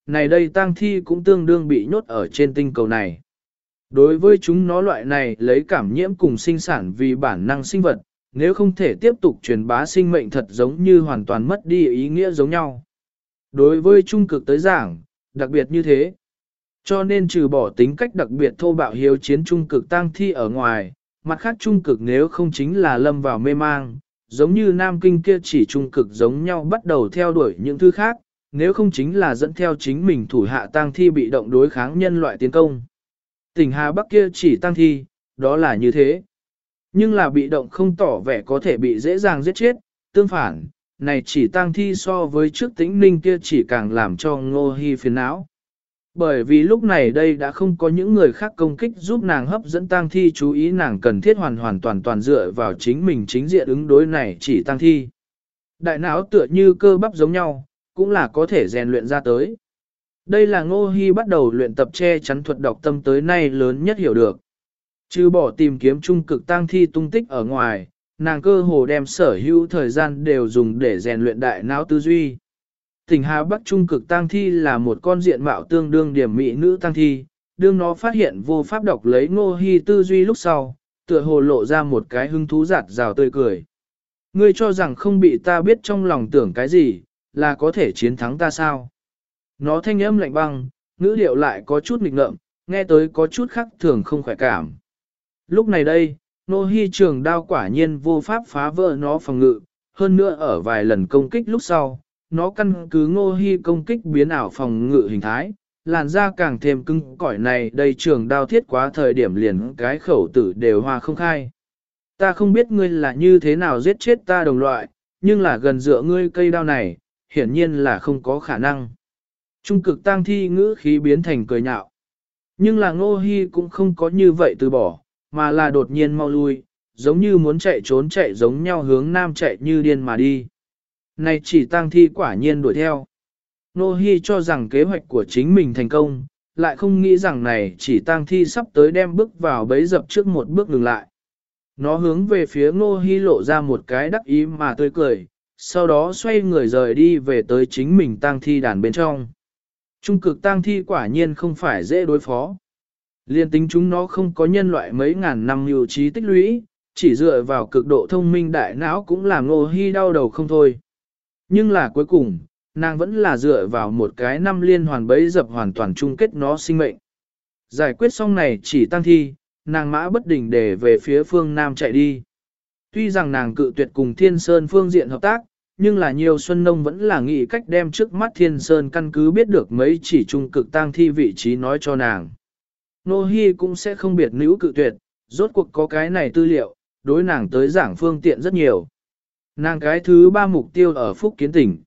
này đây tang thi cũng tương đương bị nhốt ở trên tinh cầu này. Đối với chúng nó loại này lấy cảm nhiễm cùng sinh sản vì bản năng sinh vật, nếu không thể tiếp tục truyền bá sinh mệnh thật giống như hoàn toàn mất đi ý nghĩa giống nhau. Đối với trung cực tới giảng, đặc biệt như thế. Cho nên trừ bỏ tính cách đặc biệt thô bạo hiếu chiến trung cực tang thi ở ngoài, mặt khác trung cực nếu không chính là lâm vào mê mang, giống như Nam Kinh kia chỉ trung cực giống nhau bắt đầu theo đuổi những thứ khác, nếu không chính là dẫn theo chính mình thủ hạ tang thi bị động đối kháng nhân loại tiến công. Tỉnh Hà Bắc kia chỉ tang thi, đó là như thế. Nhưng là bị động không tỏ vẻ có thể bị dễ dàng giết chết, tương phản, này chỉ tang thi so với trước Tĩnh Ninh kia chỉ càng làm cho Ngô Hi phiền não. Bởi vì lúc này đây đã không có những người khác công kích giúp nàng hấp dẫn tang thi chú ý, nàng cần thiết hoàn toàn dựa vào chính mình chính diện ứng đối này chỉ tang thi. Đại não tựa như cơ bắp giống nhau, cũng là có thể rèn luyện ra tới. Đây là Ngô Hi bắt đầu luyện tập che chắn thuật đọc tâm tới nay lớn nhất hiểu được. Trừ bỏ tìm kiếm trung cực tang thi tung tích ở ngoài, nàng cơ hồ đem sở hữu thời gian đều dùng để rèn luyện đại não tư duy. Tỉnh Hà Bắc trung cực tang thi là một con diện mạo tương đương điểm mỹ nữ tang thi, đương nó phát hiện vô pháp đọc lấy Ngô Hi tư duy lúc sau, tựa hồ lộ ra một cái hứng thú giạt rào tươi cười. Ngươi cho rằng không bị ta biết trong lòng tưởng cái gì, là có thể chiến thắng ta sao? Nó thanh âm lạnh băng, ngữ điệu lại có chút nghịch ngợm, nghe tới có chút khác thường không khỏe cảm. Lúc này đây, Ngô Hi trường đao quả nhiên vô pháp phá vỡ nó phòng ngự, hơn nữa ở vài lần công kích lúc sau, nó căn cứ Ngô Hi công kích biến ảo phòng ngự hình thái, làn da càng thêm cứng cỏi này đây trường đao thiết quá thời điểm liền cái khẩu tử đều hòa không khai. Ta không biết ngươi là như thế nào giết chết ta đồng loại, nhưng là gần dựa ngươi cây đao này, hiển nhiên là không có khả năng. Trung cực tang thi ngữ khí biến thành cười nhạo. Nhưng là Ngô Hi cũng không có như vậy từ bỏ, mà là đột nhiên mau lui, giống như muốn chạy trốn chạy giống nhau hướng nam chạy như điên mà đi. Này chỉ tang thi quả nhiên đuổi theo. Ngô Hi cho rằng kế hoạch của chính mình thành công, lại không nghĩ rằng này chỉ tang thi sắp tới đem bước vào bẫy dập trước một bước ngừng lại. Nó hướng về phía Ngô Hi lộ ra một cái đắc ý mà tươi cười, sau đó xoay người rời đi về tới chính mình tang thi đàn bên trong. Trung cực tang thi quả nhiên không phải dễ đối phó. Liên tính chúng nó không có nhân loại mấy ngàn năm mưu trí tích lũy, chỉ dựa vào cực độ thông minh đại não cũng làm Ngô Hi đau đầu không thôi. Nhưng là cuối cùng, nàng vẫn là dựa vào một cái năm liên hoàn bẫy dập hoàn toàn chung kết nó sinh mệnh. Giải quyết xong này chỉ tăng thi, nàng mã bất định để về phía phương Nam chạy đi. Tuy rằng nàng cự tuyệt cùng Thiên Sơn phương diện hợp tác, nhưng là nhiều Xuân Nông vẫn là nghĩ cách đem trước mắt Thiên Sơn căn cứ biết được mấy chỉ trung cực tang thi vị trí nói cho nàng. Nô Hi cũng sẽ không biệt nữ cự tuyệt, rốt cuộc có cái này tư liệu, đối nàng tới giảng phương tiện rất nhiều. Nàng cái thứ 3 mục tiêu ở Phúc Kiến tỉnh.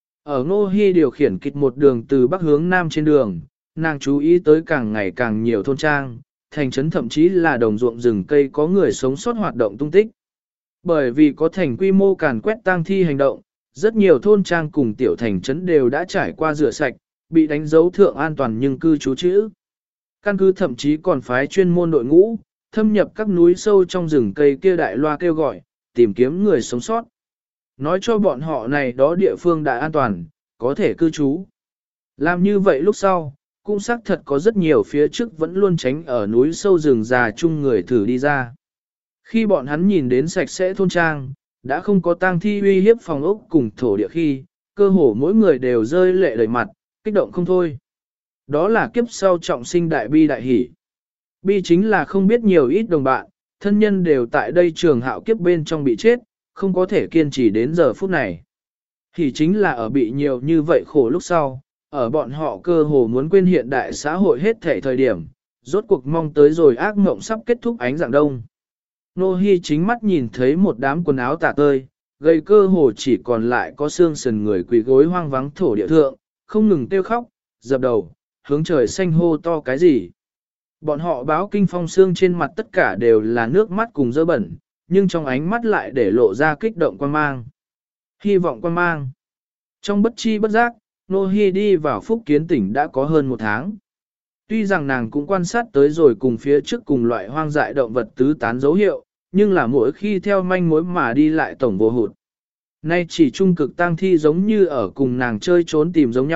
Ở Nô Hi điều khiển kịch một đường từ Bắc hướng Nam trên đường, nàng chú ý tới càng ngày càng nhiều thôn trang, thành trấn thậm chí là đồng ruộng rừng cây có người sống sót hoạt động tung tích. Bởi vì có thành quy mô càn quét tang thi hành động, rất nhiều thôn trang cùng tiểu thành trấn đều đã trải qua rửa sạch, bị đánh dấu thượng an toàn nhưng cư trú chữ. Căn cứ thậm chí còn phái chuyên môn đội ngũ, thâm nhập các núi sâu trong rừng cây kia đại loa kêu gọi, tìm kiếm người sống sót. Nói cho bọn họ này đó địa phương đã an toàn, có thể cư trú. Làm như vậy lúc sau, cũng xác thật có rất nhiều phía trước vẫn luôn tránh ở núi sâu rừng già chung người thử đi ra. Khi bọn hắn nhìn đến sạch sẽ thôn trang, đã không có tang thi uy hiếp phòng ốc cùng thổ địa khi, cơ hồ mỗi người đều rơi lệ đầy mặt, kích động không thôi. Đó là kiếp sau trọng sinh đại bi đại hỷ. Bi chính là không biết nhiều ít đồng bạn, thân nhân đều tại đây trường hạo kiếp bên trong bị chết, không có thể kiên trì đến giờ phút này. Hỷ chính là ở bị nhiều như vậy khổ lúc sau, ở bọn họ cơ hồ muốn quên hiện đại xã hội hết thể thời điểm, rốt cuộc mong tới rồi ác mộng sắp kết thúc ánh dạng đông. Nô Hi chính mắt nhìn thấy một đám quần áo tả tơi, gây cơ hồ chỉ còn lại có xương sườn người quỳ gối hoang vắng thổ địa thượng, không ngừng kêu khóc, dập đầu, hướng trời xanh hô to cái gì. Bọn họ báo kinh phong xương trên mặt tất cả đều là nước mắt cùng dơ bẩn, nhưng trong ánh mắt lại để lộ ra kích động quan mang. Hy vọng quan mang. Trong bất chi bất giác, Nô Hi đi vào Phúc Kiến tỉnh đã có hơn 1 tháng. Tuy rằng nàng cũng quan sát tới rồi cùng phía trước cùng loại hoang dại động vật tứ tán dấu hiệu, nhưng là mỗi khi theo manh mối mà đi lại tổng vô hụt. Nay chỉ trung cực tang thi giống như ở cùng nàng chơi trốn tìm giống nhau,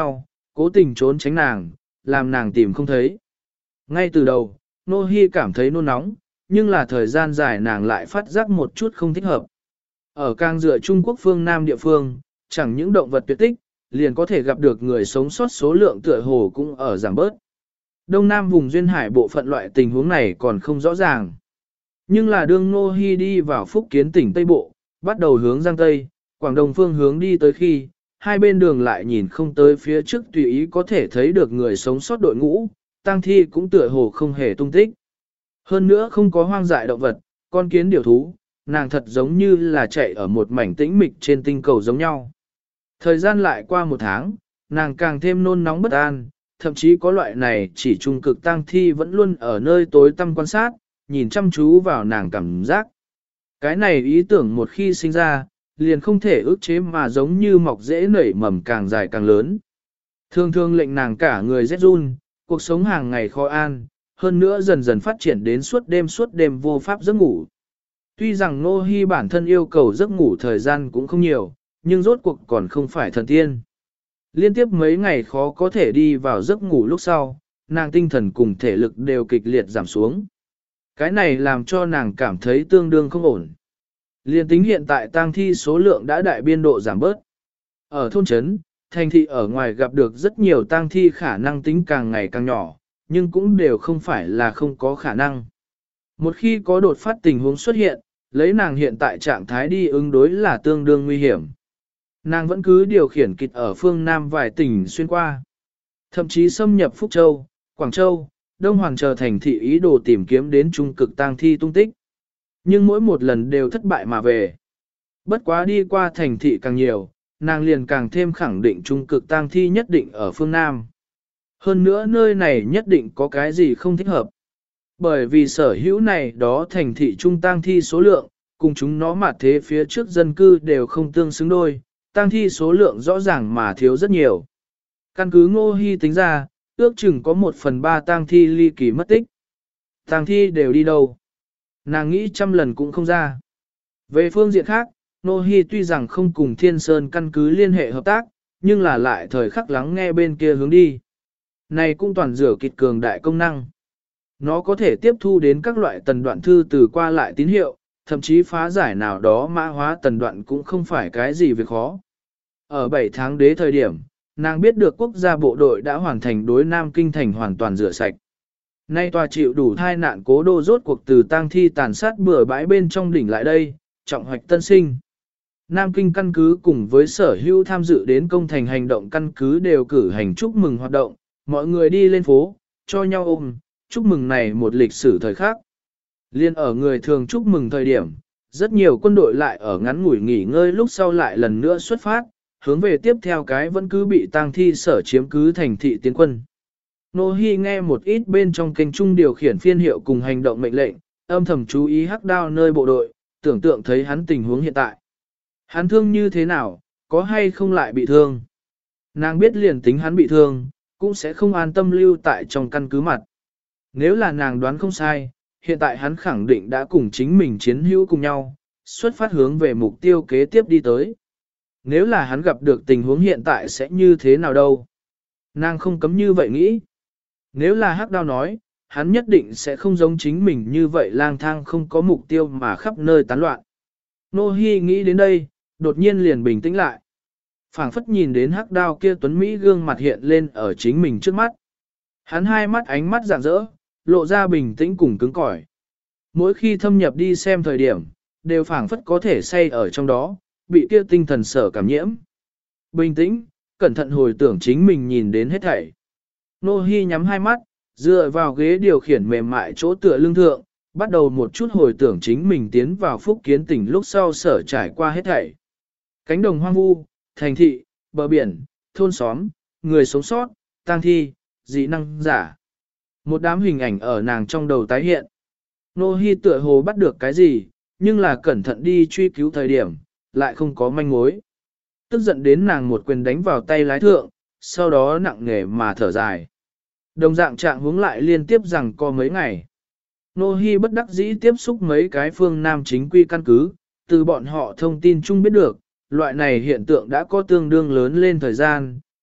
cố tình trốn tránh nàng, làm nàng tìm không thấy. Ngay từ đầu, Nô Hi cảm thấy nôn nóng, nhưng là thời gian dài nàng lại phát giác một chút không thích hợp. Ở càng dựa Trung Quốc phương Nam địa phương, chẳng những động vật tuyệt tích, liền có thể gặp được người sống sót số lượng tựa hồ cũng ở giảm bớt. Đông Nam vùng duyên hải bộ phận loại tình huống này còn không rõ ràng. Nhưng là đương Nô Hi đi vào Phúc Kiến tỉnh Tây Bộ, bắt đầu hướng Giang Tây, Quảng Đông phương hướng đi tới khi, hai bên đường lại nhìn không tới phía trước tùy ý có thể thấy được người sống sót đội ngũ, tang thi cũng tựa hồ không hề tung tích. Hơn nữa không có hoang dại động vật, con kiến điều thú, nàng thật giống như là chạy ở một mảnh tĩnh mịch trên tinh cầu giống nhau. Thời gian lại qua một tháng, nàng càng thêm nôn nóng bất an, thậm chí có loại này chỉ trung cực tang thi vẫn luôn ở nơi tối tăm quan sát, nhìn chăm chú vào nàng cảm giác. Cái này ý tưởng một khi sinh ra, liền không thể ức chế mà giống như mọc rễ nảy mầm càng dài càng lớn. Thường thường lệnh nàng cả người rét run, cuộc sống hàng ngày khó an, hơn nữa dần dần phát triển đến suốt đêm vô pháp giấc ngủ. Tuy rằng Nô Hi bản thân yêu cầu giấc ngủ thời gian cũng không nhiều, nhưng rốt cuộc còn không phải thần tiên. Liên tiếp mấy ngày khó có thể đi vào giấc ngủ lúc sau, nàng tinh thần cùng thể lực đều kịch liệt giảm xuống. Cái này làm cho nàng cảm thấy tương đương không ổn. Liên tính hiện tại tang thi số lượng đã đại biên độ giảm bớt. Ở thôn trấn, thành thị ở ngoài gặp được rất nhiều tang thi khả năng tính càng ngày càng nhỏ, nhưng cũng đều không phải là không có khả năng. Một khi có đột phát tình huống xuất hiện, lấy nàng hiện tại trạng thái đi ứng đối là tương đương nguy hiểm. Nàng vẫn cứ điều khiển kịch ở phương Nam vài tỉnh xuyên qua. Thậm chí xâm nhập Phúc Châu, Quảng Châu, Đông Hoàng chờ thành thị ý đồ tìm kiếm đến trung cực tang thi tung tích. Nhưng mỗi một lần đều thất bại mà về. Bất quá đi qua thành thị càng nhiều, nàng liền càng thêm khẳng định trung cực tang thi nhất định ở phương Nam. Hơn nữa nơi này nhất định có cái gì không thích hợp. Bởi vì sở hữu này đó thành thị trung tang thi số lượng, cùng chúng nó mà thế phía trước dân cư đều không tương xứng đôi, tang thi số lượng rõ ràng mà thiếu rất nhiều. Căn cứ Ngô Hi tính ra, ước chừng có 1/3 tang thi ly kỳ mất tích. Tang thi đều đi đâu? Nàng nghĩ trăm lần cũng không ra. Về phương diện khác, Ngô Hi tuy rằng không cùng Thiên Sơn căn cứ liên hệ hợp tác, nhưng là lại thời khắc lắng nghe bên kia hướng đi. Này cũng toàn rửa kịch cường đại công năng. Nó có thể tiếp thu đến các loại tần đoạn thư từ qua lại tín hiệu, thậm chí phá giải nào đó mã hóa tần đoạn cũng không phải cái gì việc khó. Ở 7 tháng đế thời điểm, nàng biết được quốc gia bộ đội đã hoàn thành đối Nam Kinh thành hoàn toàn rửa sạch. Nay tòa chịu đủ thai nạn cố đô rốt cuộc từ tang thi tàn sát bừa bãi bên trong đỉnh lại đây, trọng hoạch tân sinh. Nam Kinh căn cứ cùng với sở hữu tham dự đến công thành hành động căn cứ đều cử hành chúc mừng hoạt động, mọi người đi lên phố, cho nhau ôm, chúc mừng này một lịch sử thời khắc. Liên ở người thường chúc mừng thời điểm, rất nhiều quân đội lại ở ngắn ngủi nghỉ ngơi lúc sau lại lần nữa xuất phát, hướng về tiếp theo cái vẫn cứ bị tang thi sở chiếm cứ thành thị tiến quân. Nô Hi nghe một ít bên trong kênh trung điều khiển phiên hiệu cùng hành động mệnh lệnh, âm thầm chú ý Hắc Đao nơi bộ đội, tưởng tượng thấy hắn tình huống hiện tại. Hắn thương như thế nào, có hay không lại bị thương. Nàng biết liền tính hắn bị thương, cũng sẽ không an tâm lưu tại trong căn cứ mặt. Nếu là nàng đoán không sai, hiện tại hắn khẳng định đã cùng chính mình chiến hữu cùng nhau, xuất phát hướng về mục tiêu kế tiếp đi tới. Nếu là hắn gặp được tình huống hiện tại sẽ như thế nào đâu? Nàng không cấm như vậy nghĩ. Nếu là Hắc Đao nói, hắn nhất định sẽ không giống chính mình như vậy lang thang không có mục tiêu mà khắp nơi tán loạn. Nô Hi nghĩ đến đây, đột nhiên liền bình tĩnh lại. Phảng phất nhìn đến Hắc Đao kia tuấn Mỹ gương mặt hiện lên ở chính mình trước mắt. Hắn hai mắt ánh mắt rạng rỡ, lộ ra bình tĩnh cùng cứng cỏi. Mỗi khi thâm nhập đi xem thời điểm, đều phảng phất có thể say ở trong đó, bị kia tinh thần sở cảm nhiễm. Bình tĩnh, cẩn thận hồi tưởng chính mình nhìn đến hết thảy. Nô Hi nhắm hai mắt, dựa vào ghế điều khiển mềm mại chỗ tựa lưng thượng, bắt đầu một chút hồi tưởng chính mình tiến vào Phúc Kiến tỉnh lúc sau sở trải qua hết thảy. Cánh đồng hoang vu, thành thị, bờ biển, thôn xóm, người sống sót, tang thi, dị năng giả. Một đám hình ảnh ở nàng trong đầu tái hiện. Nô Hi tựa hồ bắt được cái gì, nhưng là cẩn thận đi truy cứu thời điểm, lại không có manh mối. Tức giận đến nàng một quyền đánh vào tay lái thượng, sau đó nặng nề mà thở dài. Đồng dạng trạng hướng lại liên tiếp rằng có mấy ngày. Nô Hi bất đắc dĩ tiếp xúc mấy cái phương Nam chính quy căn cứ, từ bọn họ thông tin chung biết được, loại này hiện tượng đã có tương đương lớn lên thời gian,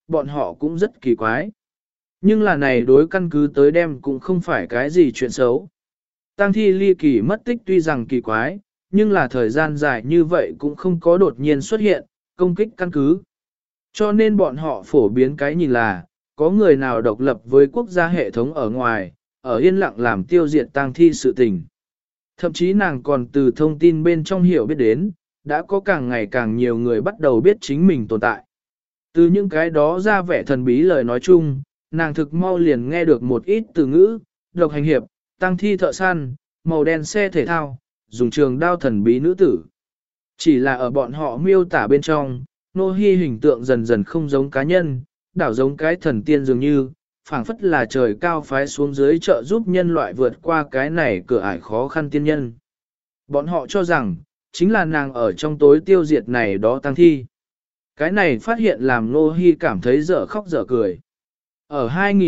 bọn họ cũng rất kỳ quái. Nhưng là này đối căn cứ tới đem cũng không phải cái gì chuyện xấu. Tang thi ly kỳ mất tích tuy rằng kỳ quái, nhưng là thời gian dài như vậy cũng không có đột nhiên xuất hiện, công kích căn cứ. Cho nên bọn họ phổ biến cái nhìn là, có người nào độc lập với quốc gia hệ thống ở ngoài, ở yên lặng làm tiêu diệt tang thi sự tình. Thậm chí nàng còn từ thông tin bên trong hiểu biết đến, đã có càng ngày càng nhiều người bắt đầu biết chính mình tồn tại. Từ những cái đó ra vẻ thần bí lời nói chung, nàng thực mau liền nghe được một ít từ ngữ, độc hành hiệp, tang thi thợ săn, màu đen xe thể thao, dùng trường đao thần bí nữ tử. Chỉ là ở bọn họ miêu tả bên trong, Nô Hi hình tượng dần dần không giống cá nhân, đảo giống cái thần tiên dường như, phảng phất là trời cao phái xuống dưới trợ giúp nhân loại vượt qua cái này cửa ải khó khăn tiên nhân. Bọn họ cho rằng, chính là nàng ở trong tối tiêu diệt này đó tăng thi. Cái này phát hiện làm Nô Hi cảm thấy dở khóc dở cười. Ở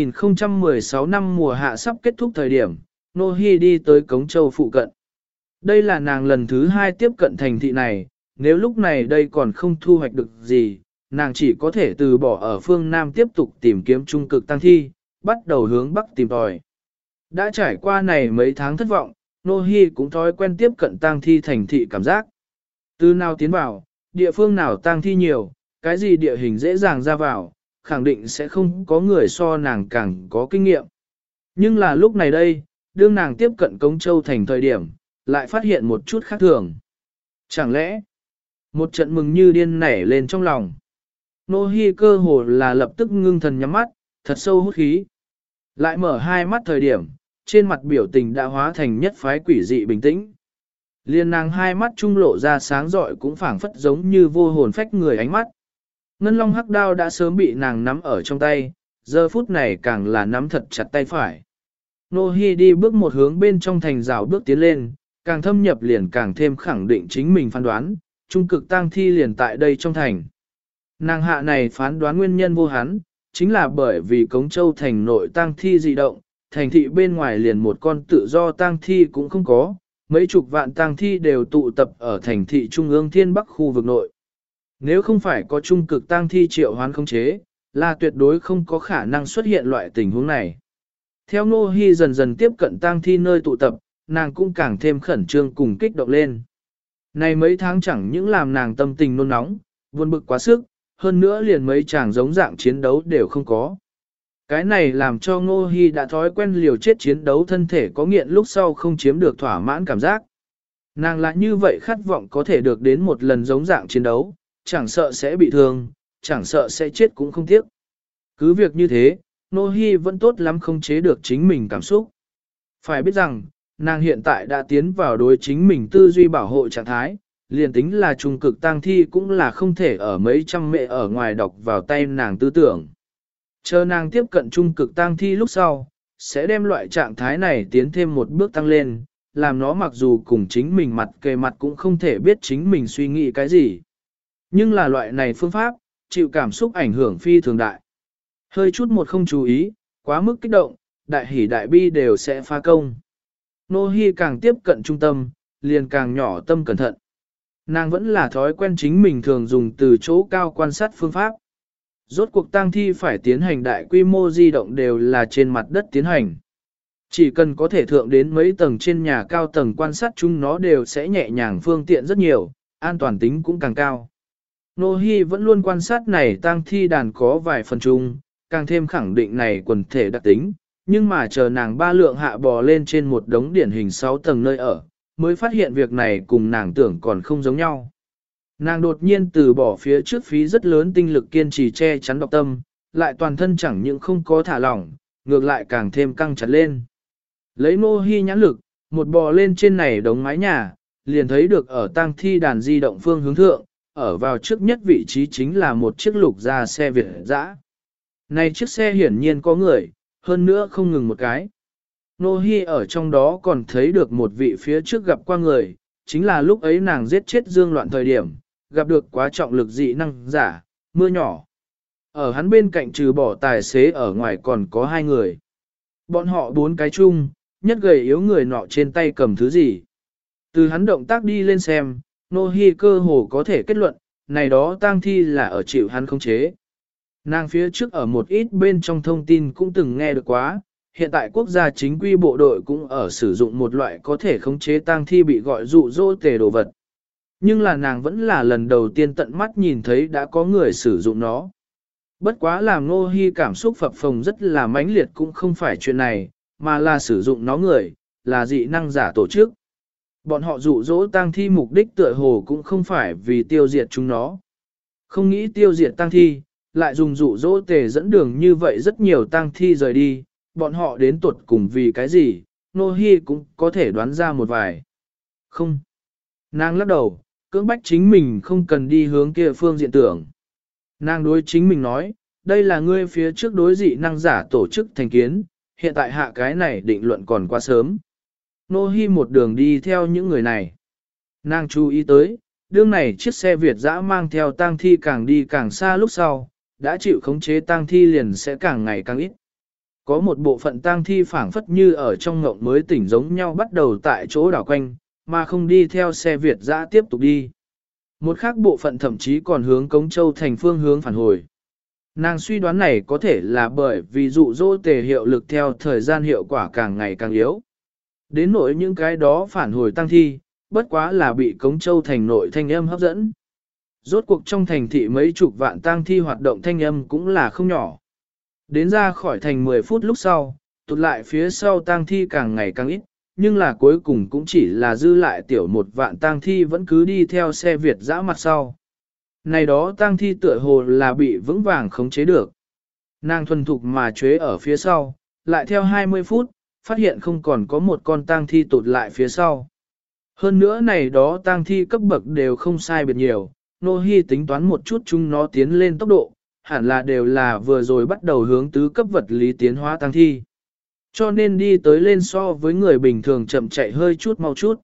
2016 năm mùa hạ sắp kết thúc thời điểm, Nô Hi đi tới Cống Châu phụ cận. Đây là nàng lần thứ 2 tiếp cận thành thị này, nếu lúc này đây còn không thu hoạch được gì, nàng chỉ có thể từ bỏ ở phương Nam tiếp tục tìm kiếm trung cực tăng thi, bắt đầu hướng Bắc tìm tòi. Đã trải qua này mấy tháng thất vọng, Nô Hi cũng thói quen tiếp cận tăng thi thành thị cảm giác. Từ nào tiến vào, địa phương nào tăng thi nhiều, cái gì địa hình dễ dàng ra vào, khẳng định sẽ không có người so nàng càng có kinh nghiệm. Nhưng là lúc này đây, đương nàng tiếp cận Cống Châu thành thời điểm, lại phát hiện một chút khác thường. Chẳng lẽ, một trận mừng như điên nảy lên trong lòng. Nô Hi cơ hồ là lập tức ngưng thần nhắm mắt, thật sâu hút khí. Lại mở hai mắt thời điểm, trên mặt biểu tình đã hóa thành nhất phái quỷ dị bình tĩnh. Liên nàng hai mắt trung lộ ra sáng rọi cũng phảng phất giống như vô hồn phách người ánh mắt. Ngân long hắc đao đã sớm bị nàng nắm ở trong tay, giờ phút này càng là nắm thật chặt tay phải. Nô Hi đi bước một hướng bên trong thành rào bước tiến lên, càng thâm nhập liền càng thêm khẳng định chính mình phán đoán, trung cực tang thi liền tại đây trong thành. Nàng hạ này phán đoán nguyên nhân vô hắn, chính là bởi vì Cống Châu thành nội tang thi dị động, thành thị bên ngoài liền một con tự do tang thi cũng không có, mấy chục vạn tang thi đều tụ tập ở thành thị trung ương thiên bắc khu vực nội. Nếu không phải có trung cực tang thi triệu hoán khống chế, là tuyệt đối không có khả năng xuất hiện loại tình huống này. Theo Nô Hi dần dần tiếp cận tang thi nơi tụ tập, nàng cũng càng thêm khẩn trương cùng kích động lên. Này mấy tháng chẳng những làm nàng tâm tình nôn nóng, buồn bực quá sức, hơn nữa liền mấy chàng giống dạng chiến đấu đều không có. Cái này làm cho Ngô Hi đã thói quen liều chết chiến đấu thân thể có nghiện lúc sau không chiếm được thỏa mãn cảm giác. Nàng lại như vậy khát vọng có thể được đến một lần giống dạng chiến đấu, chẳng sợ sẽ bị thương, chẳng sợ sẽ chết cũng không tiếc. Cứ việc như thế, Ngô Hi vẫn tốt lắm không chế được chính mình cảm xúc. Phải biết rằng, nàng hiện tại đã tiến vào đối chính mình tư duy bảo hộ trạng thái, liền tính là trung cực tang thi cũng là không thể ở mấy trăm mẹ ở ngoài đọc vào tay nàng tư tưởng. Chờ nàng tiếp cận trung cực tang thi lúc sau, sẽ đem loại trạng thái này tiến thêm một bước tăng lên, làm nó mặc dù cùng chính mình mặt kề mặt cũng không thể biết chính mình suy nghĩ cái gì. Nhưng là loại này phương pháp, chịu cảm xúc ảnh hưởng phi thường đại. Hơi chút một không chú ý, quá mức kích động, đại hỉ đại bi đều sẽ phá công. Nô Hi càng tiếp cận trung tâm, liền càng nhỏ tâm cẩn thận. Nàng vẫn là thói quen chính mình thường dùng từ chỗ cao quan sát phương pháp. Rốt cuộc tang thi phải tiến hành đại quy mô di động đều là trên mặt đất tiến hành. Chỉ cần có thể thượng đến mấy tầng trên nhà cao tầng quan sát chúng nó đều sẽ nhẹ nhàng phương tiện rất nhiều, an toàn tính cũng càng cao. Nô Hi vẫn luôn quan sát này tang thi đàn có vài phần chung, càng thêm khẳng định này quần thể đặc tính, nhưng mà chờ nàng ba lượng hạ bò lên trên một đống điển hình 6 tầng nơi ở, mới phát hiện việc này cùng nàng tưởng còn không giống nhau. Nàng đột nhiên từ bỏ phía trước phí rất lớn tinh lực kiên trì che chắn độc tâm, lại toàn thân chẳng những không có thả lỏng, ngược lại càng thêm căng chặt lên. Lấy Nô Hi nhãn lực, một bò lên trên này đống mái nhà, liền thấy được ở tang thi đàn di động phương hướng thượng, ở vào trước nhất vị trí chính là một chiếc lục gia xe Việt dã. Này chiếc xe hiển nhiên có người, hơn nữa không ngừng một cái. Nô Hi ở trong đó còn thấy được một vị phía trước gặp qua người, chính là lúc ấy nàng giết chết Dương Loạn thời điểm, gặp được quá trọng lực dị năng giả, mưa nhỏ. Ở hắn bên cạnh trừ bỏ tài xế ở ngoài còn có 2 người. Bọn họ 4 cái chung, nhất gầy yếu người nọ trên tay cầm thứ gì. Từ hắn động tác đi lên xem, Nô Hi cơ hồ có thể kết luận, này đó tang thi là ở chịu hắn khống chế. Nàng phía trước ở một ít bên trong thông tin cũng từng nghe được quá, hiện tại quốc gia chính quy bộ đội cũng ở sử dụng một loại có thể khống chế tang thi bị gọi dụ dỗ tề đồ vật. Nhưng là nàng vẫn là lần đầu tiên tận mắt nhìn thấy đã có người sử dụng nó. Bất quá làm Ngô Hi cảm xúc phập phồng rất là mãnh liệt cũng không phải chuyện này, mà là sử dụng nó người, là dị năng giả tổ chức. Bọn họ dụ dỗ tang thi mục đích tựa hồ cũng không phải vì tiêu diệt chúng nó. Không nghĩ tiêu diệt tang thi, lại dùng dụ dỗ tề dẫn đường như vậy rất nhiều tang thi rời đi, bọn họ đến tuột cùng vì cái gì, Ngô Hi cũng có thể đoán ra một vài. Không. Nàng lắc đầu, cưỡng bách chính mình không cần đi hướng kia phương diện tưởng. Nàng đối chính mình nói, đây là ngươi phía trước đối dị năng giả tổ chức thành kiến, hiện tại hạ cái này định luận còn quá sớm. Nô Hi một đường đi theo những người này. Nàng chú ý tới, đương này chiếc xe Việt dã mang theo tang thi càng đi càng xa lúc sau, đã chịu khống chế tang thi liền sẽ càng ngày càng ít. Có một bộ phận tang thi phảng phất như ở trong ngộng mới tỉnh giống nhau bắt đầu tại chỗ đảo quanh, mà không đi theo xe Việt dã tiếp tục đi. Một khác bộ phận thậm chí còn hướng Cống Châu thành phương hướng phản hồi. Nàng suy đoán này có thể là bởi vì dụ dỗ tề hiệu lực theo thời gian hiệu quả càng ngày càng yếu. Đến nỗi những cái đó phản hồi tăng thi, bất quá là bị Cống Châu thành nội thanh âm hấp dẫn. Rốt cuộc trong thành thị mấy chục vạn tang thi hoạt động thanh âm cũng là không nhỏ. Đến ra khỏi thành 10 phút lúc sau, tụt lại phía sau tang thi càng ngày càng ít, nhưng là cuối cùng cũng chỉ là dư lại tiểu một vạn tang thi vẫn cứ đi theo xe Việt dã mặt sau. Này đó tang thi tựa hồ là bị vững vàng khống chế được. Nàng thuần thục mà chế ở phía sau, lại theo 20 phút, phát hiện không còn có một con tang thi tụt lại phía sau. Hơn nữa này đó tang thi cấp bậc đều không sai biệt nhiều, Nô Hi tính toán một chút chúng nó tiến lên tốc độ, hẳn là đều là vừa rồi bắt đầu hướng tứ cấp vật lý tiến hóa tang thi. Cho nên đi tới lên so với người bình thường chậm chạy hơi chút mau chút.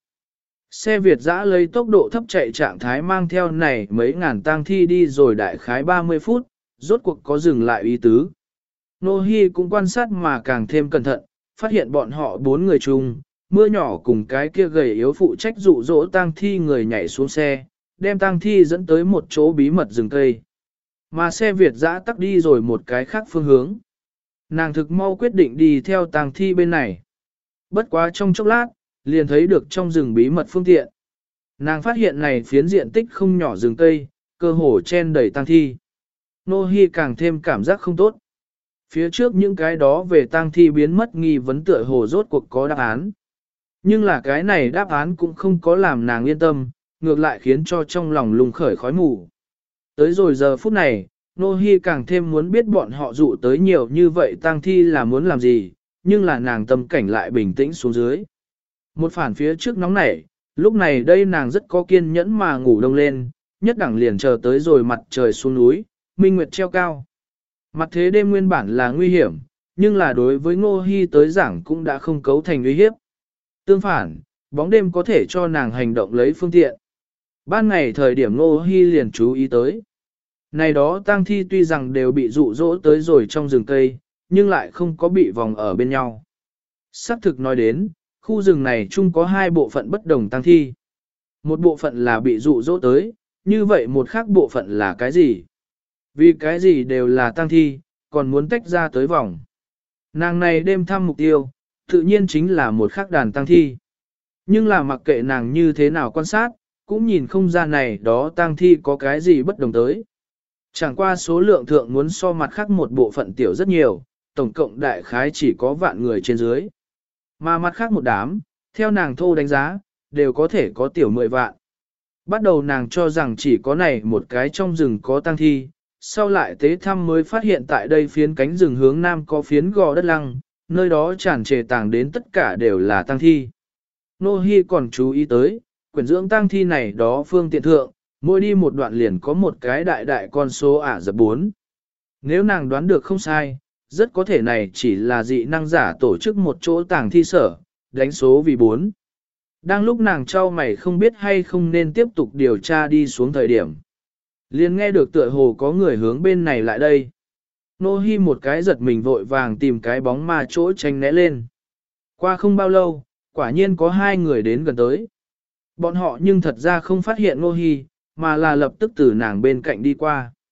Xe Việt dã lấy tốc độ thấp chạy trạng thái mang theo này mấy ngàn tang thi đi rồi đại khái 30 phút, rốt cuộc có dừng lại ý tứ. Nô Hi cũng quan sát mà càng thêm cẩn thận, phát hiện bọn họ 4 người chung, mưa nhỏ cùng cái kia gầy yếu phụ trách dụ dỗ tang thi người nhảy xuống xe, đem tang thi dẫn tới một chỗ bí mật rừng cây. Mà xe Việt dã tắc đi rồi một cái khác phương hướng. Nàng thực mau quyết định đi theo tang thi bên này. Bất quá trong chốc lát, liền thấy được trong rừng bí mật phương tiện. Nàng phát hiện này phiến diện tích không nhỏ rừng cây, cơ hồ chen đầy tang thi. Nô Hi càng thêm cảm giác không tốt. Phía trước những cái đó về tang thi biến mất nghi vấn tựa hồ rốt cuộc có đáp án. Nhưng là cái này đáp án cũng không có làm nàng yên tâm, ngược lại khiến cho trong lòng lùng khởi khói mù. Tới rồi giờ phút này, Nô Hi càng thêm muốn biết bọn họ dụ tới nhiều như vậy tang thi là muốn làm gì, nhưng là nàng tâm cảnh lại bình tĩnh xuống dưới. Một phản phía trước nóng nảy, lúc này đây nàng rất có kiên nhẫn mà ngủ đông lên, nhất đẳng liền chờ tới rồi mặt trời xuống núi, minh nguyệt treo cao. Mặt thế đêm nguyên bản là nguy hiểm, nhưng là đối với Ngô Hi tới giảng cũng đã không cấu thành uy hiếp. Tương phản, bóng đêm có thể cho nàng hành động lấy phương tiện. Ban ngày thời điểm Ngô Hi liền chú ý tới. Này đó tang thi tuy rằng đều bị dụ dỗ tới rồi trong rừng cây, nhưng lại không có bị vòng ở bên nhau. Xác thực nói đến, khu rừng này chung có hai bộ phận bất đồng tang thi. Một bộ phận là bị dụ dỗ tới, như vậy một khác bộ phận là cái gì? Vì cái gì đều là tang thi, còn muốn tách ra tới vòng. Nàng này đêm thăm mục tiêu, tự nhiên chính là một khác đàn tang thi. Nhưng là mặc kệ nàng như thế nào quan sát, cũng nhìn không ra này đó tang thi có cái gì bất đồng tới. Chẳng qua số lượng thượng muốn so mặt khác một bộ phận tiểu rất nhiều, tổng cộng đại khái chỉ có vạn người trên dưới. Mà mặt khác một đám, theo nàng thô đánh giá, đều có thể có tiểu 10 vạn. Bắt đầu nàng cho rằng chỉ có này một cái trong rừng có tang thi, sau lại tế thăm mới phát hiện tại đây phiến cánh rừng hướng nam có phiến gò đất lăng, nơi đó tràn trề tàng đến tất cả đều là tang thi. Nô Hi còn chú ý tới, quyển dưỡng tang thi này đó phương tiện thượng, mỗi đi một đoạn liền có một cái đại đại con số ả dập 4. Nếu nàng đoán được không sai, rất có thể này chỉ là dị năng giả tổ chức một chỗ tàng thi sở, đánh số vì 4. Đang lúc nàng trao mày không biết hay không nên tiếp tục điều tra đi xuống thời điểm. Liền nghe được tựa hồ có người hướng bên này lại đây. Nô Hi một cái giật mình vội vàng tìm cái bóng ma chỗ tránh né lên. Qua không bao lâu, quả nhiên có hai người đến gần tới. Bọn họ nhưng thật ra không phát hiện Nô Hi, mà là lập tức từ nàng bên cạnh đi qua.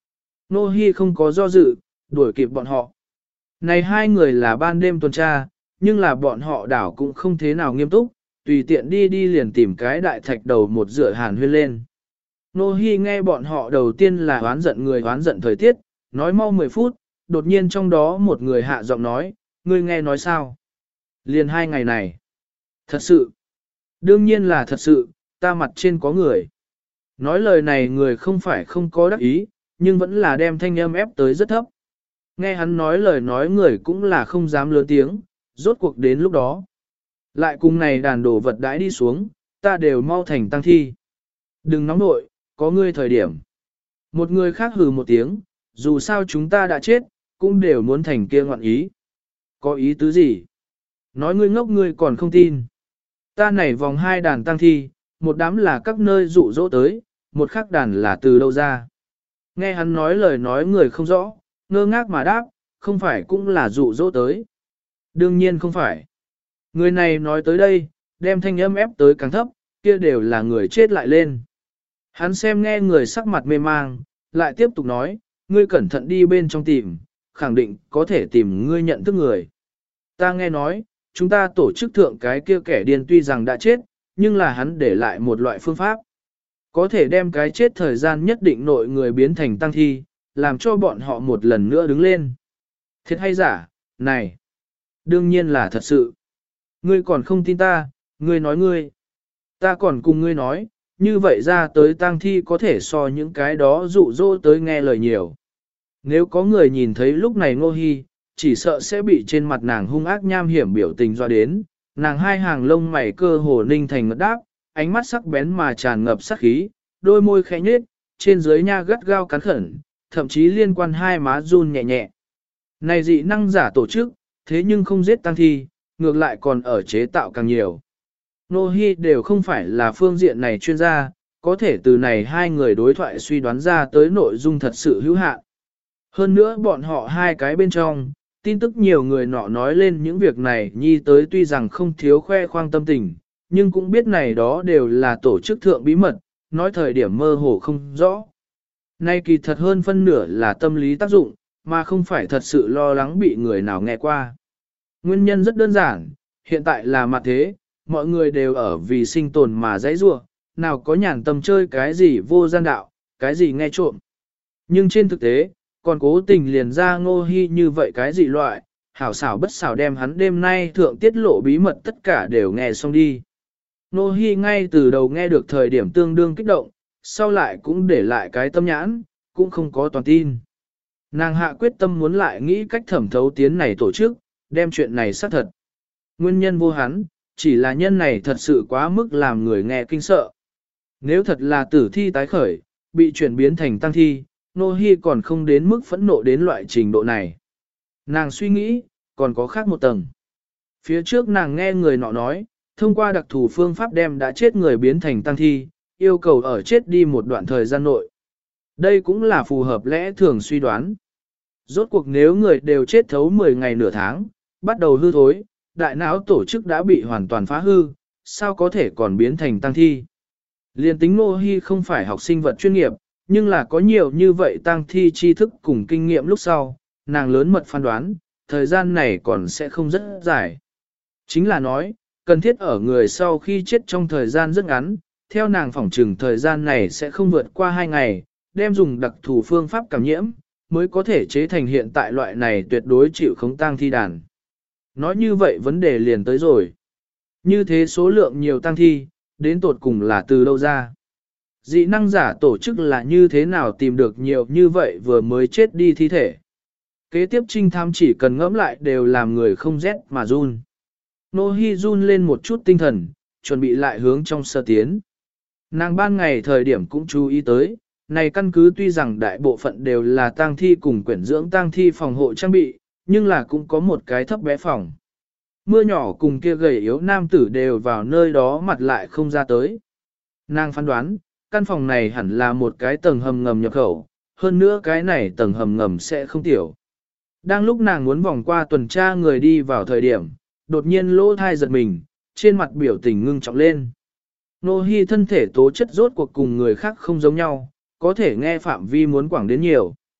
Nô Hi không có do dự, đuổi kịp bọn họ. Này hai người là ban đêm tuần tra, nhưng là bọn họ đảo cũng không thế nào nghiêm túc, tùy tiện đi đi liền tìm cái đại thạch đầu một dựa hàn huyên lên. Nô Hi nghe bọn họ đầu tiên là oán giận người oán giận thời tiết, nói mau 10 phút, đột nhiên trong đó một người hạ giọng nói, ngươi nghe nói sao? Liền 2 ngày này. Thật sự. Đương nhiên là thật sự, ta mặt trên có người. Nói lời này người không phải không có đắc ý, nhưng vẫn là đem thanh âm ép tới rất thấp. Nghe hắn nói lời nói người cũng là không dám lớn tiếng, rốt cuộc đến lúc đó. Lại cùng này đàn đồ vật đãi đi xuống, ta đều mau thành tăng thi. Đừng nóng nội, có ngươi thời điểm. Một người khác hừ một tiếng, dù sao chúng ta đã chết, cũng đều muốn thành kia ngoạn ý. Có ý tứ gì? Nói ngươi ngốc ngươi còn không tin. Ta nảy vòng 2 đàn tăng thi, một đám là các nơi dụ dỗ tới, một khác đàn là từ đâu ra. Nghe hắn nói lời nói người không rõ, ngơ ngác mà đáp, không phải cũng là dụ dỗ tới. Đương nhiên không phải. Người này nói tới đây, đem thanh âm ép tới càng thấp, kia đều là người chết lại lên. Hắn xem nghe người sắc mặt mê mang, lại tiếp tục nói, ngươi cẩn thận đi bên trong tìm, khẳng định có thể tìm ngươi nhận thức người. Ta nghe nói, chúng ta tổ chức thượng cái kia kẻ điên tuy rằng đã chết, nhưng là hắn để lại một loại phương pháp. Có thể đem cái chết thời gian nhất định nội người biến thành tăng thi, làm cho bọn họ một lần nữa đứng lên. Thiệt hay giả, này, đương nhiên là thật sự. Ngươi còn không tin ta, ngươi nói ngươi. Ta còn cùng ngươi nói, như vậy ra tới tang thi có thể so những cái đó dụ dỗ tới nghe lời nhiều. Nếu có người nhìn thấy lúc này Ngô Hi, chỉ sợ sẽ bị trên mặt nàng hung ác nham hiểm biểu tình doa đến, nàng hai hàng lông mày cơ hồ ninh thành ngất đáp, ánh mắt sắc bén mà tràn ngập sát khí, đôi môi khẽ nhếch, trên dưới nha gắt gao cắn khẩn, thậm chí liên quan hai má run nhẹ nhẹ. Này dị năng giả tổ chức, thế nhưng không giết tăng thi, ngược lại còn ở chế tạo càng nhiều. Nô Hi đều không phải là phương diện này chuyên gia, có thể từ này hai người đối thoại suy đoán ra tới nội dung thật sự hữu hạn. Hơn nữa bọn họ hai cái bên trong, tin tức nhiều người nọ nói lên những việc này nhi tới tuy rằng không thiếu khoe khoang tâm tình, nhưng cũng biết này đó đều là tổ chức thượng bí mật, nói thời điểm mơ hồ không rõ. Nay kỳ thật hơn phân nửa là tâm lý tác dụng, mà không phải thật sự lo lắng bị người nào nghe qua. Nguyên nhân rất đơn giản, hiện tại là mặt thế, mọi người đều ở vì sinh tồn mà dãy rua, nào có nhàn tâm chơi cái gì vô gian đạo, cái gì nghe trộm. Nhưng trên thực tế, còn cố tình liền ra Ngô Hi như vậy cái gì loại, hảo xảo bất xảo đem hắn đêm nay thượng tiết lộ bí mật tất cả đều nghe xong đi. Ngô Hi ngay từ đầu nghe được thời điểm tương đương kích động, sau lại cũng để lại cái tâm nhãn, cũng không có toàn tin. Nàng hạ quyết tâm muốn lại nghĩ cách thẩm thấu tiến này tổ chức, đem chuyện này xác thật. Nguyên nhân vô hắn, chỉ là nhân này thật sự quá mức làm người nghe kinh sợ. Nếu thật là tử thi tái khởi, bị chuyển biến thành tăng thi, Nô Hi còn không đến mức phẫn nộ đến loại trình độ này. Nàng suy nghĩ, còn có khác một tầng. Phía trước nàng nghe người nọ nói, thông qua đặc thù phương pháp đem đã chết người biến thành tăng thi, yêu cầu ở chết đi một đoạn thời gian nội. Đây cũng là phù hợp lẽ thường suy đoán. Rốt cuộc nếu người đều chết thấu 10 ngày nửa tháng, bắt đầu hư thối, đại não tổ chức đã bị hoàn toàn phá hư, sao có thể còn biến thành tăng thi. Liên tính Ngô Hi không phải học sinh vật chuyên nghiệp, nhưng là có nhiều như vậy tăng thi tri thức cùng kinh nghiệm lúc sau, nàng lớn mật phán đoán, thời gian này còn sẽ không rất dài. Chính là nói, cần thiết ở người sau khi chết trong thời gian rất ngắn, theo nàng phỏng trừng thời gian này sẽ không vượt qua 2 ngày, đem dùng đặc thù phương pháp cảm nhiễm, mới có thể chế thành hiện tại loại này tuyệt đối chịu khống tang thi đàn. Nói như vậy vấn đề liền tới rồi. Như thế số lượng nhiều tang thi, đến tột cùng là từ đâu ra? Dị năng giả tổ chức là như thế nào tìm được nhiều như vậy vừa mới chết đi thi thể? Kế tiếp trinh thám chỉ cần ngẫm lại đều làm người không rét mà run. Nô Hi run lên một chút tinh thần, chuẩn bị lại hướng trong sơ tiến. Nàng ban ngày thời điểm cũng chú ý tới, này căn cứ tuy rằng đại bộ phận đều là tang thi cùng quyển dưỡng tang thi phòng hộ trang bị, nhưng là cũng có một cái thấp bé phòng. Mưa nhỏ cùng kia gầy yếu nam tử đều vào nơi đó mặt lại không ra tới. Nàng phán đoán, căn phòng này hẳn là một cái tầng hầm ngầm nhập khẩu, hơn nữa cái này tầng hầm ngầm sẽ không tiểu. Đang lúc nàng muốn vòng qua tuần tra người đi vào thời điểm, đột nhiên lỗ thai giật mình, trên mặt biểu tình ngưng trọng lên. Nô Hi thân thể tố chất rốt cuộc cùng người khác không giống nhau, có thể nghe phạm vi muốn quảng đến nhiều.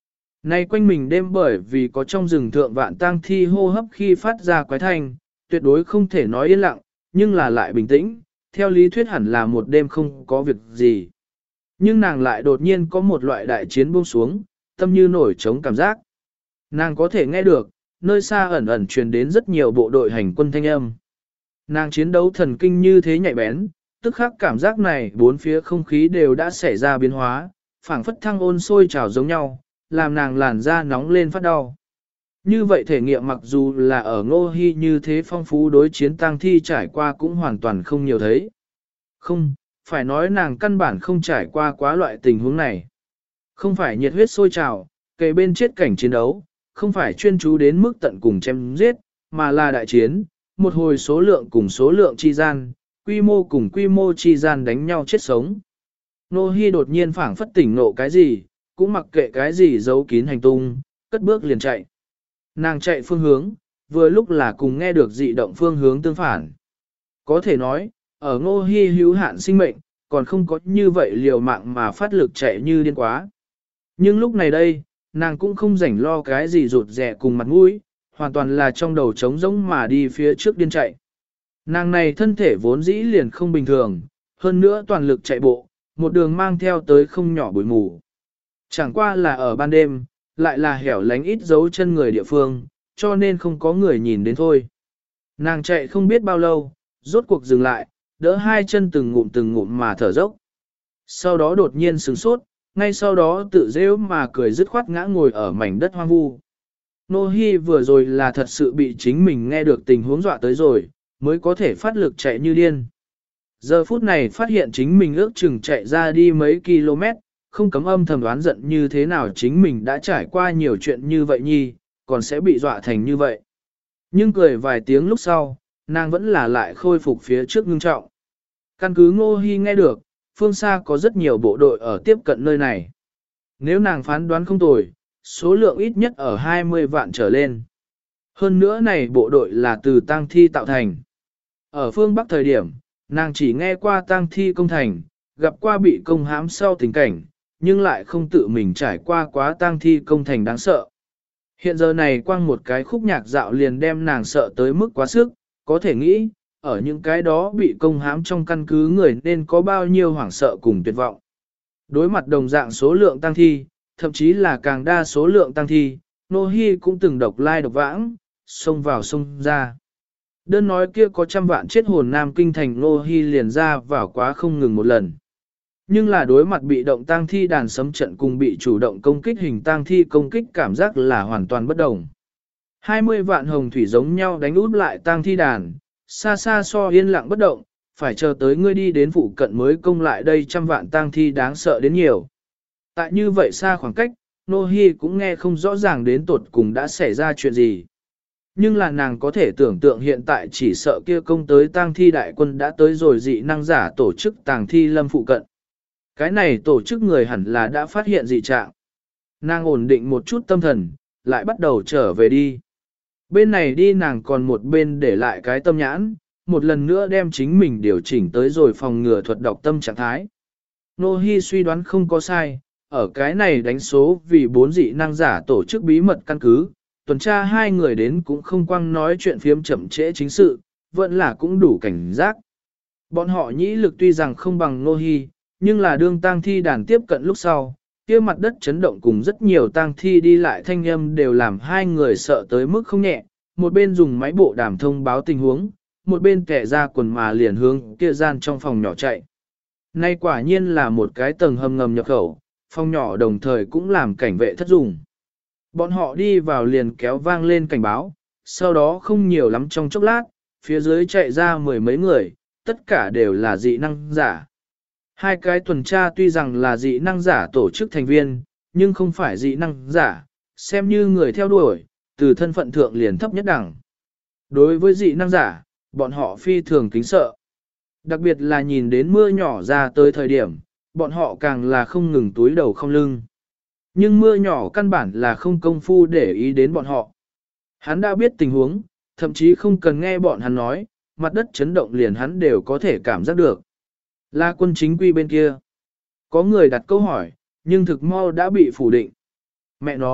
Nay quanh mình đêm bởi vì có trong rừng thượng vạn tang thi hô hấp khi phát ra quái thanh, tuyệt đối không thể nói yên lặng, nhưng là lại bình tĩnh, theo lý thuyết hẳn là một đêm không có việc gì. Nhưng nàng lại đột nhiên có một loại đại chiến buông xuống, tâm như nổi trống cảm giác. Nàng có thể nghe được, nơi xa ẩn ẩn truyền đến rất nhiều bộ đội hành quân thanh âm. Nàng chiến đấu thần kinh như thế nhạy bén, tức khắc cảm giác này bốn phía không khí đều đã xảy ra biến hóa, phảng phất thăng ôn sôi trào giống nhau, làm nàng làn da nóng lên phát đau. Như vậy thể nghiệm mặc dù là ở Ngô Hi như thế phong phú đối chiến tang thi trải qua cũng hoàn toàn không nhiều thấy. Không, phải nói nàng căn bản không trải qua quá loại tình huống này. Không phải nhiệt huyết sôi trào, kề bên chết cảnh chiến đấu, không phải chuyên chú đến mức tận cùng chém giết, mà là đại chiến, một hồi số lượng cùng số lượng chi gian, quy mô cùng quy mô chi gian đánh nhau chết sống. Nô Hi đột nhiên phảng phất tỉnh nộ cái gì, cũng mặc kệ cái gì giấu kín hành tung, cất bước liền chạy. Nàng chạy phương hướng, vừa lúc là cùng nghe được dị động phương hướng tương phản. Có thể nói, ở Ngô Hi hữu hạn sinh mệnh, còn không có như vậy liều mạng mà phát lực chạy như điên quá. Nhưng lúc này đây, nàng cũng không rảnh lo cái gì rụt rẻ cùng mặt mũi, hoàn toàn là trong đầu trống rỗng mà đi phía trước điên chạy. Nàng này thân thể vốn dĩ liền không bình thường, hơn nữa toàn lực chạy bộ, một đường mang theo tới không nhỏ bụi mù. Chẳng qua là ở ban đêm, lại là hẻo lánh ít dấu chân người địa phương, cho nên không có người nhìn đến thôi. Nàng chạy không biết bao lâu, rốt cuộc dừng lại, đỡ hai chân từng ngụm mà thở dốc. Sau đó đột nhiên sửng sốt, ngay sau đó tự rêu mà cười dứt khoát ngã ngồi ở mảnh đất hoang vu. Nô Hi vừa rồi là thật sự bị chính mình nghe được tình huống dọa tới rồi, mới có thể phát lực chạy như điên. Giờ phút này phát hiện chính mình ước chừng chạy ra đi mấy km, không cấm âm thầm đoán giận như thế nào chính mình đã trải qua nhiều chuyện như vậy nhi, còn sẽ bị dọa thành như vậy. Nhưng cười vài tiếng lúc sau, nàng vẫn là lại khôi phục phía trước ngưng trọng. Căn cứ Ngô Hi nghe được, phương xa có rất nhiều bộ đội ở tiếp cận nơi này. Nếu nàng phán đoán không tồi, số lượng ít nhất ở 20 vạn trở lên. Hơn nữa này bộ đội là từ tang thi tạo thành. Ở phương Bắc thời điểm, nàng chỉ nghe qua tang thi công thành, gặp qua bị công hãm sau tình cảnh, nhưng lại không tự mình trải qua quá tang thi công thành đáng sợ. Hiện giờ này quang một cái khúc nhạc dạo liền đem nàng sợ tới mức quá sức, có thể nghĩ, ở những cái đó bị công hãm trong căn cứ người nên có bao nhiêu hoảng sợ cùng tuyệt vọng. Đối mặt đồng dạng số lượng tang thi, thậm chí là càng đa số lượng tang thi, Nô Hi cũng từng độc lai độc vãng, xông vào xông ra. Đơn nói kia có trăm vạn chết hồn Nam Kinh thành Nô Hi liền ra vào quá không ngừng một lần. Nhưng là đối mặt bị động tang thi đàn sấm trận cùng bị chủ động công kích hình tang thi công kích cảm giác là hoàn toàn bất đồng. 20 vạn hồng thủy giống nhau đánh út lại tang thi đàn, xa xa so yên lặng bất động, phải chờ tới ngươi đi đến phụ cận mới công lại đây trăm vạn tang thi đáng sợ đến nhiều. Tại như vậy xa khoảng cách, Nô Hi cũng nghe không rõ ràng đến tột cùng đã xảy ra chuyện gì. Nhưng là nàng có thể tưởng tượng hiện tại chỉ sợ kia công tới tang thi đại quân đã tới rồi dị năng giả tổ chức tang thi lâm phụ cận. Cái này tổ chức người hẳn là đã phát hiện dị trạng. Nàng ổn định một chút tâm thần, lại bắt đầu trở về đi. Bên này đi nàng còn một bên để lại cái tâm nhãn, một lần nữa đem chính mình điều chỉnh tới rồi phòng ngừa thuật đọc tâm trạng thái. Nô Hi suy đoán không có sai, ở cái này đánh số vì 4 dị năng giả tổ chức bí mật căn cứ, tuần tra hai người đến cũng không quăng nói chuyện phiếm chậm trễ chính sự, vẫn là cũng đủ cảnh giác. Bọn họ nhĩ lực tuy rằng không bằng Nô Hi, nhưng là đương tang thi đàn tiếp cận lúc sau, kia mặt đất chấn động cùng rất nhiều tang thi đi lại thanh âm đều làm hai người sợ tới mức không nhẹ, một bên dùng máy bộ đàm thông báo tình huống, một bên kẻ ra quần mà liền hướng kia gian trong phòng nhỏ chạy. Nay quả nhiên là một cái tầng hầm ngầm nhập khẩu, phòng nhỏ đồng thời cũng làm cảnh vệ thất dùng. Bọn họ đi vào liền kéo vang lên cảnh báo, sau đó không nhiều lắm trong chốc lát, phía dưới chạy ra mười mấy người, tất cả đều là dị năng giả. Hai cái tuần tra tuy rằng là dị năng giả tổ chức thành viên, nhưng không phải dị năng giả, xem như người theo đuổi, từ thân phận thượng liền thấp nhất đẳng. Đối với dị năng giả, bọn họ phi thường kính sợ. Đặc biệt là nhìn đến mưa nhỏ ra tới thời điểm, bọn họ càng là không ngừng túi đầu không lưng. Nhưng mưa nhỏ căn bản là không công phu để ý đến bọn họ. Hắn đã biết tình huống, thậm chí không cần nghe bọn hắn nói, mặt đất chấn động liền hắn đều có thể cảm giác được. Là quân chính quy bên kia. Có người đặt câu hỏi, nhưng thực mau đã bị phủ định. Mẹ nó,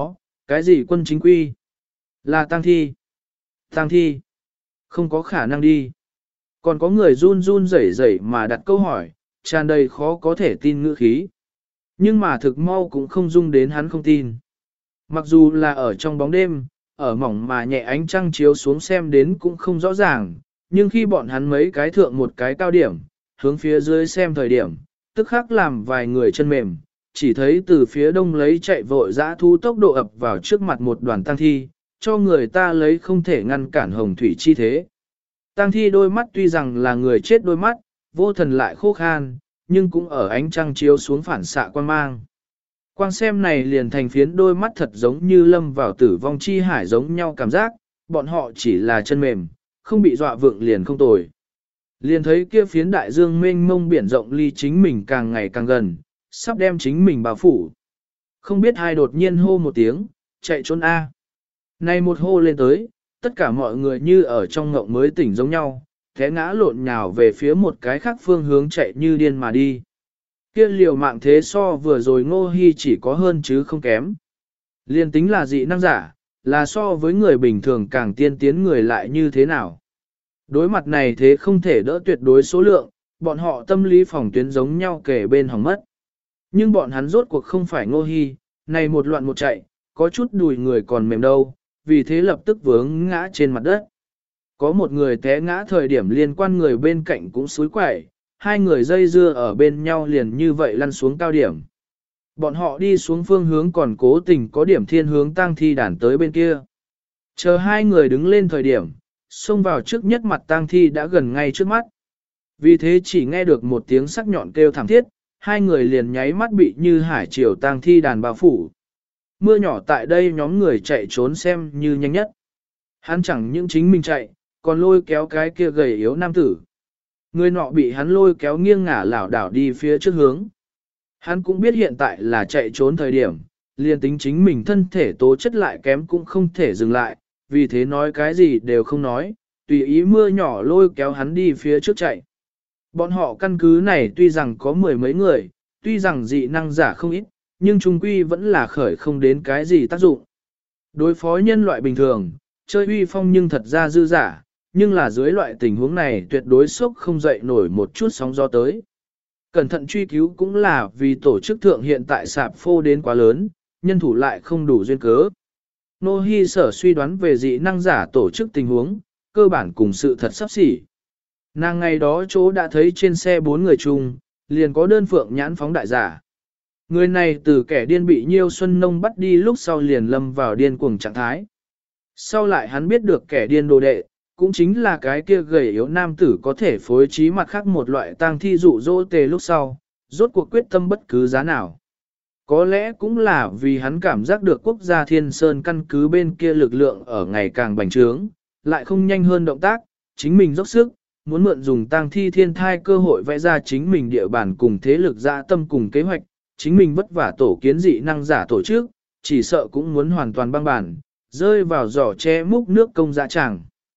Cái gì quân chính quy? Là tang thi. Tang thi. Không có khả năng đi. Còn có người run run rẩy rẩy mà đặt câu hỏi, tràn đầy khó có thể tin ngữ khí. Nhưng mà thực mau cũng không dung đến hắn không tin. Mặc dù là ở trong bóng đêm, ở mỏng mà nhẹ ánh trăng chiếu xuống xem đến cũng không rõ ràng, nhưng khi bọn hắn mấy cái thượng một cái cao điểm, hướng phía dưới xem thời điểm, tức khắc làm vài người chân mềm, chỉ thấy từ phía đông lấy chạy vội dã thu tốc độ ập vào trước mặt một đoàn tang thi, cho người ta lấy không thể ngăn cản hồng thủy chi thế. Tang thi đôi mắt tuy rằng là người chết đôi mắt, vô thần lại khô khan, nhưng cũng ở ánh trăng chiếu xuống phản xạ quan mang. Quang xem này liền thành phiến đôi mắt thật giống như lâm vào tử vong chi hải giống nhau cảm giác, bọn họ chỉ là chân mềm, không bị dọa vượng liền không tồi. Liền thấy kia phiến đại dương mênh mông biển rộng ly chính mình càng ngày càng gần, sắp đem chính mình bao phủ. Không biết ai đột nhiên hô một tiếng, chạy trốn A. Này một hô lên tới, tất cả mọi người như ở trong ngộng mới tỉnh giống nhau, thế ngã lộn nhào về phía một cái khác phương hướng chạy như điên mà đi. Kia liều mạng thế so vừa rồi Ngô Hi chỉ có hơn chứ không kém. Liên tính là dị năng giả, là so với người bình thường càng tiên tiến người lại như thế nào. Đối mặt này thế không thể đỡ tuyệt đối số lượng, bọn họ tâm lý phòng tuyến giống nhau kể bên hỏng mất. Nhưng bọn hắn rốt cuộc không phải Ngô Hi, này một loạn một chạy, có chút đùi người còn mềm đâu, vì thế lập tức vướng ngã trên mặt đất. Có một người té ngã thời điểm liên quan người bên cạnh cũng xúi quẩy, hai người dây dưa ở bên nhau liền như vậy lăn xuống cao điểm. Bọn họ đi xuống phương hướng còn cố tình có điểm thiên hướng tang thi đàn tới bên kia. Chờ hai người đứng lên thời điểm, xông vào trước nhất mặt tang thi đã gần ngay trước mắt. Vì thế chỉ nghe được một tiếng sắc nhọn kêu thảm thiết, hai người liền nháy mắt bị như hải triều tang thi đàn bao phủ. Mưa nhỏ tại đây nhóm người chạy trốn xem như nhanh nhất. Hắn chẳng những chính mình chạy, còn lôi kéo cái kia gầy yếu nam tử. Người nọ bị hắn lôi kéo nghiêng ngả lảo đảo đi phía trước hướng. Hắn cũng biết hiện tại là chạy trốn thời điểm, liền tính chính mình thân thể tố chất lại kém cũng không thể dừng lại, vì thế nói cái gì đều không nói, tùy ý mưa nhỏ lôi kéo hắn đi phía trước chạy. Bọn họ căn cứ này tuy rằng có mười mấy người, tuy rằng dị năng giả không ít, nhưng trung quy vẫn là khởi không đến cái gì tác dụng. Đối phó nhân loại bình thường, chơi uy phong nhưng thật ra dư giả, nhưng là dưới loại tình huống này tuyệt đối sốc không dậy nổi một chút sóng gió tới. Cẩn thận truy cứu cũng là vì tổ chức thượng hiện tại sạp phô đến quá lớn, nhân thủ lại không đủ duyên cớ. Nô Hi sở suy đoán về dị năng giả tổ chức tình huống, cơ bản cùng sự thật sắp xỉ. Nàng ngày đó chỗ đã thấy trên xe 4 người chung, liền có đơn phượng nhãn phóng đại giả. Người này từ kẻ điên bị Nhiêu Xuân Nông bắt đi lúc sau liền lâm vào điên cuồng trạng thái. Sau lại hắn biết được kẻ điên đồ đệ, cũng chính là cái kia gầy yếu nam tử có thể phối trí mặt khác một loại tang thi dụ dỗ tề lúc sau, rốt cuộc quyết tâm bất cứ giá nào. Có lẽ cũng là vì hắn cảm giác được quốc gia Thiên Sơn căn cứ bên kia lực lượng ở ngày càng bành trướng, lại không nhanh hơn động tác, chính mình dốc sức, muốn mượn dùng tang thi thiên thai cơ hội vẽ ra chính mình địa bàn cùng thế lực dạ tâm cùng kế hoạch, chính mình vất vả tổ kiến dị năng giả tổ chức, chỉ sợ cũng muốn hoàn toàn băng bản, rơi vào giỏ che múc nước công dạ chẳng.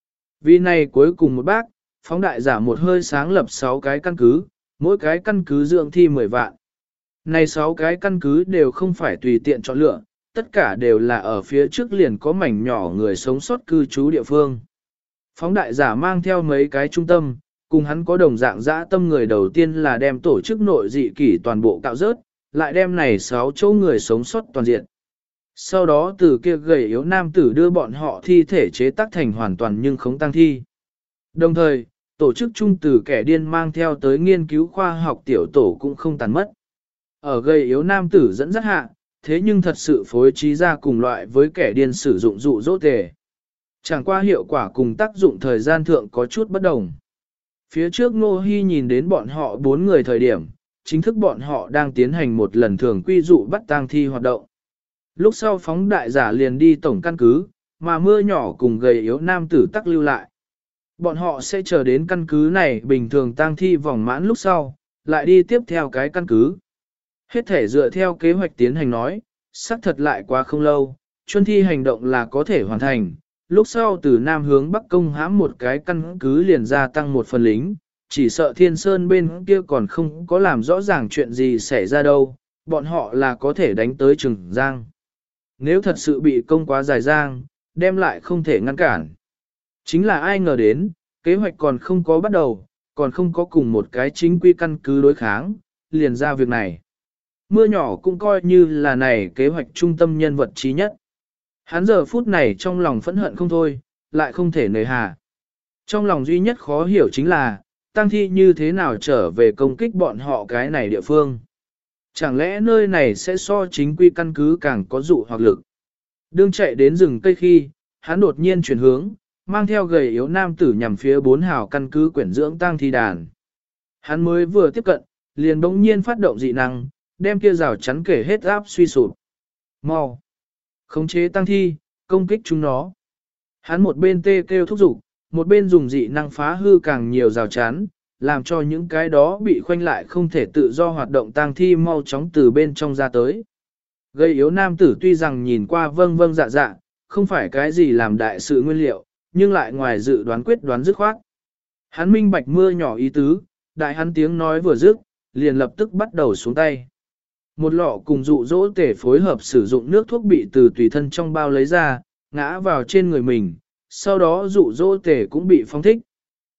Vì này cuối cùng một bác, phóng đại giả một hơi sáng lập 6 cái căn cứ, mỗi cái căn cứ dưỡng thi 10 vạn. Này 6 cái căn cứ đều không phải tùy tiện chọn lựa, tất cả đều là ở phía trước liền có mảnh nhỏ người sống sót cư trú địa phương. Phóng đại giả mang theo mấy cái trung tâm, cùng hắn có đồng dạng dã tâm người đầu tiên là đem tổ chức nội dị kỷ toàn bộ cạo rớt, lại đem này 6 chỗ người sống sót toàn diện. Sau đó từ kia gầy yếu nam tử đưa bọn họ thi thể chế tác thành hoàn toàn nhưng không tăng thi. Đồng thời, tổ chức trung từ kẻ điên mang theo tới nghiên cứu khoa học tiểu tổ cũng không tàn mất. Ở gầy yếu nam tử dẫn dắt hạ, thế nhưng thật sự phối trí ra cùng loại với kẻ điên sử dụng dụ dỗ tề. Chẳng qua hiệu quả cùng tác dụng thời gian thượng có chút bất đồng. Phía trước Ngô Hi nhìn đến bọn họ 4 người thời điểm, chính thức bọn họ đang tiến hành một lần thường quy dụ bắt tang thi hoạt động. Lúc sau phóng đại giả liền đi tổng căn cứ, mà mưa nhỏ cùng gầy yếu nam tử tắc lưu lại. Bọn họ sẽ chờ đến căn cứ này bình thường tang thi vòng mãn lúc sau, lại đi tiếp theo cái căn cứ. Hết thể dựa theo kế hoạch tiến hành nói, xác thật lại quá không lâu, chuân thi hành động là có thể hoàn thành. Lúc sau từ Nam hướng Bắc công hãm một cái căn cứ liền gia tăng một phần lính, chỉ sợ Thiên Sơn bên kia còn không có làm rõ ràng chuyện gì xảy ra đâu, bọn họ là có thể đánh tới Trường Giang. nếu thật sự bị công quá dài dang, đem lại không thể ngăn cản. Chính là ai ngờ đến, kế hoạch còn không có bắt đầu, còn không có cùng một cái chính quy căn cứ đối kháng, liền ra việc này. Mưa nhỏ cũng coi như là này kế hoạch trung tâm nhân vật trí nhất. Hắn giờ phút này trong lòng phẫn hận không thôi, lại không thể nề hà. Trong lòng duy nhất khó hiểu chính là, Tăng Thi như thế nào trở về công kích bọn họ cái này địa phương. Chẳng lẽ nơi này sẽ so chính quy căn cứ càng có dụ hoặc lực. Đương chạy đến rừng cây khi, hắn đột nhiên chuyển hướng, mang theo gầy yếu nam tử nhằm phía 4 hào căn cứ quyển dưỡng Tăng Thi đàn. Hắn mới vừa tiếp cận, liền bỗng nhiên phát động dị năng, đem kia rào chắn kể hết áp suy sụp. Mau! Khống chế Tăng Thi, công kích chúng nó. Hắn một bên tê kêu thúc giục, một bên dùng dị năng phá hư càng nhiều rào chắn, làm cho những cái đó bị khoanh lại không thể tự do hoạt động Tăng Thi mau chóng từ bên trong ra tới. Gây yếu nam tử tuy rằng nhìn qua vâng vâng dạ dạ, không phải cái gì làm đại sự nguyên liệu, nhưng lại ngoài dự đoán quyết đoán dứt khoát. Hắn minh bạch mưa nhỏ ý tứ, đại hắn tiếng nói vừa dứt, liền lập tức bắt đầu xuống tay. Một lọ cùng dụ dỗ tể phối hợp sử dụng nước thuốc bị từ tùy thân trong bao lấy ra, ngã vào trên người mình, sau đó dụ dỗ tể cũng bị phóng thích.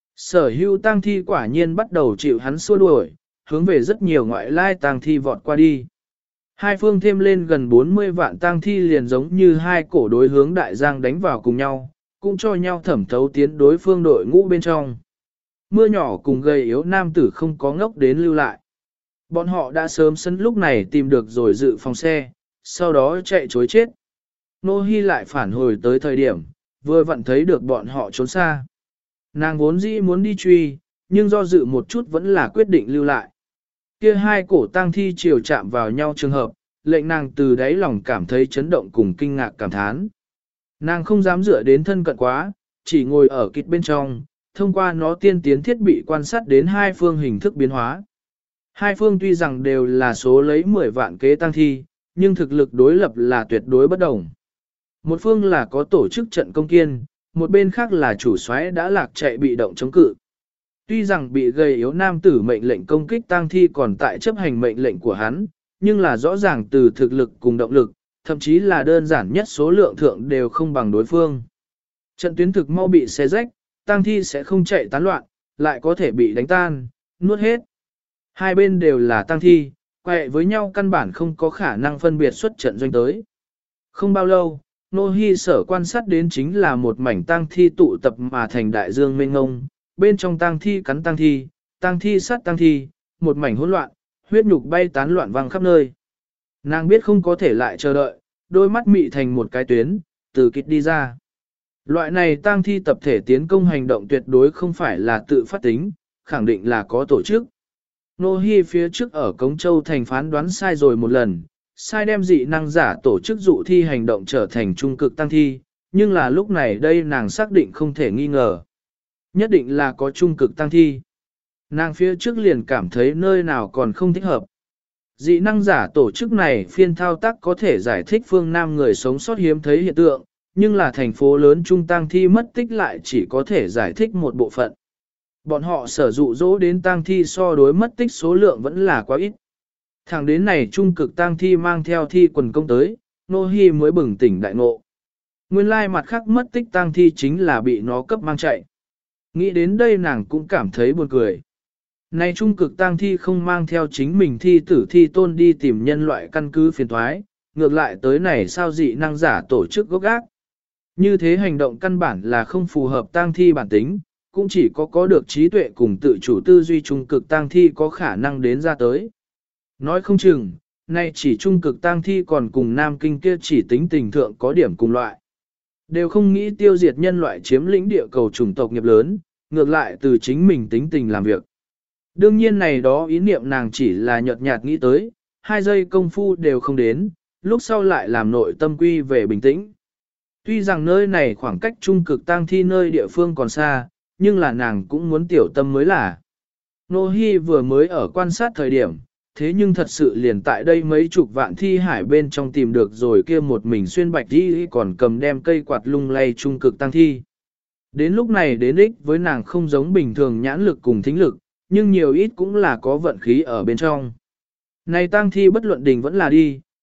Sở hữu tang thi quả nhiên bắt đầu chịu hắn xua đuổi, hướng về rất nhiều ngoại lai tang thi vọt qua đi. Hai phương thêm lên gần 40 vạn tang thi liền giống như hai cổ đối hướng đại giang đánh vào cùng nhau, cũng cho nhau thẩm thấu tiến đối phương đội ngũ bên trong. Mưa nhỏ cùng gầy yếu nam tử không có ngốc đến lưu lại. Bọn họ đã sớm sân lúc này tìm được rồi dự phòng xe, sau đó chạy chối chết. Nô Hi lại phản hồi tới thời điểm, vừa vặn thấy được bọn họ trốn xa. Nàng vốn dĩ muốn đi truy, nhưng do dự một chút vẫn là quyết định lưu lại. Kia hai cổ tang thi chiều chạm vào nhau trường hợp, lệnh nàng từ đáy lòng cảm thấy chấn động cùng kinh ngạc cảm thán. Nàng không dám dựa đến thân cận quá, chỉ ngồi ở kịt bên trong, thông qua nó tiên tiến thiết bị quan sát đến hai phương hình thức biến hóa. Hai phương tuy rằng đều là số lấy 10 vạn kế tăng thi, nhưng thực lực đối lập là tuyệt đối bất đồng. Một phương là có tổ chức trận công kiên, một bên khác là chủ soái đã lạc chạy bị động chống cự. Tuy rằng bị gầy yếu nam tử mệnh lệnh công kích tăng thi còn tại chấp hành mệnh lệnh của hắn, nhưng là rõ ràng từ thực lực cùng động lực, thậm chí là đơn giản nhất số lượng thượng đều không bằng đối phương. Trận tuyến thực mau bị xé rách, tăng thi sẽ không chạy tán loạn, lại có thể bị đánh tan, nuốt hết. Hai bên đều là tăng thi, quẹ với nhau căn bản không có khả năng phân biệt xuất trận doanh tới. Không bao lâu, Nô Hi sở quan sát đến chính là một mảnh tăng thi tụ tập mà thành đại dương mênh ngông, bên trong tăng thi cắn tăng thi sát tăng thi, một mảnh hỗn loạn, huyết nhục bay tán loạn văng khắp nơi. Nàng biết không có thể lại chờ đợi, đôi mắt mị thành một cái tuyến, từ kịt đi ra. Loại này tăng thi tập thể tiến công hành động tuyệt đối không phải là tự phát tính, khẳng định là có tổ chức. Nô Hi phía trước ở Cống Châu thành phán đoán sai rồi một lần, sai đem dị năng giả tổ chức dụ thi hành động trở thành trung cực tăng thi, nhưng là lúc này đây nàng xác định không thể nghi ngờ. Nhất định là có trung cực tăng thi. Nàng phía trước liền cảm thấy nơi nào còn không thích hợp. Dị năng giả tổ chức này phiên thao tác có thể giải thích phương Nam người sống sót hiếm thấy hiện tượng, nhưng là thành phố lớn trung tăng thi mất tích lại chỉ có thể giải thích một bộ phận. Bọn họ sở dụ dỗ đến tang thi so đối mất tích số lượng vẫn là quá ít. Thẳng đến này trung cực tang thi mang theo thi quần công tới, Nô Hi mới bừng tỉnh đại ngộ. Nguyên lai mặt khác mất tích tang thi chính là bị nó cấp mang chạy. Nghĩ đến đây nàng cũng cảm thấy buồn cười. Này trung cực tang thi không mang theo chính mình thi tử thi tôn đi tìm nhân loại căn cứ phiền toái, ngược lại tới này sao dị năng giả tổ chức gốc gác. Như thế hành động căn bản là không phù hợp tang thi bản tính, cũng chỉ có được trí tuệ cùng tự chủ tư duy trung cực tang thi có khả năng đến ra tới. Nói không chừng, nay chỉ trung cực tang thi còn cùng nam kinh kia chỉ tính tình thượng có điểm cùng loại. Đều không nghĩ tiêu diệt nhân loại chiếm lĩnh địa cầu chủng tộc nghiệp lớn, ngược lại từ chính mình tính tình làm việc. Đương nhiên này đó ý niệm nàng chỉ là nhợt nhạt nghĩ tới, 2 giây công phu đều không đến, lúc sau lại làm nội tâm quy về bình tĩnh. Tuy rằng nơi này khoảng cách trung cực tang thi nơi địa phương còn xa, nhưng là nàng cũng muốn tiểu tâm mới là. Nô Hi vừa mới ở quan sát thời điểm, thế nhưng thật sự liền tại đây mấy chục vạn thi hải bên trong tìm được rồi kia một mình xuyên bạch đi còn cầm đem cây quạt lung lay trung cực tăng thi. Đến lúc này đến ích với nàng không giống bình thường nhãn lực cùng thính lực, nhưng nhiều ít cũng là có vận khí ở bên trong. Này tăng thi bất luận đình vẫn là đi,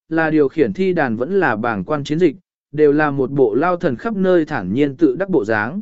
là điều khiển thi đàn vẫn là bảng quan chiến dịch, đều là một bộ lao thần khắp nơi thản nhiên tự đắc bộ dáng.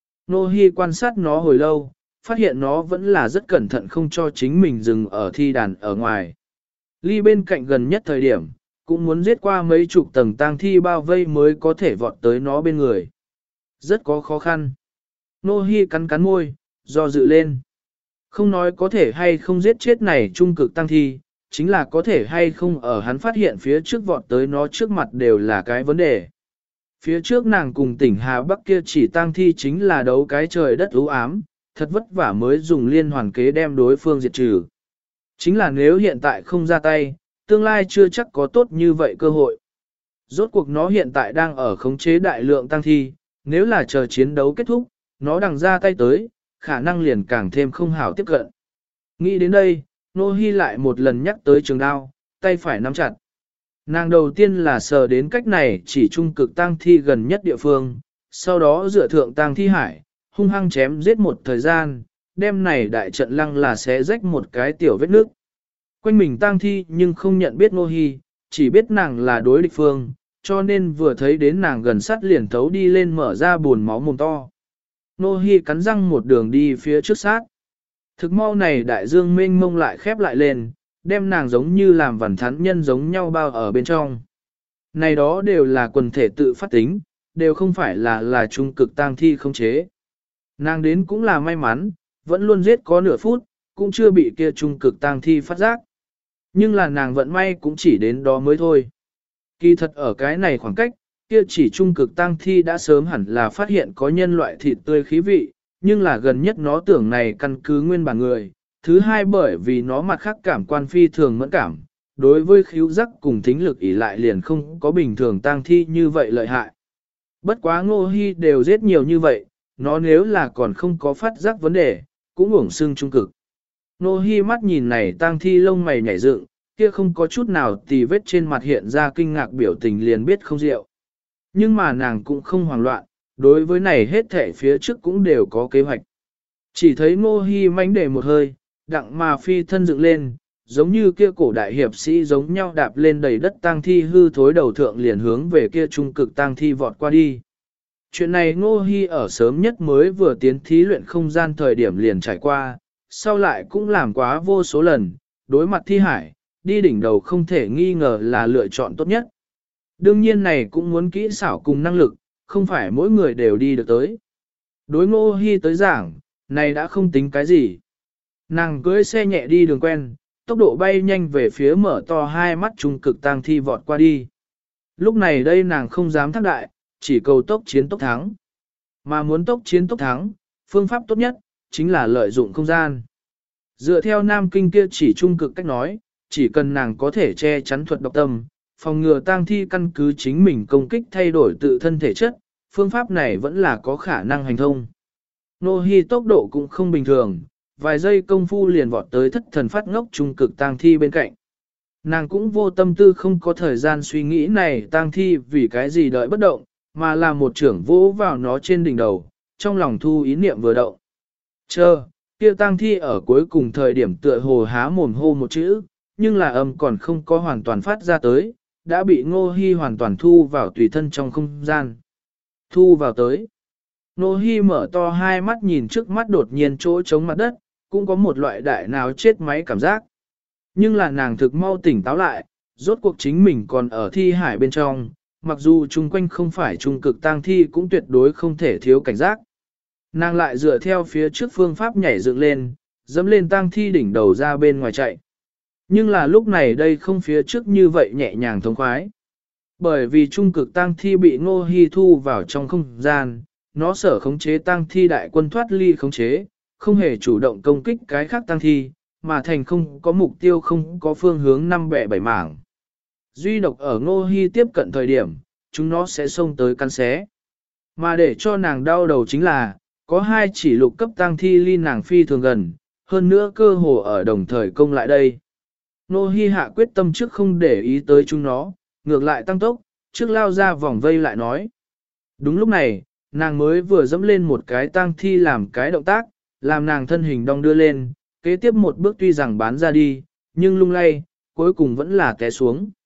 Nô Hi quan sát nó hồi lâu, phát hiện nó vẫn là rất cẩn thận không cho chính mình dừng ở thi đàn ở ngoài. Ly bên cạnh gần nhất thời điểm, cũng muốn giết qua mấy chục tầng tang thi bao vây mới có thể vọt tới nó bên người. Rất có khó khăn. Nô Hi cắn cắn môi, do dự lên. Không nói có thể hay không giết chết này trung cực tang thi, chính là có thể hay không ở hắn phát hiện phía trước vọt tới nó trước mặt đều là cái vấn đề. Phía trước nàng cùng tỉnh Hà Bắc kia chỉ tang thi chính là đấu cái trời đất u ám, thật vất vả mới dùng liên hoàn kế đem đối phương diệt trừ. Chính là nếu hiện tại không ra tay, tương lai chưa chắc có tốt như vậy cơ hội. Rốt cuộc nó hiện tại đang ở khống chế đại lượng tang thi, nếu là chờ chiến đấu kết thúc, nó đằng ra tay tới, khả năng liền càng thêm không hảo tiếp cận. Nghĩ đến đây, Nô Hi lại một lần nhắc tới trường đao, tay phải nắm chặt. Nàng đầu tiên là sờ đến cách này chỉ trung cực tang thi gần nhất địa phương, sau đó dựa thượng tang thi hải, hung hăng chém giết một thời gian, đêm này đại trận lăng là sẽ rách một cái tiểu vết nước. Quanh mình tang thi nhưng không nhận biết Nô Hi, chỉ biết nàng là đối địch phương, cho nên vừa thấy đến nàng gần sát liền thấu đi lên mở ra buồn máu mồm to. Nô Hi cắn răng một đường đi phía trước sát. Thực mau này đại dương mênh mông lại khép lại lên, đem nàng giống như làm vằn thắn nhân giống nhau bao ở bên trong. Này đó đều là quần thể tự phát tính, đều không phải là trung cực tang thi không chế. Nàng đến cũng là may mắn, vẫn luôn giết có nửa phút, cũng chưa bị kia trung cực tang thi phát giác. Nhưng là nàng vận may cũng chỉ đến đó mới thôi. Kỳ thật ở cái này khoảng cách, kia chỉ trung cực tang thi đã sớm hẳn là phát hiện có nhân loại thịt tươi khí vị, nhưng là gần nhất nó tưởng này căn cứ nguyên bản người. Thứ hai bởi vì nó mặt khác cảm quan phi thường mẫn cảm, đối với khíu giác cùng thính lực ỷ lại liền không có bình thường tang thi như vậy lợi hại. Bất quá Ngô Hi đều giết nhiều như vậy, nó nếu là còn không có phát giác vấn đề, cũng uổng xưng trung cực. Ngô Hi mắt nhìn này tang thi lông mày nhảy dựng, kia không có chút nào tì vết trên mặt hiện ra kinh ngạc biểu tình liền biết không diệu. Nhưng mà nàng cũng không hoảng loạn, đối với này hết thảy phía trước cũng đều có kế hoạch. Chỉ thấy Ngô Hi mánh để một hơi, đặng mà phi thân dựng lên, giống như kia cổ đại hiệp sĩ giống nhau đạp lên đầy đất tang thi hư thối đầu thượng liền hướng về kia trung cực tang thi vọt qua đi. Chuyện này Ngô Hi ở sớm nhất mới vừa tiến thí luyện không gian thời điểm liền trải qua, sau lại cũng làm quá vô số lần, đối mặt thi hải, đi đỉnh đầu không thể nghi ngờ là lựa chọn tốt nhất. Đương nhiên này cũng muốn kỹ xảo cùng năng lực, không phải mỗi người đều đi được tới. Đối Ngô Hi tới giảng, này đã không tính cái gì. Nàng cưỡi xe nhẹ đi đường quen, tốc độ bay nhanh về phía mở to hai mắt trung cực tang thi vọt qua đi. Lúc này đây nàng không dám thác đại, chỉ cầu tốc chiến tốc thắng. Mà muốn tốc chiến tốc thắng, phương pháp tốt nhất, chính là lợi dụng không gian. Dựa theo Nam Kinh kia chỉ trung cực cách nói, chỉ cần nàng có thể che chắn thuật độc tâm, phòng ngừa tang thi căn cứ chính mình công kích thay đổi tự thân thể chất, phương pháp này vẫn là có khả năng hành thông. Nô Hi tốc độ cũng không bình thường, vài giây công phu liền vọt tới thất thần phát ngốc trung cực tang thi bên cạnh. Nàng cũng vô tâm tư không có thời gian suy nghĩ này tang thi vì cái gì đợi bất động, mà là một trưởng vỗ vào nó trên đỉnh đầu, trong lòng thu ý niệm vừa động. Chờ, kia tang thi ở cuối cùng thời điểm tựa hồ há mồm hô một chữ, nhưng là âm còn không có hoàn toàn phát ra tới, đã bị Ngô Hi hoàn toàn thu vào tùy thân trong không gian. Thu vào tới. Ngô Hi mở to hai mắt nhìn trước mắt đột nhiên chỗ trống mặt đất, cũng có một loại đại nào chết máy cảm giác. Nhưng là nàng thực mau tỉnh táo lại, rốt cuộc chính mình còn ở thi hải bên trong, mặc dù chung quanh không phải trung cực tang thi cũng tuyệt đối không thể thiếu cảnh giác. Nàng lại dựa theo phía trước phương pháp nhảy dựng lên, dẫm lên tang thi đỉnh đầu ra bên ngoài chạy. Nhưng là lúc này đây không phía trước như vậy nhẹ nhàng thống khoái. Bởi vì trung cực tang thi bị Ngô Hi thu vào trong không gian, nó sở khống chế tang thi đại quân thoát ly khống chế, không hề chủ động công kích cái khác tang thi, mà thành không có mục tiêu không có phương hướng năm bẻ bảy mảng. Duy độc ở Ngô Hi tiếp cận thời điểm, chúng nó sẽ xông tới cắn xé. Mà để cho nàng đau đầu chính là, có hai chỉ lục cấp tang thi ly nàng phi thường gần, hơn nữa cơ hồ ở đồng thời công lại đây. Ngô Hi hạ quyết tâm trước không để ý tới chúng nó, ngược lại tăng tốc, trước lao ra vòng vây lại nói. Đúng lúc này, nàng mới vừa dẫm lên một cái tang thi làm cái động tác, làm nàng thân hình đong đưa lên, kế tiếp một bước tuy rằng bán ra đi, nhưng lung lay, cuối cùng vẫn là té xuống.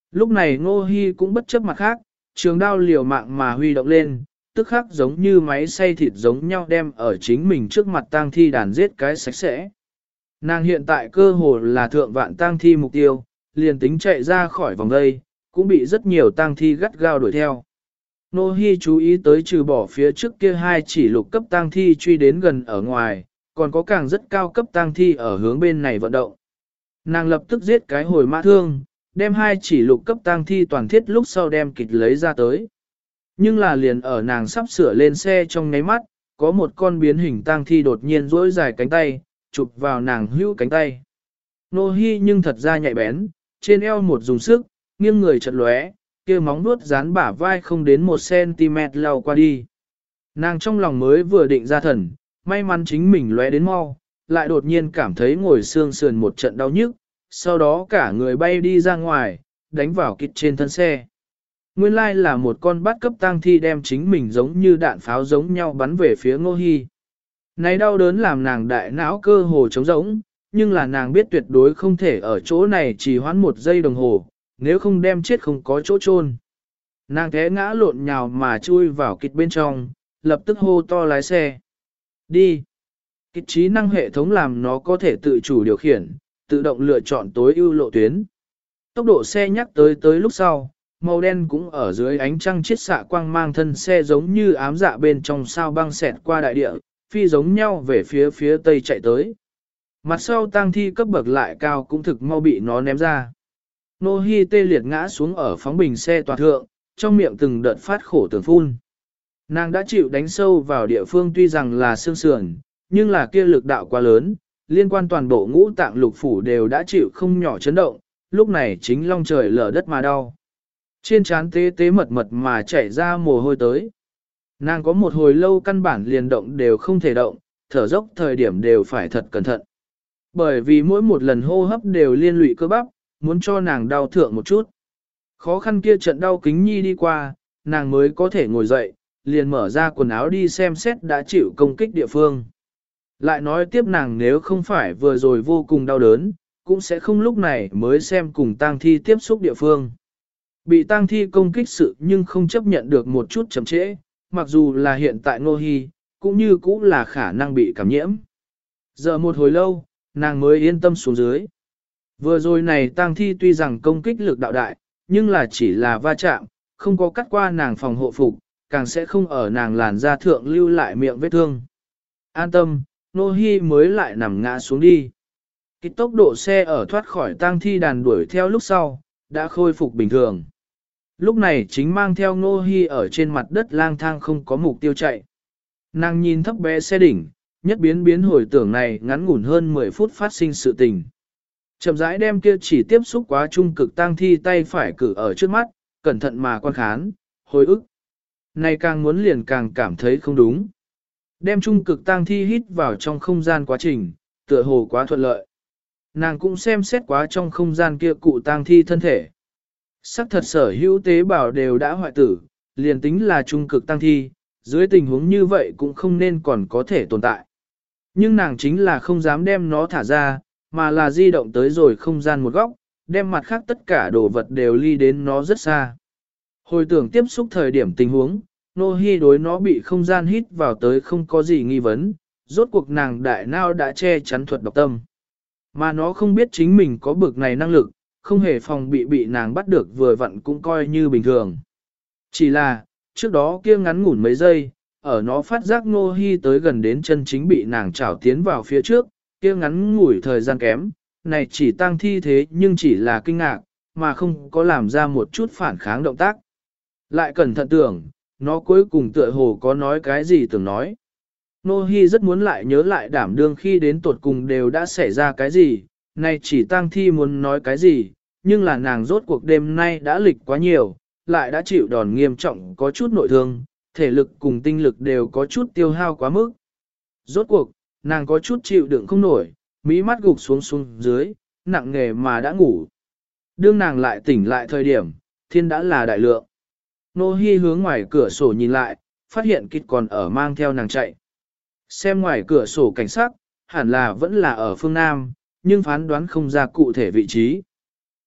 Lúc này Ngô Hi cũng bất chấp mặt khác, trường đao liều mạng mà huy động lên, tức khắc giống như máy xay thịt giống nhau đem ở chính mình trước mặt tang thi đàn giết cái sạch sẽ. Nàng hiện tại cơ hồ là thượng vạn tang thi mục tiêu, liền tính chạy ra khỏi vòng dây, cũng bị rất nhiều tang thi gắt gao đuổi theo. Nô Hi chú ý tới trừ bỏ phía trước kia hai chỉ lục cấp tang thi truy đến gần ở ngoài, còn có càng rất cao cấp tang thi ở hướng bên này vận động. Nàng lập tức giết cái hồi mã thương, đem hai chỉ lục cấp tang thi toàn thiết lúc sau đem kịch lấy ra tới. Nhưng là liền ở nàng sắp sửa lên xe trong nháy mắt, có một con biến hình tang thi đột nhiên duỗi dài cánh tay, chụp vào nàng hữu cánh tay. Nô Hi nhưng thật ra nhạy bén, trên eo một dùng sức, nghiêng người chật lóe, kia móng vuốt dán bả vai không đến 1 cm lao qua đi. Nàng trong lòng mới vừa định ra thần, may mắn chính mình lóe đến mau, lại đột nhiên cảm thấy ngồi xương sườn một trận đau nhức, sau đó cả người bay đi ra ngoài, đánh vào kịch trên thân xe. Nguyên lai là một con bát cấp tang thi đem chính mình giống như đạn pháo giống nhau bắn về phía Ngô Hi. Này đau đớn làm nàng đại não cơ hồ trống rỗng, nhưng là nàng biết tuyệt đối không thể ở chỗ này trì hoãn 1 giây đồng hồ, nếu không đem chết không có chỗ chôn. Nàng té ngã lộn nhào mà chui vào kịch bên trong, lập tức hô to lái xe. Đi! Kịch trí năng hệ thống làm nó có thể tự chủ điều khiển, tự động lựa chọn tối ưu lộ tuyến. Tốc độ xe nhắc tới lúc sau, màu đen cũng ở dưới ánh trăng chiết xạ quang mang thân xe giống như ám dạ bên trong sao băng xẹt qua đại địa, phi giống nhau về phía tây chạy tới. Mặt sau tang thi cấp bậc lại cao cũng thực mau bị nó ném ra. Nô Hi tê liệt ngã xuống ở phóng bình xe toàn thượng, trong miệng từng đợt phát khổ tưởng phun. Nàng đã chịu đánh sâu vào địa phương tuy rằng là xương sườn, nhưng là kia lực đạo quá lớn, liên quan toàn bộ ngũ tạng lục phủ đều đã chịu không nhỏ chấn động, lúc này chính long trời lở đất mà đau. Trên trán tế tế mật mật mà chảy ra mồ hôi tới. Nàng có một hồi lâu căn bản liền động đều không thể động, thở dốc thời điểm đều phải thật cẩn thận. Bởi vì mỗi một lần hô hấp đều liên lụy cơ bắp, muốn cho nàng đau thượng một chút. Khó khăn kia trận đau kính nhi đi qua, nàng mới có thể ngồi dậy, liền mở ra quần áo đi xem xét đã chịu công kích địa phương. Lại nói tiếp nàng nếu không phải vừa rồi vô cùng đau đớn, cũng sẽ không lúc này mới xem cùng tang thi tiếp xúc địa phương. Bị tang thi công kích sự nhưng không chấp nhận được một chút chậm trễ, mặc dù là hiện tại Ngô Hi, cũng như cũng là khả năng bị cảm nhiễm. Giờ một hồi lâu, nàng mới yên tâm xuống dưới. Vừa rồi này tang thi tuy rằng công kích lực đạo đại, nhưng là chỉ là va chạm, không có cắt qua nàng phòng hộ phục, càng sẽ không ở nàng làn da thượng lưu lại miệng vết thương. An tâm, Ngô Hi mới lại nằm ngã xuống đi. Cái tốc độ xe ở thoát khỏi tang thi đàn đuổi theo lúc sau, đã khôi phục bình thường. Lúc này chính mang theo Ngô Hi ở trên mặt đất lang thang không có mục tiêu chạy. Nàng nhìn thấp bé xe đỉnh, nhất biến hồi tưởng này ngắn ngủn hơn 10 phút phát sinh sự tình. Chậm rãi đem kia chỉ tiếp xúc quá trung cực tang thi tay phải cử ở trước mắt, cẩn thận mà quan khán, hồi ức. Này càng muốn liền càng cảm thấy không đúng. Đem trung cực tang thi hít vào trong không gian quá trình, tựa hồ quá thuận lợi. Nàng cũng xem xét quá trong không gian kia cụ tang thi thân thể. Sắc thật sở hữu tế bào đều đã hoại tử, liền tính là trung cực tang thi, dưới tình huống như vậy cũng không nên còn có thể tồn tại. Nhưng nàng chính là không dám đem nó thả ra, mà là di động tới rồi không gian một góc, đem mặt khác tất cả đồ vật đều ly đến nó rất xa. Hồi tưởng tiếp xúc thời điểm tình huống, Nô Hi đối nó bị không gian hít vào tới không có gì nghi vấn, rốt cuộc nàng đại não đã che chắn thuật độc tâm. Mà nó không biết chính mình có bực này năng lực, không hề phòng bị nàng bắt được vừa vặn cũng coi như bình thường. Chỉ là, trước đó kia ngắn ngủn mấy giây, ở nó phát giác Nô Hi tới gần đến chân chính bị nàng chảo tiến vào phía trước, kia ngắn ngủi thời gian kém, này chỉ tăng thi thế nhưng chỉ là kinh ngạc, mà không có làm ra một chút phản kháng động tác. Lại cẩn thận tưởng, nó cuối cùng tựa hồ có nói cái gì tưởng nói. Nô Hi rất muốn lại nhớ lại đảm đương khi đến tuột cùng đều đã xảy ra cái gì, này chỉ tăng thi muốn nói cái gì, nhưng là nàng rốt cuộc đêm nay đã lịch quá nhiều, lại đã chịu đòn nghiêm trọng có chút nội thương, thể lực cùng tinh lực đều có chút tiêu hao quá mức. Rốt cuộc, nàng có chút chịu đựng không nổi, mí mắt gục xuống dưới, nặng nề mà đã ngủ. Đương nàng lại tỉnh lại thời điểm, thiên đã là đại lượng. Nô Hi hướng ngoài cửa sổ nhìn lại, phát hiện kịch còn ở mang theo nàng chạy. Xem ngoài cửa sổ cảnh sắc, hẳn là vẫn là ở phương Nam, nhưng phán đoán không ra cụ thể vị trí.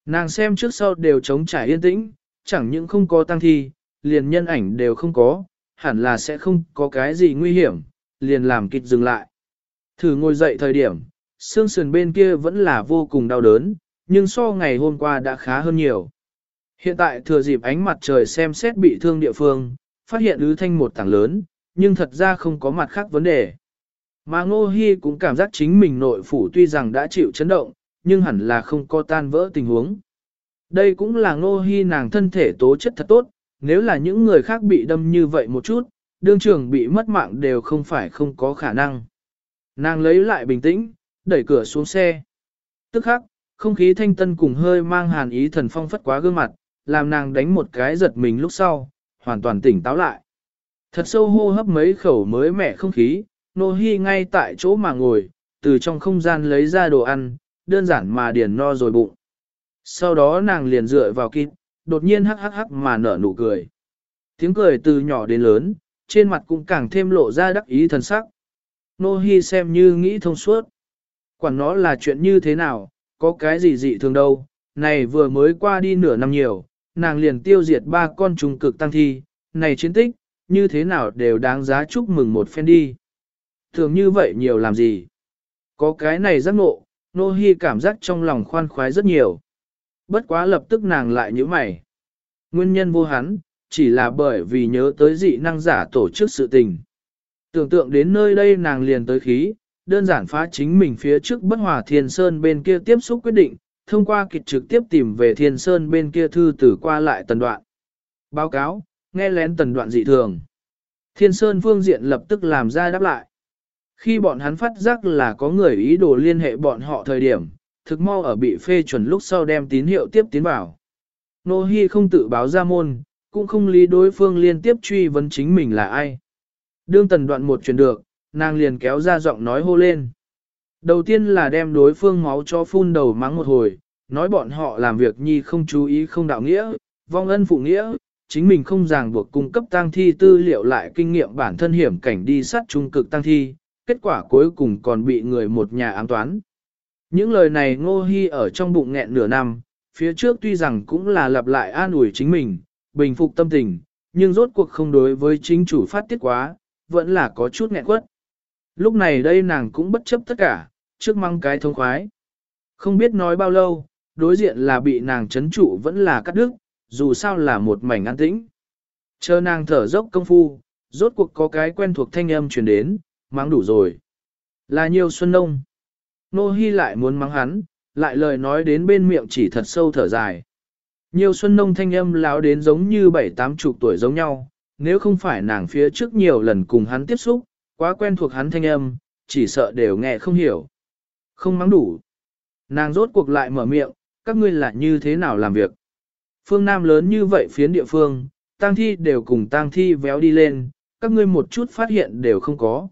Nàng xem trước sau đều trống trải yên tĩnh, chẳng những không có tang thi, liền nhân ảnh đều không có, hẳn là sẽ không có cái gì nguy hiểm, liền làm kịch dừng lại. Thử ngồi dậy thời điểm, xương sườn bên kia vẫn là vô cùng đau đớn, nhưng so ngày hôm qua đã khá hơn nhiều. Hiện tại thừa dịp ánh mặt trời xem xét bị thương địa phương, phát hiện ứ thanh một tảng lớn, nhưng thật ra không có mặt khác vấn đề. Mà Ngô Hi cũng cảm giác chính mình nội phủ tuy rằng đã chịu chấn động, nhưng hẳn là không có tan vỡ tình huống. Đây cũng là Ngô Hi nàng thân thể tố chất thật tốt, nếu là những người khác bị đâm như vậy một chút, đương trường bị mất mạng đều không phải không có khả năng. Nàng lấy lại bình tĩnh, đẩy cửa xuống xe. Tức khắc, không khí thanh tân cùng hơi mang hàn ý thần phong phất quá gương mặt, làm nàng đánh một cái giật mình lúc sau, hoàn toàn tỉnh táo lại. Thật sâu hô hấp mấy khẩu mới mẻ không khí, Ngô Hi ngay tại chỗ mà ngồi, từ trong không gian lấy ra đồ ăn, đơn giản mà điền no rồi bụng. Sau đó nàng liền dựa vào kít, đột nhiên hắc hắc hắc mà nở nụ cười. Tiếng cười từ nhỏ đến lớn, trên mặt cũng càng thêm lộ ra đắc ý thần sắc. Ngô Hi xem như nghĩ thông suốt. Quản nó là chuyện như thế nào, có cái gì dị thường đâu, này vừa mới qua đi nửa năm nhiều, nàng liền tiêu diệt 3 con trùng cực tăng thi, này chiến tích, như thế nào đều đáng giá chúc mừng một phen đi. Thường như vậy nhiều làm gì? Có cái này giác ngộ, Ngô Hi cảm giác trong lòng khoan khoái rất nhiều. Bất quá lập tức nàng lại nhíu mày. Nguyên nhân vô hắn, chỉ là bởi vì nhớ tới dị năng giả tổ chức sự tình. Tưởng tượng đến nơi đây nàng liền tới khí, đơn giản phá chính mình phía trước bất hòa Thiên Sơn bên kia tiếp xúc quyết định, thông qua kịch trực tiếp tìm về Thiên Sơn bên kia thư tử qua lại tần đoạn. Báo cáo, nghe lén tần đoạn dị thường. Thiên Sơn phương diện lập tức làm ra đáp lại. Khi bọn hắn phát giác là có người ý đồ liên hệ bọn họ thời điểm, thực mau ở bị phê chuẩn lúc sau đem tín hiệu tiếp tiến vào. Ngô Hi không tự báo ra môn, cũng không lý đối phương liên tiếp truy vấn chính mình là ai. Đương tần đoạn một chuyển được, nàng liền kéo ra giọng nói hô lên. Đầu tiên là đem đối phương máu cho phun đầu mắng một hồi, nói bọn họ làm việc nhi không chú ý không đạo nghĩa, vong ân phụ nghĩa, chính mình không ràng buộc cung cấp tang thi tư liệu lại kinh nghiệm bản thân hiểm cảnh đi sát trung cực tang thi, kết quả cuối cùng còn bị người một nhà ám toán. Những lời này Ngô Hi ở trong bụng nghẹn nửa năm, phía trước tuy rằng cũng là lặp lại an ủi chính mình, bình phục tâm tình, nhưng rốt cuộc không đối với chính chủ phát tiết quá, vẫn là có chút nghẹn quất. Lúc này đây nàng cũng bất chấp tất cả, trước mang cái thông khoái. Không biết nói bao lâu, đối diện là bị nàng chấn trụ vẫn là cắt đứt, dù sao là một mảnh an tĩnh. Chờ nàng thở dốc công phu, rốt cuộc có cái quen thuộc thanh âm truyền đến, mắng đủ rồi. Là Nhiêu Xuân Nông. Nô Hi lại muốn mắng hắn, lại lời nói đến bên miệng chỉ thật sâu thở dài. Nhiêu Xuân Nông thanh âm láo đến giống như 7-80 tuổi giống nhau, nếu không phải nàng phía trước nhiều lần cùng hắn tiếp xúc, quá quen thuộc hắn thanh âm, chỉ sợ đều nghe không hiểu. Không mắng đủ. Nàng rốt cuộc lại mở miệng, các ngươi là như thế nào làm việc. Phương Nam lớn như vậy phiến địa phương, tang thi đều cùng tang thi véo đi lên, các ngươi một chút phát hiện đều không có.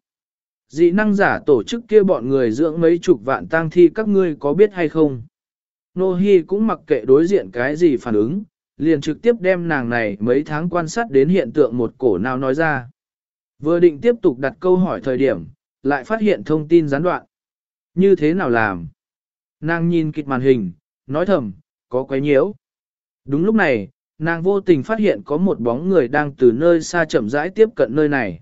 Dị năng giả tổ chức kia bọn người dưỡng mấy chục vạn tang thi các ngươi có biết hay không? Nô Hi cũng mặc kệ đối diện cái gì phản ứng, liền trực tiếp đem nàng này mấy tháng quan sát đến hiện tượng một cổ nào nói ra. Vừa định tiếp tục đặt câu hỏi thời điểm, lại phát hiện thông tin gián đoạn. Như thế nào làm? Nàng nhìn kịch màn hình, nói thầm, có quấy nhiễu. Đúng lúc này, nàng vô tình phát hiện có một bóng người đang từ nơi xa chậm rãi tiếp cận nơi này.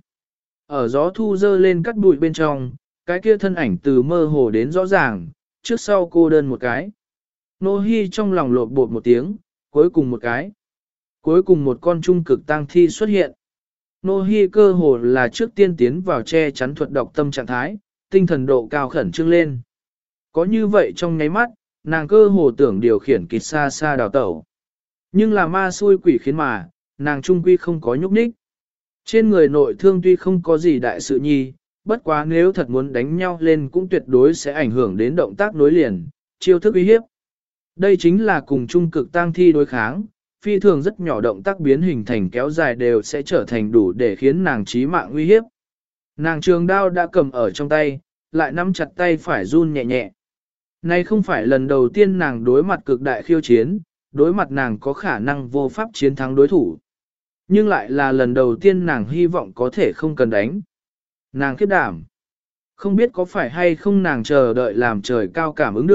Ở gió thu dơ lên cắt bụi bên trong, cái kia thân ảnh từ mơ hồ đến rõ ràng, trước sau cô đơn một cái. Nô Hi trong lòng lột bột một tiếng, cuối cùng một cái. Cuối cùng một con trung cực tang thi xuất hiện. Nô Hi cơ hồ là trước tiên tiến vào che chắn thuật độc tâm trạng thái, tinh thần độ cao khẩn trương lên. Có như vậy trong nháy mắt, nàng cơ hồ tưởng điều khiển kịch xa xa đào tẩu. Nhưng là ma xui quỷ khiến mà, nàng trung quy không có nhúc nhích. Trên người nội thương tuy không có gì đại sự nhi, bất quá nếu thật muốn đánh nhau lên cũng tuyệt đối sẽ ảnh hưởng đến động tác nối liền, chiêu thức uy hiếp. Đây chính là cùng trung cực tang thi đối kháng, phi thường rất nhỏ động tác biến hình thành kéo dài đều sẽ trở thành đủ để khiến nàng chí mạng uy hiếp. Nàng trường đao đã cầm ở trong tay, lại nắm chặt tay phải run nhẹ nhẹ. Nay không phải lần đầu tiên nàng đối mặt cực đại khiêu chiến, đối mặt nàng có khả năng vô pháp chiến thắng đối thủ. Nhưng lại là lần đầu tiên nàng hy vọng có thể không cần đánh. Nàng khiếp đảm. Không biết có phải hay không nàng chờ đợi làm trời cao cảm ứng được,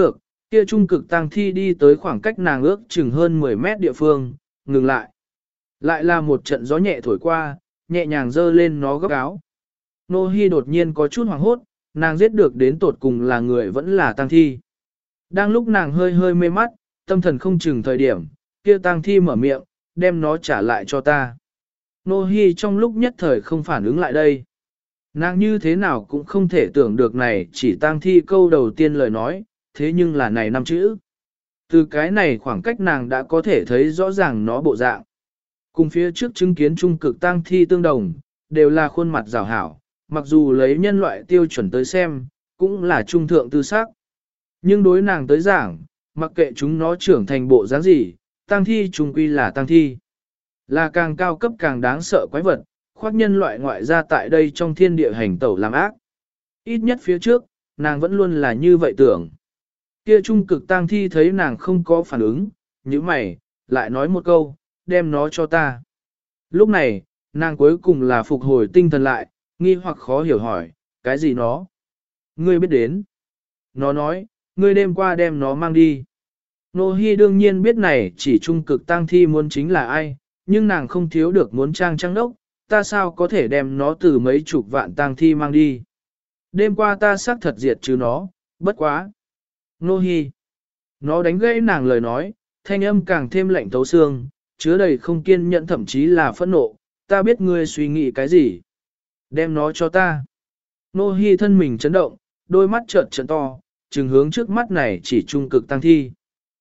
Kia trung cực tang thi đi tới khoảng cách nàng ước chừng hơn 10 mét địa phương, ngừng lại. Lại là một trận gió nhẹ thổi qua, nhẹ nhàng dơ lên nó góc áo. Nô Hi đột nhiên có chút hoảng hốt, nàng giết được đến tột cùng là người vẫn là tang thi. Đang lúc nàng hơi hơi mê mắt, tâm thần không chừng thời điểm, kia tang thi mở miệng, đem nó trả lại cho ta. Nô Hi trong lúc nhất thời không phản ứng lại đây. Nàng như thế nào cũng không thể tưởng được này chỉ tang thi câu đầu tiên lời nói, thế nhưng là này 5 chữ. Từ cái này khoảng cách nàng đã có thể thấy rõ ràng nó bộ dạng. Cùng phía trước chứng kiến trung cực tang thi tương đồng, đều là khuôn mặt rào hảo, mặc dù lấy nhân loại tiêu chuẩn tới xem, cũng là trung thượng tư sắc. Nhưng đối nàng tới giảng, mặc kệ chúng nó trưởng thành bộ dáng gì, tang thi trung quy là tang thi. Là càng cao cấp càng đáng sợ quái vật, khoác nhân loại ngoại ra tại đây trong thiên địa hành tẩu làm ác. Ít nhất phía trước, nàng vẫn luôn là như vậy tưởng. Kia trung cực tang thi thấy nàng không có phản ứng, như mày, lại nói một câu, đem nó cho ta. Lúc này, nàng cuối cùng là phục hồi tinh thần lại, nghi hoặc khó hiểu hỏi, cái gì nó? Ngươi biết đến. Nó nói, ngươi đêm qua đem nó mang đi. Nô Hi đương nhiên biết này chỉ trung cực tang thi muốn chính là ai, nhưng nàng không thiếu được muốn trang trăng đốc, ta sao có thể đem nó từ mấy chục vạn tang thi mang đi. Đêm qua ta xác thật diệt trừ nó, bất quá. Nô Hi. Nó đánh gãy nàng lời nói, thanh âm càng thêm lạnh thấu xương, chứa đầy không kiên nhẫn thậm chí là phẫn nộ, ta biết ngươi suy nghĩ cái gì. Đem nó cho ta. Nô Hi thân mình chấn động, đôi mắt trợn trợn to, trừng hướng trước mắt này chỉ trung cực tăng thi.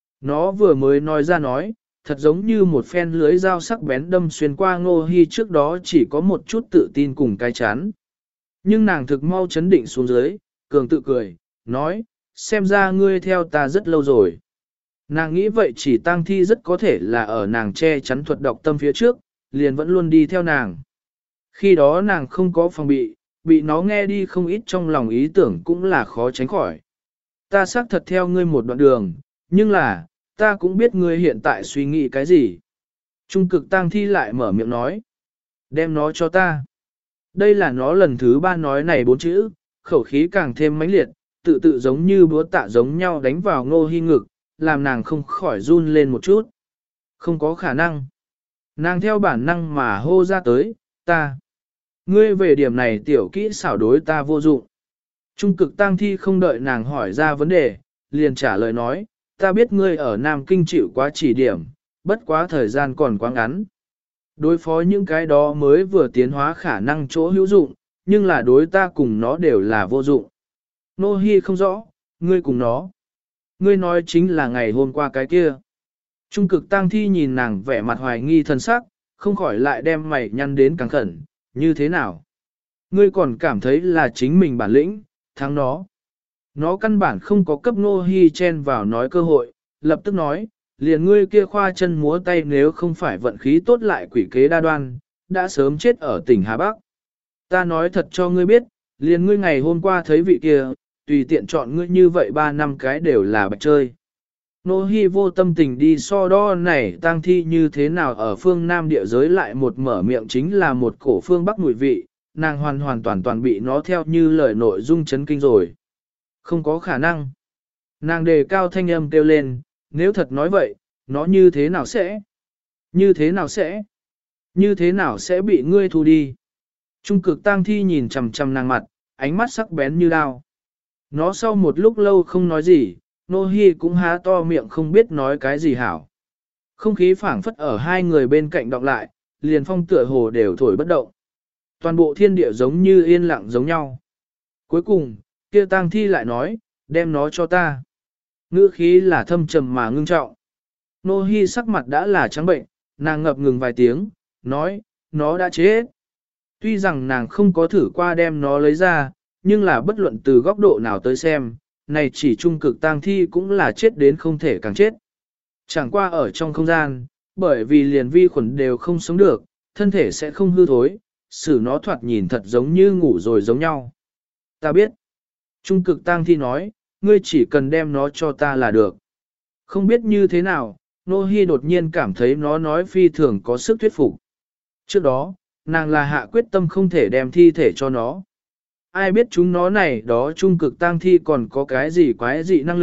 Nó vừa mới nói ra nói, thật giống như một phen lưới dao sắc bén đâm xuyên qua Nô Hi trước đó chỉ có một chút tự tin cùng cái chán. Nhưng nàng thực mau chấn định xuống dưới, cường tự cười, nói, xem ra ngươi theo ta rất lâu rồi. Nàng nghĩ vậy chỉ tang thi rất có thể là ở nàng che chắn thuật độc tâm phía trước, liền vẫn luôn đi theo nàng. Khi đó nàng không có phòng bị nó nghe đi không ít trong lòng ý tưởng cũng là khó tránh khỏi. Ta xác thật theo ngươi một đoạn đường, nhưng là, ta cũng biết ngươi hiện tại suy nghĩ cái gì. Trung cực tang thi lại mở miệng nói. Đem nó cho ta. Đây là nó lần thứ 3 nói này 4 chữ, khẩu khí càng thêm mãnh liệt, tự giống như búa tạ giống nhau đánh vào Ngô Hi ngực, làm nàng không khỏi run lên một chút. Không có khả năng. Nàng theo bản năng mà hô ra tới, ta. Ngươi về điểm này tiểu kỹ xảo đối ta vô dụng. Trung cực tang thi không đợi nàng hỏi ra vấn đề, liền trả lời nói, ta biết ngươi ở Nam Kinh chịu quá chỉ điểm, bất quá thời gian còn quá ngắn. Đối phó những cái đó mới vừa tiến hóa khả năng chỗ hữu dụng, nhưng là đối ta cùng nó đều là vô dụng. Nô Hi không rõ, ngươi cùng nó. Ngươi nói chính là ngày hôm qua cái kia. Trung cực tang thi nhìn nàng vẻ mặt hoài nghi thân sắc, không khỏi lại đem mày nhăn đến càng khẩn, như thế nào? Ngươi còn cảm thấy là chính mình bản lĩnh, thắng nó. Nó căn bản không có cấp Nô Hi chen vào nói cơ hội, lập tức nói, liền ngươi kia khoa chân múa tay nếu không phải vận khí tốt lại quỷ kế đa đoan, đã sớm chết ở tỉnh Hà Bắc. Ta nói thật cho ngươi biết, liền ngươi ngày hôm qua thấy vị kia, tùy tiện chọn ngươi như vậy 3 năm cái đều là bạch chơi. Nô Hi vô tâm tình đi so đo này tang thi như thế nào ở phương Nam địa giới lại một mở miệng chính là một cổ phương Bắc mùi vị, nàng hoàn toàn bị nó theo như lời nội dung chấn kinh rồi. Không có khả năng. Nàng đề cao thanh âm kêu lên, nếu thật nói vậy, nó như thế nào sẽ? Như thế nào sẽ? Như thế nào sẽ bị ngươi thu đi? Trung cực tang thi nhìn chằm chằm nàng mặt, ánh mắt sắc bén như đao. Nó sau một lúc lâu không nói gì, Nô Hi cũng há to miệng không biết nói cái gì hảo. Không khí phảng phất ở hai người bên cạnh đọng lại, liền phong tựa hồ đều thổi bất động. Toàn bộ thiên địa giống như yên lặng giống nhau. Cuối cùng, kia tang thi lại nói, đem nó cho ta. Ngữ khí là thâm trầm mà ngưng trọng. Nô Hi sắc mặt đã là trắng bệnh, nàng ngập ngừng vài tiếng, nói, nó đã chết. Tuy rằng nàng không có thử qua đem nó lấy ra, nhưng là bất luận từ góc độ nào tới xem, này chỉ trung cực tang thi cũng là chết đến không thể càng chết. Chẳng qua ở trong không gian, bởi vì liền vi khuẩn đều không sống được, thân thể sẽ không hư thối, xử nó thoạt nhìn thật giống như ngủ rồi giống nhau. Ta biết. Trung cực tang thi nói, ngươi chỉ cần đem nó cho ta là được. Không biết như thế nào, Nô Hi đột nhiên cảm thấy nó nói phi thường có sức thuyết phục. Trước đó, nàng là hạ quyết tâm không thể đem thi thể cho nó. Ai biết chúng nó này đó trung cực tang thi còn có cái gì quái dị năng lực,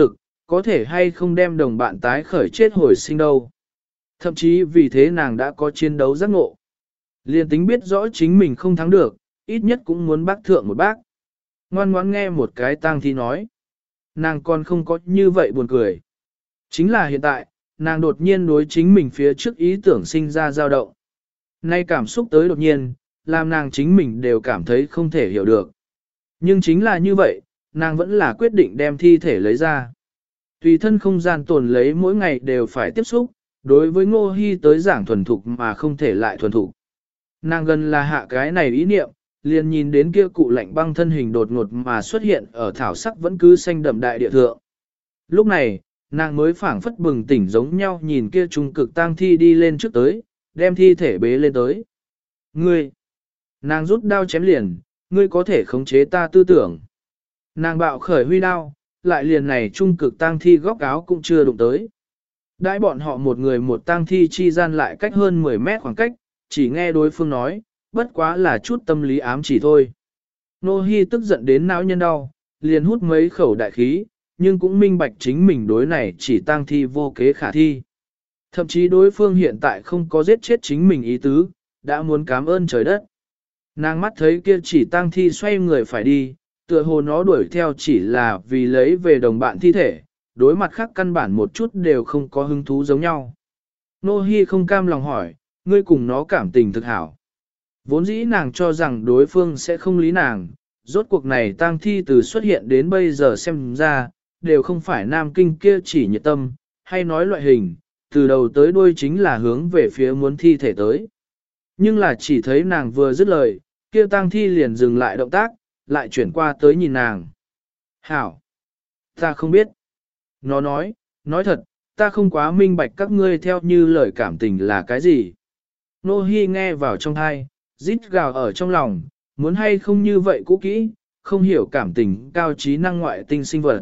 có thể hay không đem đồng bạn tái khởi chết hồi sinh đâu. Thậm chí vì thế nàng đã có chiến đấu giác ngộ. Liên tính biết rõ chính mình không thắng được, ít nhất cũng muốn bác thượng một bác. Ngoan ngoãn nghe một cái tang thi nói. Nàng còn không có như vậy buồn cười. Chính là hiện tại, nàng đột nhiên đối chính mình phía trước ý tưởng sinh ra dao động. Nay cảm xúc tới đột nhiên, làm nàng chính mình đều cảm thấy không thể hiểu được. Nhưng chính là như vậy, nàng vẫn là quyết định đem thi thể lấy ra. Tùy thân không gian tồn lấy mỗi ngày đều phải tiếp xúc, đối với Ngô Hi tới giảng thuần thục mà không thể lại thuần thục. Nàng gần là hạ cái này ý niệm, liền nhìn đến kia cụ lạnh băng thân hình đột ngột mà xuất hiện ở thảo sắc vẫn cứ xanh đậm đại địa thượng. Lúc này, nàng mới phảng phất bừng tỉnh giống nhau nhìn kia trung cực tang thi đi lên trước tới, đem thi thể bế lên tới. Ngươi! Nàng rút đao chém liền, ngươi có thể khống chế ta tư tưởng. Nàng bạo khởi huy đao, lại liền này trung cực tang thi góc áo cũng chưa đụng tới. Đãi bọn họ một người một tang thi chi gian lại cách hơn 10 mét khoảng cách, chỉ nghe đối phương nói, bất quá là chút tâm lý ám chỉ thôi. Nô Hi tức giận đến não nhân đau, liền hút mấy khẩu đại khí, nhưng cũng minh bạch chính mình đối này chỉ tang thi vô kế khả thi. Thậm chí đối phương hiện tại không có giết chết chính mình ý tứ, đã muốn cảm ơn trời đất. Nàng mắt thấy kia chỉ tang thi xoay người phải đi, tựa hồ nó đuổi theo chỉ là vì lấy về đồng bạn thi thể, đối mặt khác căn bản một chút đều không có hứng thú giống nhau. Nô Hi không cam lòng hỏi, ngươi cùng nó cảm tình thực hảo. Vốn dĩ nàng cho rằng đối phương sẽ không lý nàng, rốt cuộc này tang thi từ xuất hiện đến bây giờ xem ra, đều không phải nam kinh kia chỉ nhiệt tâm, hay nói loại hình, từ đầu tới đuôi chính là hướng về phía muốn thi thể tới. Nhưng là chỉ thấy nàng vừa dứt lời, kia tang thi liền dừng lại động tác, lại chuyển qua tới nhìn nàng. Hảo! Ta không biết. Nó nói thật, ta không quá minh bạch các ngươi theo như lời cảm tình là cái gì. Nô Hi nghe vào trong tai, rít gào ở trong lòng, muốn hay không như vậy cũ kỹ, không hiểu cảm tình cao trí năng ngoại tinh sinh vật.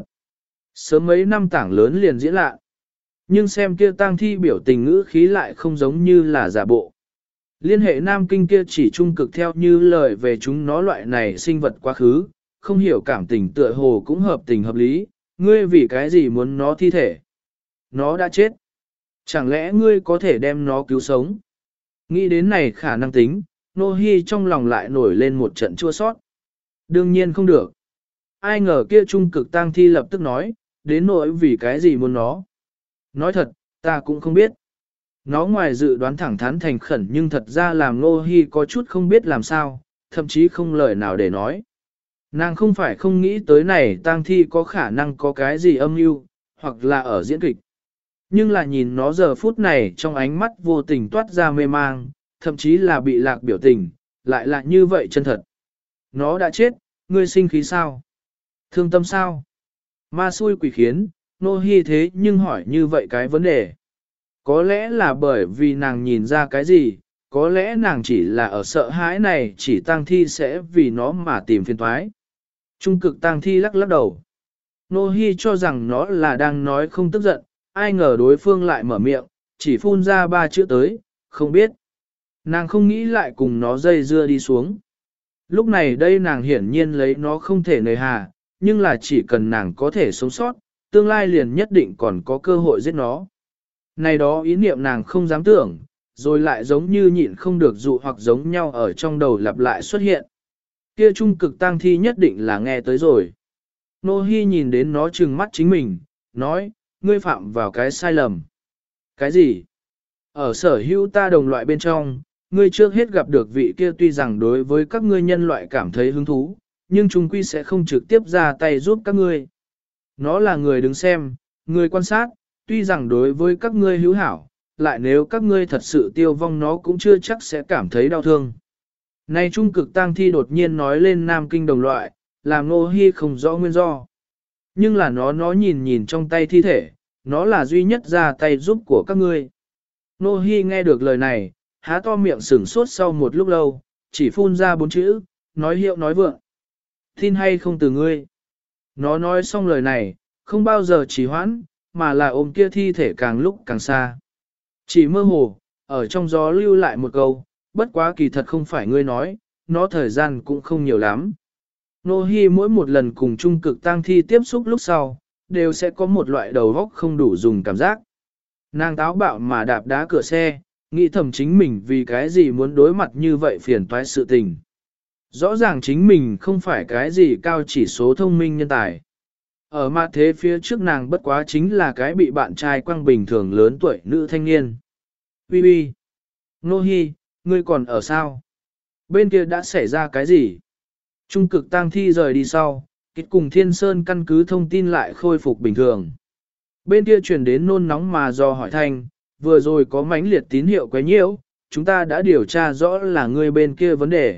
Sớm mấy năm tảng lớn liền diễn lạ. Nhưng xem kia tang thi biểu tình ngữ khí lại không giống như là giả bộ. Liên hệ nam kinh kia chỉ trung cực theo như lời về chúng nó loại này sinh vật quá khứ, không hiểu cảm tình tựa hồ cũng hợp tình hợp lý, ngươi vì cái gì muốn nó thi thể? Nó đã chết. Chẳng lẽ ngươi có thể đem nó cứu sống? Nghĩ đến này khả năng tính, Nô Hi trong lòng lại nổi lên một trận chua sót. Đương nhiên không được. Ai ngờ kia trung cực tang thi lập tức nói, đến nỗi vì cái gì muốn nó. Nói thật, ta cũng không biết. Nó ngoài dự đoán thẳng thắn thành khẩn nhưng thật ra làm Nô Hi có chút không biết làm sao, thậm chí không lời nào để nói. Nàng không phải không nghĩ tới này tang thi có khả năng có cái gì âm mưu, hoặc là ở diễn kịch. Nhưng là nhìn nó giờ phút này trong ánh mắt vô tình toát ra mê mang, thậm chí là bị lạc biểu tình, lại là như vậy chân thật. Nó đã chết, ngươi sinh khí sao? Thương tâm sao? Ma xui quỷ khiến, Nô Hi thế nhưng hỏi như vậy cái vấn đề. Có lẽ là bởi vì nàng nhìn ra cái gì, có lẽ nàng chỉ là ở sợ hãi này chỉ tang thi sẽ vì nó mà tìm phiền toái. Trung cực tang thi lắc lắc đầu. Nô Hi cho rằng nó là đang nói không tức giận, ai ngờ đối phương lại mở miệng, chỉ phun ra 3 chữ tới, không biết. Nàng không nghĩ lại cùng nó dây dưa đi xuống. Lúc này đây nàng hiển nhiên lấy nó không thể nề hà, nhưng là chỉ cần nàng có thể sống sót, tương lai liền nhất định còn có cơ hội giết nó. Này đó ý niệm nàng không dám tưởng, rồi lại giống như nhịn không được dụ hoặc giống nhau ở trong đầu lặp lại xuất hiện. Kia trung cực tang thi nhất định là nghe tới rồi. Nô Hi nhìn đến nó trừng mắt chính mình, nói, ngươi phạm vào cái sai lầm. Cái gì? Ở sở hữu ta đồng loại bên trong, ngươi trước hết gặp được vị kia tuy rằng đối với các ngươi nhân loại cảm thấy hứng thú, nhưng chúng quy sẽ không trực tiếp ra tay giúp các ngươi. Nó là người đứng xem, người quan sát, tuy rằng đối với các ngươi hữu hảo, lại nếu các ngươi thật sự tiêu vong nó cũng chưa chắc sẽ cảm thấy đau thương. Này trung cực tang thi đột nhiên nói lên nam kinh đồng loại, làm Nô Hi không rõ nguyên do. Nhưng là nó nhìn nhìn trong tay thi thể, nó là duy nhất ra tay giúp của các ngươi. Nô Hi nghe được lời này, há to miệng sửng sốt sau một lúc lâu, chỉ phun ra 4 chữ, nói hiệu nói vượng. Tin hay không từ ngươi. Nó nói xong lời này, không bao giờ trì hoãn, mà là ôm kia thi thể càng lúc càng xa. Chỉ mơ hồ, ở trong gió lưu lại một câu, bất quá kỳ thật không phải ngươi nói, nó thời gian cũng không nhiều lắm. Nô Hi mỗi một lần cùng trung cực tang thi tiếp xúc lúc sau, đều sẽ có một loại đầu óc không đủ dùng cảm giác. Nàng táo bạo mà đạp đá cửa xe, nghĩ thầm chính mình vì cái gì muốn đối mặt như vậy phiền toái sự tình. Rõ ràng chính mình không phải cái gì cao chỉ số thông minh nhân tài. Ở mặt thế phía trước nàng bất quá chính là cái bị bạn trai quăng bình thường lớn tuổi nữ thanh niên. Ui ui! Nô Hi, ngươi còn ở sao? Bên kia đã xảy ra cái gì? Trung cực tang thi rời đi sau, kết cùng Thiên Sơn căn cứ thông tin lại khôi phục bình thường. Bên kia truyền đến nôn nóng mà do hỏi thanh, vừa rồi có mãnh liệt tín hiệu quấy nhiễu, chúng ta đã điều tra rõ là ngươi bên kia vấn đề.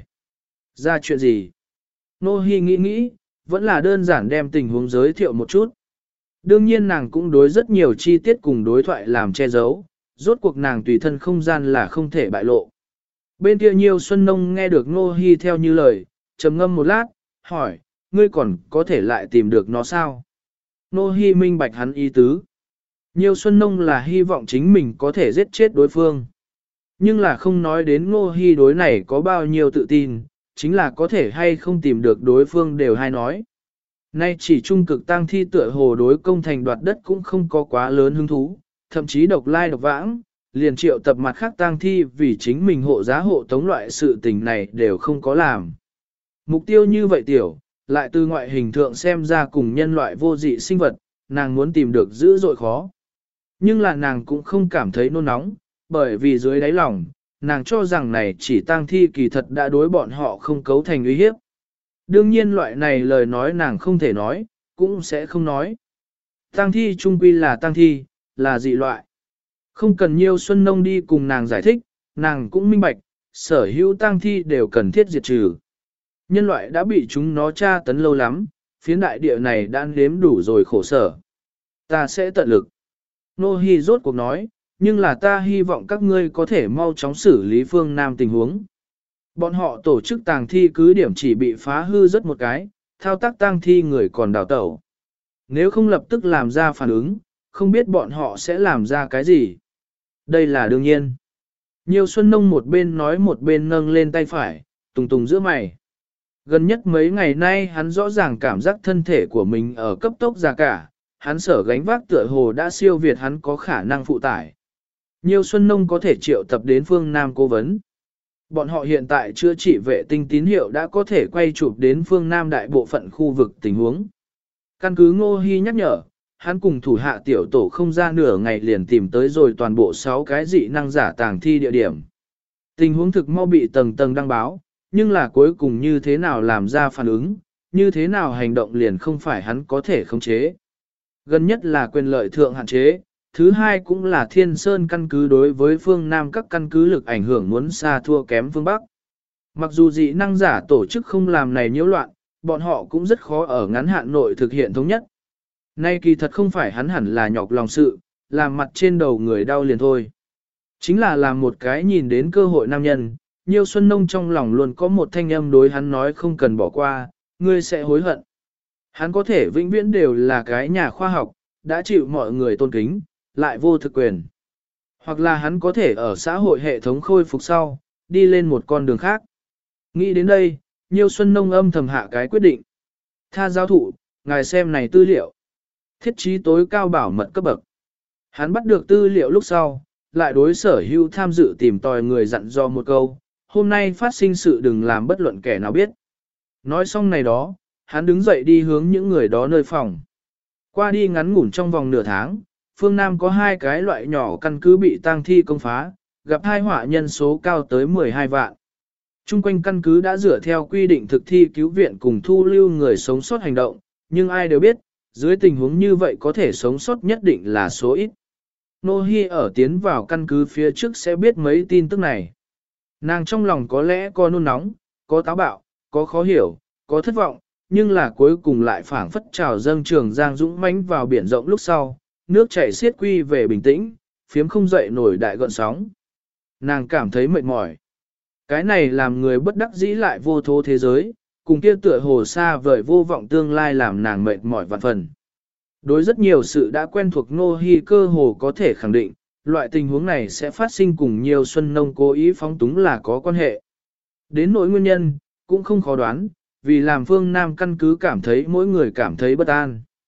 Ra chuyện gì? Nô Hi nghĩ, vẫn là đơn giản đem tình huống giới thiệu một chút. Đương nhiên nàng cũng đối rất nhiều chi tiết cùng đối thoại làm che giấu, rốt cuộc nàng tùy thân không gian là không thể bại lộ. Bên kia Nhiêu Xuân Nông nghe được Nô Hi theo như lời, trầm ngâm một lát, hỏi, ngươi còn có thể lại tìm được nó sao? Nô Hi minh bạch hắn ý tứ. Nhiêu Xuân Nông là hy vọng chính mình có thể giết chết đối phương. Nhưng là không nói đến Nô Hi đối này có bao nhiêu tự tin, chính là có thể hay không tìm được đối phương đều hay nói. Nay chỉ trung cực tang thi tựa hồ đối công thành đoạt đất cũng không có quá lớn hứng thú, thậm chí độc lai độc vãng, liền triệu tập mặt khác tang thi vì chính mình hộ giá hộ tống loại sự tình này đều không có làm. Mục tiêu như vậy tiểu, lại từ ngoại hình thượng xem ra cùng nhân loại vô dị sinh vật, nàng muốn tìm được dữ dội khó. Nhưng là nàng cũng không cảm thấy nôn nóng, bởi vì dưới đáy lòng, nàng cho rằng này chỉ tang thi kỳ thật đã đối bọn họ không cấu thành uy hiếp. Đương nhiên loại này lời nói nàng không thể nói, cũng sẽ không nói. Tang thi trung quy là tang thi, là dị loại. Không cần Nhiêu Xuân Nông đi cùng nàng giải thích, nàng cũng minh bạch, sở hữu tang thi đều cần thiết diệt trừ. Nhân loại đã bị chúng nó tra tấn lâu lắm, phiến đại địa này đã nếm đủ rồi khổ sở. Ta sẽ tận lực. Nô Hi rốt cuộc nói, nhưng là ta hy vọng các ngươi có thể mau chóng xử lý phương Nam tình huống. Bọn họ tổ chức tang thi cứ điểm chỉ bị phá hư rất một cái, thao tác tang thi người còn đào tẩu. Nếu không lập tức làm ra phản ứng, không biết bọn họ sẽ làm ra cái gì. Đây là đương nhiên. Nhiêu Xuân Nông một bên nói một bên nâng lên tay phải, tùng tùng giữa mày. Gần nhất mấy ngày nay hắn rõ ràng cảm giác thân thể của mình ở cấp tốc già cả, hắn sở gánh vác tựa hồ đã siêu việt hắn có khả năng phụ tải. Nhiêu Xuân Nông có thể triệu tập đến phương Nam cố vấn. Bọn họ hiện tại chữa trị vệ tinh tín hiệu đã có thể quay chụp đến phương Nam đại bộ phận khu vực tình huống. Căn cứ Ngô Hi nhắc nhở, hắn cùng thủ hạ tiểu tổ không ra nửa ngày liền tìm tới rồi toàn bộ 6 cái dị năng giả tàng thi địa điểm. Tình huống thực mau bị tầng tầng đăng báo, nhưng là cuối cùng như thế nào làm ra phản ứng, như thế nào hành động liền không phải hắn có thể khống chế. Gần nhất là quyền lợi thượng hạn chế, thứ hai cũng là Thiên Sơn căn cứ đối với phương Nam các căn cứ lực ảnh hưởng muốn xa thua kém phương Bắc. Mặc dù dị năng giả tổ chức không làm này nhiễu loạn, bọn họ cũng rất khó ở ngắn hạn nội thực hiện thống nhất. Nay kỳ thật không phải hắn hẳn là nhọc lòng sự, làm mặt trên đầu người đau liền thôi. Chính là làm một cái nhìn đến cơ hội nam nhân, Nhiêu Xuân Nông trong lòng luôn có một thanh âm đối hắn nói không cần bỏ qua, ngươi sẽ hối hận. Hắn có thể vĩnh viễn đều là cái nhà khoa học, đã chịu mọi người tôn kính, lại vô thực quyền. Hoặc là hắn có thể ở xã hội hệ thống khôi phục sau, đi lên một con đường khác. Nghĩ đến đây, Nhiêu Xuân Nông âm thầm hạ cái quyết định. Tha giáo thụ, ngài xem này tư liệu. Thiết trí tối cao bảo mật cấp bậc. Hắn bắt được tư liệu lúc sau, lại đối sở hữu tham dự tìm tòi người dặn dò một câu, hôm nay phát sinh sự đừng làm bất luận kẻ nào biết. Nói xong này đó, hắn đứng dậy đi hướng những người đó nơi phòng. Qua đi ngắn ngủn trong vòng nửa tháng, phương Nam có 2 cái loại nhỏ căn cứ bị tang thi công phá, gặp hai họa nhân số cao tới 12 vạn. Trung quanh căn cứ đã dựa theo quy định thực thi cứu viện cùng thu lưu người sống sót hành động, nhưng ai đều biết, dưới tình huống như vậy có thể sống sót nhất định là số ít. Nô Hi ở tiến vào căn cứ phía trước sẽ biết mấy tin tức này. Nàng trong lòng có lẽ có nôn nóng, có táo bạo, có khó hiểu, có thất vọng, nhưng là cuối cùng lại phảng phất trào dâng trường giang dũng mãnh vào biển rộng lúc sau, nước chảy xiết quy về bình tĩnh, phiếm không dậy nổi đại gợn sóng. Nàng cảm thấy mệt mỏi. Cái này làm người bất đắc dĩ lại vô thố thế giới, cùng kia tựa hồ xa vời vô vọng tương lai làm nàng mệt mỏi vạn phần. Đối rất nhiều sự đã quen thuộc Nô Hi cơ hồ có thể khẳng định, loại tình huống này sẽ phát sinh cùng nhiều Xuân Nông cố ý phóng túng là có quan hệ. Đến nỗi nguyên nhân, cũng không khó đoán, vì làm phương Nam căn cứ cảm thấy mỗi người cảm thấy bất an.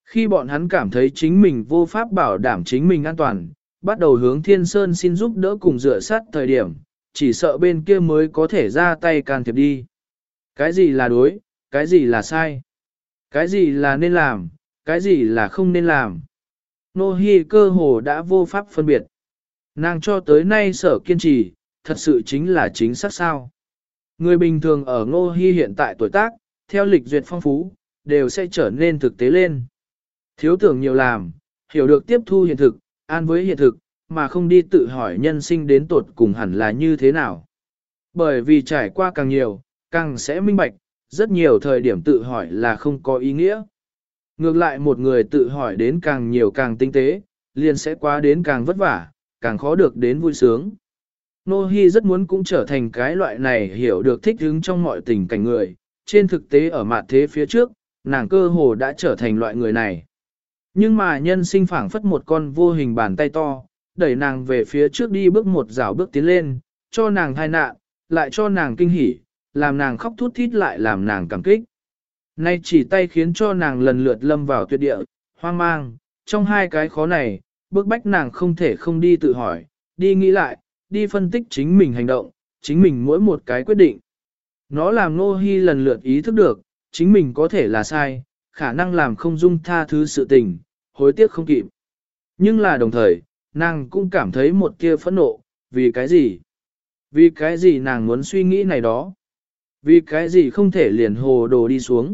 Khi bọn hắn cảm thấy chính mình vô pháp bảo đảm chính mình an toàn, bắt đầu hướng Thiên Sơn xin giúp đỡ cùng dựa sát thời điểm, chỉ sợ bên kia mới có thể ra tay can thiệp đi. Cái gì là đối, cái gì là sai, cái gì là nên làm, cái gì là không nên làm. Nô Hi cơ hồ đã vô pháp phân biệt. Nàng cho tới nay sở kiên trì, thật sự chính là chính xác sao. Người bình thường ở Ngô Hi hiện tại tuổi tác, theo lịch duyệt phong phú, đều sẽ trở nên thực tế lên. Thiếu tưởng nhiều làm, hiểu được tiếp thu hiện thực, an với hiện thực, mà không đi tự hỏi nhân sinh đến tột cùng hẳn là như thế nào. Bởi vì trải qua càng nhiều, càng sẽ minh bạch, rất nhiều thời điểm tự hỏi là không có ý nghĩa. Ngược lại một người tự hỏi đến càng nhiều càng tinh tế, liền sẽ qua đến càng vất vả, càng khó được đến vui sướng. Nô Hi rất muốn cũng trở thành cái loại này hiểu được thích ứng trong mọi tình cảnh người, trên thực tế ở mặt thế phía trước, nàng cơ hồ đã trở thành loại người này. Nhưng mà nhân sinh phảng phất một con vô hình bàn tay to, đẩy nàng về phía trước đi bước một rào bước tiến lên, cho nàng tai nạn, lại cho nàng kinh hỉ, làm nàng khóc thút thít lại làm nàng cảm kích. Nay chỉ tay khiến cho nàng lần lượt lâm vào tuyệt địa, hoang mang, trong hai cái khó này, bước bách nàng không thể không đi tự hỏi, đi nghĩ lại, đi phân tích chính mình hành động, chính mình mỗi một cái quyết định. Nó làm Nô Hi lần lượt ý thức được, chính mình có thể là sai, khả năng làm không dung tha thứ sự tình, hối tiếc không kịp. Nhưng là đồng thời, nàng cũng cảm thấy một tia phẫn nộ, vì cái gì? Vì cái gì nàng muốn suy nghĩ này đó? Vì cái gì không thể liền hồ đồ đi xuống?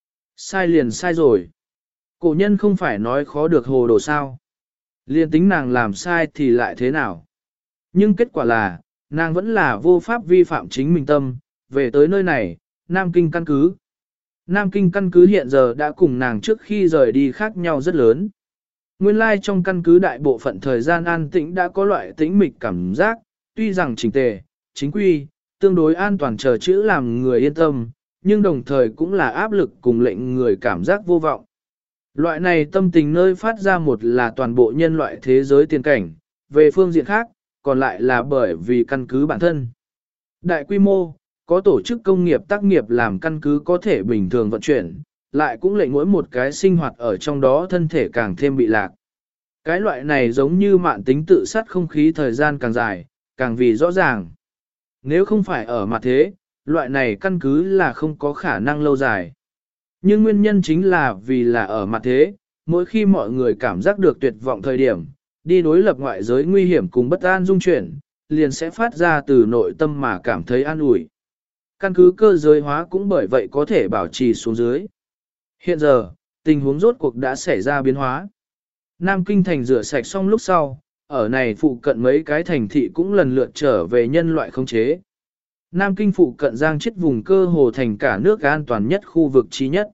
Sai liền sai rồi. Cổ nhân không phải nói khó được hồ đồ sao? Liền tính nàng làm sai thì lại thế nào? Nhưng kết quả là, nàng vẫn là vô pháp vi phạm chính mình tâm, về tới nơi này, Nam Kinh căn cứ. Nam Kinh căn cứ hiện giờ đã cùng nàng trước khi rời đi khác nhau rất lớn. Nguyên lai trong căn cứ đại bộ phận thời gian an tĩnh đã có loại tĩnh mịch cảm giác, tuy rằng chỉnh tề, chính quy, tương đối an toàn chờ chữ làm người yên tâm, nhưng đồng thời cũng là áp lực cùng lệnh người cảm giác vô vọng. Loại này tâm tình nơi phát ra một là toàn bộ nhân loại thế giới tiền cảnh, về phương diện khác, còn lại là bởi vì căn cứ bản thân. Đại quy mô, có tổ chức công nghiệp tác nghiệp làm căn cứ có thể bình thường vận chuyển, lại cũng lệnh mỗi một cái sinh hoạt ở trong đó thân thể càng thêm bị lạc. Cái loại này giống như mạn tính tự sát không khí thời gian càng dài, càng vì rõ ràng. Nếu không phải ở mặt thế, loại này căn cứ là không có khả năng lâu dài. Nhưng nguyên nhân chính là vì là ở mặt thế, mỗi khi mọi người cảm giác được tuyệt vọng thời điểm, đi đối lập ngoại giới nguy hiểm cùng bất an dung chuyển, liền sẽ phát ra từ nội tâm mà cảm thấy an ủi. Căn cứ cơ giới hóa cũng bởi vậy có thể bảo trì xuống dưới. Hiện giờ, tình huống rốt cuộc đã xảy ra biến hóa. Nam Kinh thành rửa sạch xong lúc sau, ở này phụ cận mấy cái thành thị cũng lần lượt trở về nhân loại khống chế. Nam Kinh phụ cận giang chết vùng cơ hồ thành cả nước an toàn nhất khu vực trí nhất.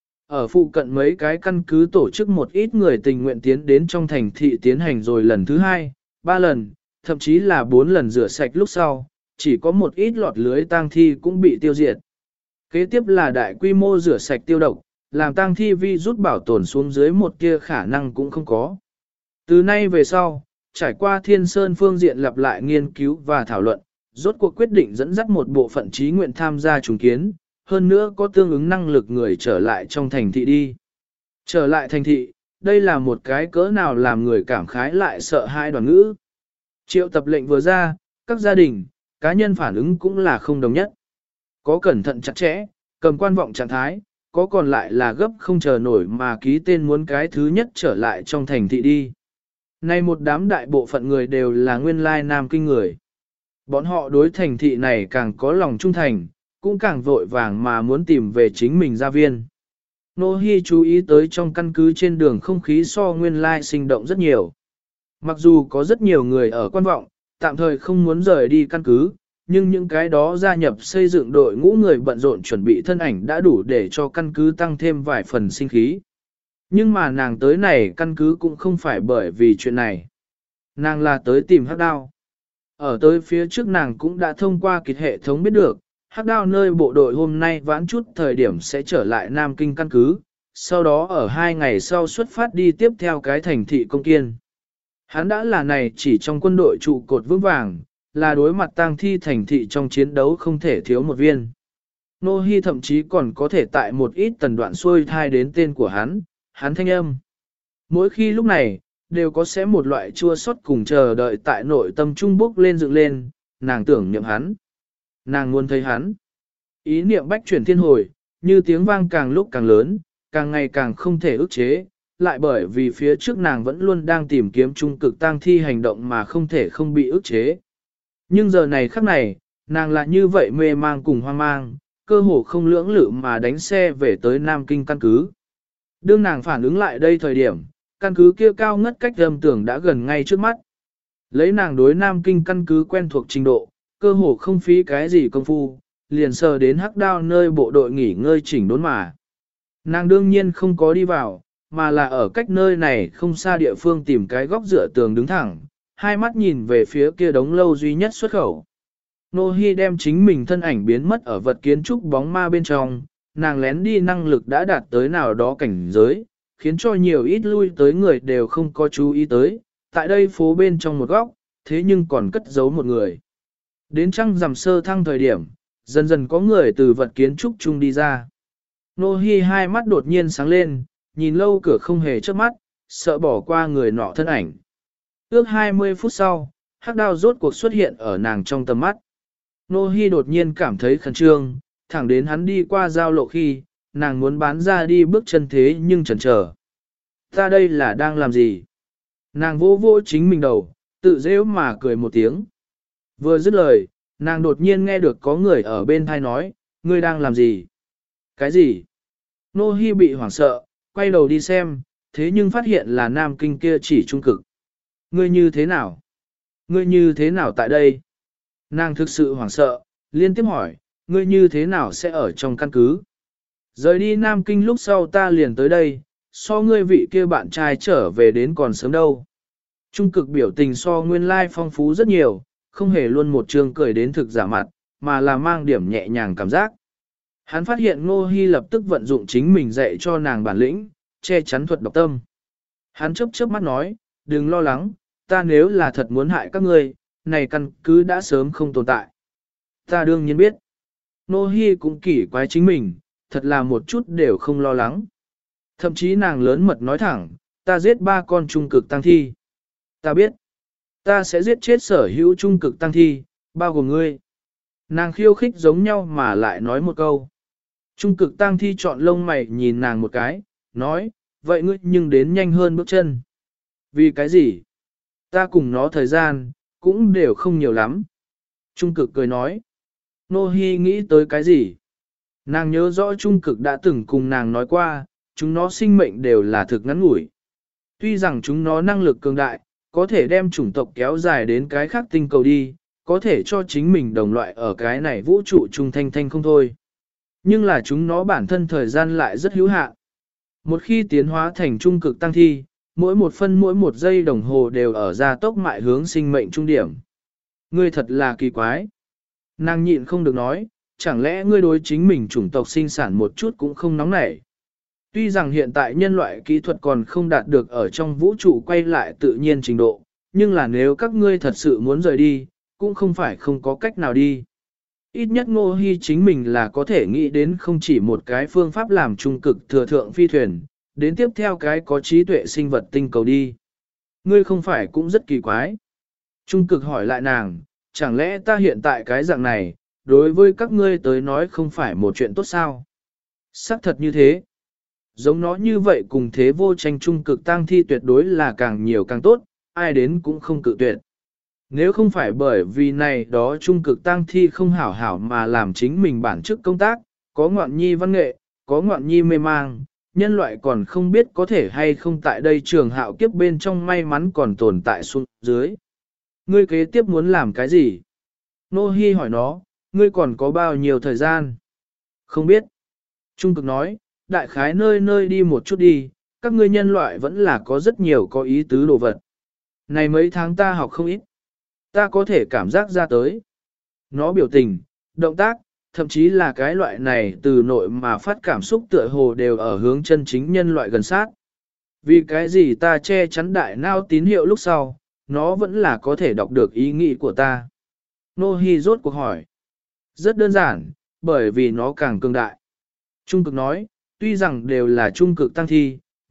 Ở phụ cận mấy cái căn cứ tổ chức một ít người tình nguyện tiến đến trong thành thị tiến hành rồi lần thứ 2, 3 lần, thậm chí là 4 lần rửa sạch lúc sau, chỉ có một ít lọt lưới tang thi cũng bị tiêu diệt. Kế tiếp là đại quy mô rửa sạch tiêu độc, làm tang thi vi rút bảo tồn xuống dưới một tia khả năng cũng không có. Từ nay về sau, trải qua Thiên Sơn phương diện lặp lại nghiên cứu và thảo luận, rốt cuộc quyết định dẫn dắt một bộ phận trí nguyện tham gia trùng kiến, hơn nữa có tương ứng năng lực người trở lại trong thành thị đi. Trở lại thành thị, đây là một cái cỡ nào làm người cảm khái lại sợ hãi đoàn ngữ. Triệu tập lệnh vừa ra, các gia đình, cá nhân phản ứng cũng là không đồng nhất. Có cẩn thận chặt chẽ, cầm quan vọng trạng thái, có còn lại là gấp không chờ nổi mà ký tên muốn cái thứ nhất trở lại trong thành thị đi. Nay một đám đại bộ phận người đều là nguyên lai Nam Kinh người. Bọn họ đối thành thị này càng có lòng trung thành, cũng càng vội vàng mà muốn tìm về chính mình gia viên. Nô Hi chú ý tới trong căn cứ trên đường không khí so nguyên lai sinh động rất nhiều. Mặc dù có rất nhiều người ở quan vọng, tạm thời không muốn rời đi căn cứ, nhưng những cái đó gia nhập xây dựng đội ngũ người bận rộn chuẩn bị thân ảnh đã đủ để cho căn cứ tăng thêm vài phần sinh khí. Nhưng mà nàng tới này căn cứ cũng không phải bởi vì chuyện này. Nàng là tới tìm Hắc Đao. Ở tới phía trước nàng cũng đã thông qua kịch hệ thống biết được, Hắc Đao nơi bộ đội hôm nay vãn chút thời điểm sẽ trở lại Nam Kinh căn cứ, sau đó ở 2 ngày sau xuất phát đi tiếp theo cái thành thị Công Kiên. Hắn đã là này chỉ trong quân đội trụ cột vững vàng, là đối mặt tang thi thành thị trong chiến đấu không thể thiếu một viên. Nô Hi thậm chí còn có thể tại một ít tần đoạn xuôi thai đến tên của hắn, hắn thanh âm. Mỗi khi lúc này, đều có sẽ một loại chua xót cùng chờ đợi tại nội tâm trung bốc lên dựng lên, nàng tưởng niệm hắn. Nàng muốn thấy hắn. Ý niệm bách chuyển thiên hồi, như tiếng vang càng lúc càng lớn, càng ngày càng không thể ức chế, lại bởi vì phía trước nàng vẫn luôn đang tìm kiếm trung cực tang thi hành động mà không thể không bị ức chế. Nhưng giờ này khắc này, nàng lại như vậy mê mang cùng hoang mang, cơ hồ không lưỡng lự mà đánh xe về tới Nam Kinh căn cứ. Đương nàng phản ứng lại đây thời điểm, căn cứ kia cao ngất cách âm tưởng đã gần ngay trước mắt. Lấy nàng đối Nam Kinh căn cứ quen thuộc trình độ, cơ hồ không phí cái gì công phu, liền sờ đến hắc đao nơi bộ đội nghỉ ngơi chỉnh đốn mà. Nàng đương nhiên không có đi vào, mà là ở cách nơi này không xa địa phương tìm cái góc dựa tường đứng thẳng, hai mắt nhìn về phía kia đống lâu duy nhất xuất khẩu. Nô Hi đem chính mình thân ảnh biến mất ở vật kiến trúc bóng ma bên trong, nàng lén đi năng lực đã đạt tới nào đó cảnh giới, khiến cho nhiều ít lui tới người đều không có chú ý tới, tại đây phố bên trong một góc, thế nhưng còn cất giấu một người. Đến trăng rằm sơ thăng thời điểm, dần dần có người từ vật kiến trúc chung đi ra. Nô Hi hai mắt đột nhiên sáng lên, nhìn lâu cửa không hề chớp mắt, sợ bỏ qua người nọ thân ảnh. Ước 20 phút sau, hắc đao rốt cuộc xuất hiện ở nàng trong tầm mắt. Nô Hi đột nhiên cảm thấy khẩn trương, thẳng đến hắn đi qua giao lộ khi, nàng muốn bán ra đi bước chân thế nhưng chần chờ. Ta đây là đang làm gì? Nàng vô vô chính mình đầu, tự dễ mà cười một tiếng. Vừa dứt lời, nàng đột nhiên nghe được có người ở bên thai nói, ngươi đang làm gì? Cái gì? Nô Hi bị hoảng sợ, quay đầu đi xem, thế nhưng phát hiện là Nam Kinh kia chỉ trung cực. Ngươi như thế nào? Ngươi như thế nào tại đây? Nàng thực sự hoảng sợ, liên tiếp hỏi, ngươi như thế nào sẽ ở trong căn cứ? Rời đi Nam Kinh lúc sau ta liền tới đây, so ngươi vị kia bạn trai trở về đến còn sớm đâu. Trung cực biểu tình so nguyên lai phong phú rất nhiều, không hề luôn một trường cười đến thực giả mặt, mà là mang điểm nhẹ nhàng cảm giác. Hắn phát hiện Ngô Hi lập tức vận dụng chính mình dạy cho nàng bản lĩnh, che chắn thuật độc tâm. Hắn chớp mắt nói, đừng lo lắng, ta nếu là thật muốn hại các ngươi, này căn cứ đã sớm không tồn tại. Ta đương nhiên biết. Ngô Hi cũng kỳ quái chính mình, thật là một chút đều không lo lắng. Thậm chí nàng lớn mật nói thẳng, ta giết 3 con trung cực tăng thi. Ta biết, ta sẽ giết chết sở hữu trung cực tăng thi, bao gồm ngươi. Nàng khiêu khích giống nhau mà lại nói một câu. Trung cực tăng thi chọn lông mày nhìn nàng một cái, nói, vậy ngươi nhưng đến nhanh hơn bước chân. Vì cái gì? Ta cùng nó thời gian, cũng đều không nhiều lắm. Trung cực cười nói. Nô Hi nghĩ tới cái gì? Nàng nhớ rõ trung cực đã từng cùng nàng nói qua, chúng nó sinh mệnh đều là thực ngắn ngủi. Tuy rằng chúng nó năng lực cường đại, có thể đem chủng tộc kéo dài đến cái khác tinh cầu đi, có thể cho chính mình đồng loại ở cái này vũ trụ trung thanh thanh không thôi. Nhưng là chúng nó bản thân thời gian lại rất hữu hạn. Một khi tiến hóa thành trung cực tăng thi, mỗi một phân mỗi một giây đồng hồ đều ở gia tốc mại hướng sinh mệnh trung điểm. Ngươi thật là kỳ quái. Nàng nhịn không được nói, chẳng lẽ ngươi đối chính mình chủng tộc sinh sản một chút cũng không nóng nảy. Tuy rằng hiện tại nhân loại kỹ thuật còn không đạt được ở trong vũ trụ quay lại tự nhiên trình độ, nhưng là nếu các ngươi thật sự muốn rời đi, cũng không phải không có cách nào đi. Ít nhất Ngô Hi chính mình là có thể nghĩ đến không chỉ một cái phương pháp làm trung cực thừa thượng phi thuyền, đến tiếp theo cái có trí tuệ sinh vật tinh cầu đi. Ngươi không phải cũng rất kỳ quái. Trung cực hỏi lại nàng, chẳng lẽ ta hiện tại cái dạng này, đối với các ngươi tới nói không phải một chuyện tốt sao? Xác thật như thế. Giống nó như vậy cùng thế vô tranh trung cực tăng thi tuyệt đối là càng nhiều càng tốt, ai đến cũng không cự tuyệt. Nếu không phải bởi vì này đó trung cực tăng thi không hảo hảo mà làm chính mình bản chức công tác, có ngoạn nhi văn nghệ, có ngoạn nhi mê mang, nhân loại còn không biết có thể hay không tại đây trường hạo kiếp bên trong may mắn còn tồn tại xuống dưới. Ngươi kế tiếp muốn làm cái gì? Nô Hi hỏi nó, ngươi còn có bao nhiêu thời gian? Không biết. Trung cực nói, đại khái nơi nơi đi một chút đi, các ngươi nhân loại vẫn là có rất nhiều có ý tứ đồ vật. Này mấy tháng ta học không ít. Ta có thể cảm giác ra tới. Nó biểu tình, động tác, thậm chí là cái loại này từ nội mà phát cảm xúc tựa hồ đều ở hướng chân chính nhân loại gần sát. Vì cái gì ta che chắn đại nao tín hiệu lúc sau, nó vẫn là có thể đọc được ý nghĩ của ta. Nô Hi rốt cuộc hỏi. Rất đơn giản, bởi vì nó càng cường đại. Trung cực nói, tuy rằng đều là trung cực tăng thi,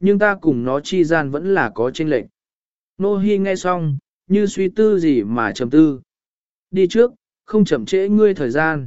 nhưng ta cùng nó chi gian vẫn là có chênh lệch. Nô Hi nghe xong, như suy tư gì mà trầm tư. Đi trước, không chậm trễ ngươi thời gian.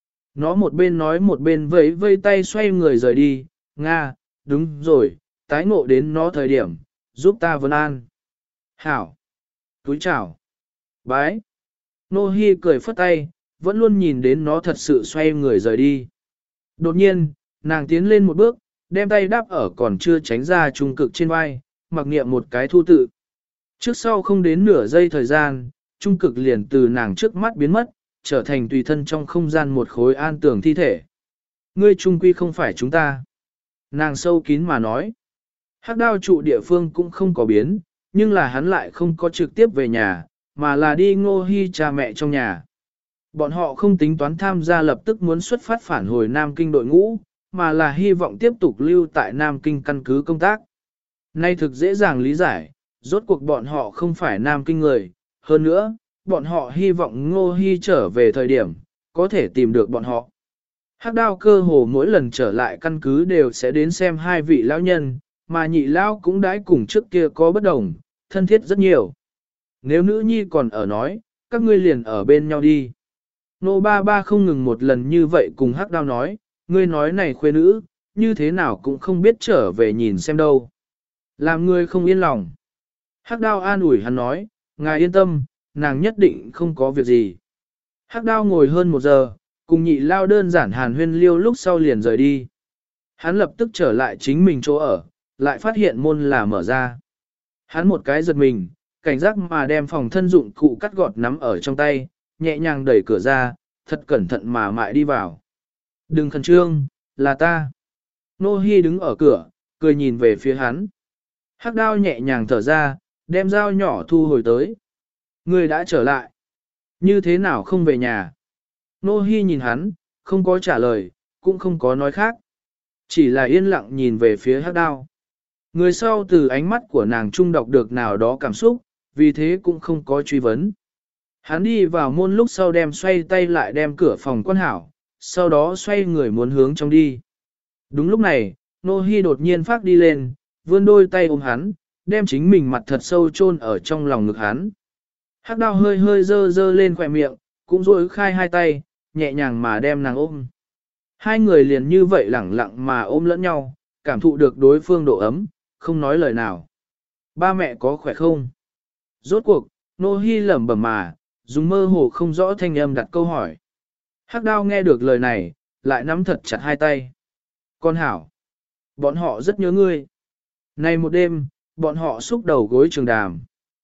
Nó một bên nói một bên vẫy vây tay xoay người rời đi. Nga, đúng rồi, tái ngộ đến nó thời điểm, giúp ta vấn an. Hảo. Túi chào. Bái. Nô Hi cười phất tay, vẫn luôn nhìn đến nó thật sự xoay người rời đi. Đột nhiên, nàng tiến lên một bước, đem tay đáp ở còn chưa tránh ra trung cực trên vai, mặc niệm một cái thu tự. Trước sau không đến nửa giây thời gian, trung cực liền từ nàng trước mắt biến mất, trở thành tùy thân trong không gian một khối an tường thi thể. Ngươi trung quy không phải chúng ta. Nàng sâu kín mà nói. Hắc đao trụ địa phương cũng không có biến, nhưng là hắn lại không có trực tiếp về nhà, mà là đi Ngô Hi cha mẹ trong nhà. Bọn họ không tính toán tham gia lập tức muốn xuất phát phản hồi Nam Kinh đội ngũ, mà là hy vọng tiếp tục lưu tại Nam Kinh căn cứ công tác. Nay thực dễ dàng lý giải, rốt cuộc bọn họ không phải Nam Kinh người, hơn nữa, bọn họ hy vọng Ngô Hi trở về thời điểm, có thể tìm được bọn họ. Hắc đao cơ hồ mỗi lần trở lại căn cứ đều sẽ đến xem hai vị lão nhân, mà nhị lão cũng đãi cùng trước kia có bất đồng, thân thiết rất nhiều. Nếu nữ nhi còn ở nói, các ngươi liền ở bên nhau đi. Nô ba ba không ngừng một lần như vậy cùng Hắc đao nói, ngươi nói này khuê nữ, như thế nào cũng không biết trở về nhìn xem đâu. Làm ngươi không yên lòng. Hắc đao an ủi hắn nói, ngài yên tâm, nàng nhất định không có việc gì. Hắc đao ngồi hơn 1 giờ, cùng nhị lao đơn giản hàn huyên liêu lúc sau liền rời đi. Hắn lập tức trở lại chính mình chỗ ở, lại phát hiện môn là mở ra. Hắn một cái giật mình, cảnh giác mà đem phòng thân dụng cụ cắt gọt nắm ở trong tay, nhẹ nhàng đẩy cửa ra, thật cẩn thận mà mại đi vào. Đừng khẩn trương, là ta. Nô Hi đứng ở cửa, cười nhìn về phía hắn. Hắc đao nhẹ nhàng thở ra, đem dao nhỏ thu hồi tới. Ngươi đã trở lại. Như thế nào không về nhà? Nô Hi nhìn hắn, không có trả lời, cũng không có nói khác. Chỉ là yên lặng nhìn về phía Hắc đao. Người sau từ ánh mắt của nàng trung đọc được nào đó cảm xúc, vì thế cũng không có truy vấn. Hắn đi vào môn lúc sau đem xoay tay lại đem cửa phòng quan hảo, sau đó xoay người muốn hướng trong đi. Đúng lúc này, Nô Hi đột nhiên phát đi lên, vươn đôi tay ôm hắn, đem chính mình mặt thật sâu chôn ở trong lòng ngực hắn. Hắc đao hơi hơi dơ dơ lên khỏe miệng, cũng duỗi khai hai tay, nhẹ nhàng mà đem nàng ôm. Hai người liền như vậy lẳng lặng mà ôm lẫn nhau, cảm thụ được đối phương độ ấm, không nói lời nào. Ba mẹ có khỏe không? Rốt cuộc, Nô Hi lẩm bẩm mà, dùng mơ hồ không rõ thanh âm đặt câu hỏi. Hắc đao nghe được lời này, lại nắm thật chặt hai tay. Con hảo, bọn họ rất nhớ ngươi. Nay một đêm, bọn họ xúc đầu gối trường đàm.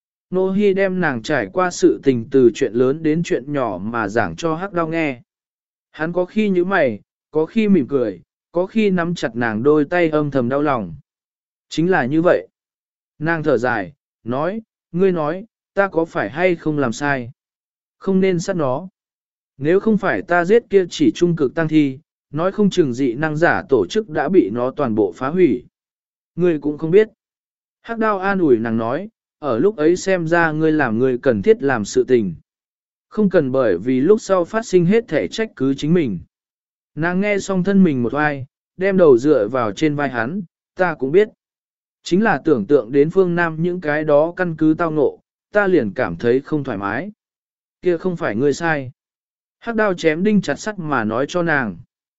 Nô Hi đem nàng trải qua sự tình từ chuyện lớn đến chuyện nhỏ mà giảng cho Hắc đao nghe. Hắn có khi nhíu mày, có khi mỉm cười, có khi nắm chặt nàng đôi tay âm thầm đau lòng. Chính là như vậy. Nàng thở dài, nói, ngươi nói, ta có phải hay không làm sai? Không nên sát nó. Nếu không phải ta giết kia chỉ trung cực tăng thi, nói không chừng dị năng giả tổ chức đã bị nó toàn bộ phá hủy. Ngươi cũng không biết. Hắc đao an ủi nàng nói, ở lúc ấy xem ra ngươi làm ngươi cần thiết làm sự tình. Không cần bởi vì lúc sau phát sinh hết thể trách cứ chính mình. Nàng nghe xong thân mình một oai, đem đầu dựa vào trên vai hắn, ta cũng biết. Chính là tưởng tượng đến phương Nam những cái đó căn cứ tao ngộ, ta liền cảm thấy không thoải mái. Kia không phải ngươi sai. Hắc đao chém đinh chặt sắt mà nói cho nàng.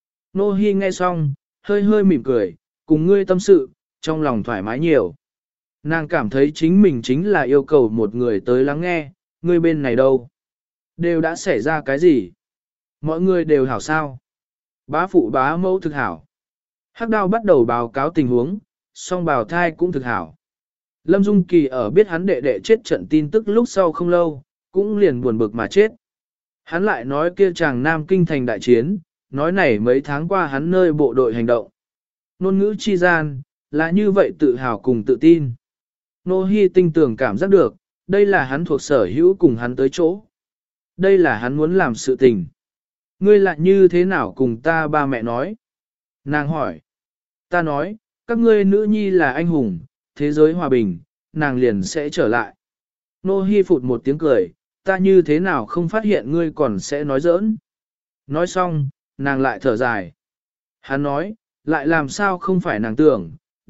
Nô Hi nghe xong, hơi hơi mỉm cười, cùng ngươi tâm sự, trong lòng thoải mái nhiều. Nàng cảm thấy chính mình chính là yêu cầu một người tới lắng nghe, ngươi bên này đâu? Đều đã xảy ra cái gì? Mọi người đều hảo sao? Bá phụ bá mẫu thực hảo. Hắc đao bắt đầu báo cáo tình huống, song bào thai cũng thực hảo. Lâm Dung Kỳ ở biết hắn đệ đệ chết trận tin tức lúc sau không lâu, cũng liền buồn bực mà chết. Hắn lại nói kia chàng Nam Kinh thành đại chiến, nói này mấy tháng qua hắn nơi bộ đội hành động. Nôn ngữ chi gian, là như vậy tự hào cùng tự tin. Nô Hi tinh tường cảm giác được, đây là hắn thuộc sở hữu cùng hắn tới chỗ. Đây là hắn muốn làm sự tình. Ngươi lại như thế nào cùng ta ba mẹ nói? Nàng hỏi. Ta nói, các ngươi nữ nhi là anh hùng, thế giới hòa bình, nàng liền sẽ trở lại. Nô Hi phụt một tiếng cười, ta như thế nào không phát hiện ngươi còn sẽ nói giỡn. Nói xong, nàng lại thở dài. Hắn nói, lại làm sao không phải nàng tưởng,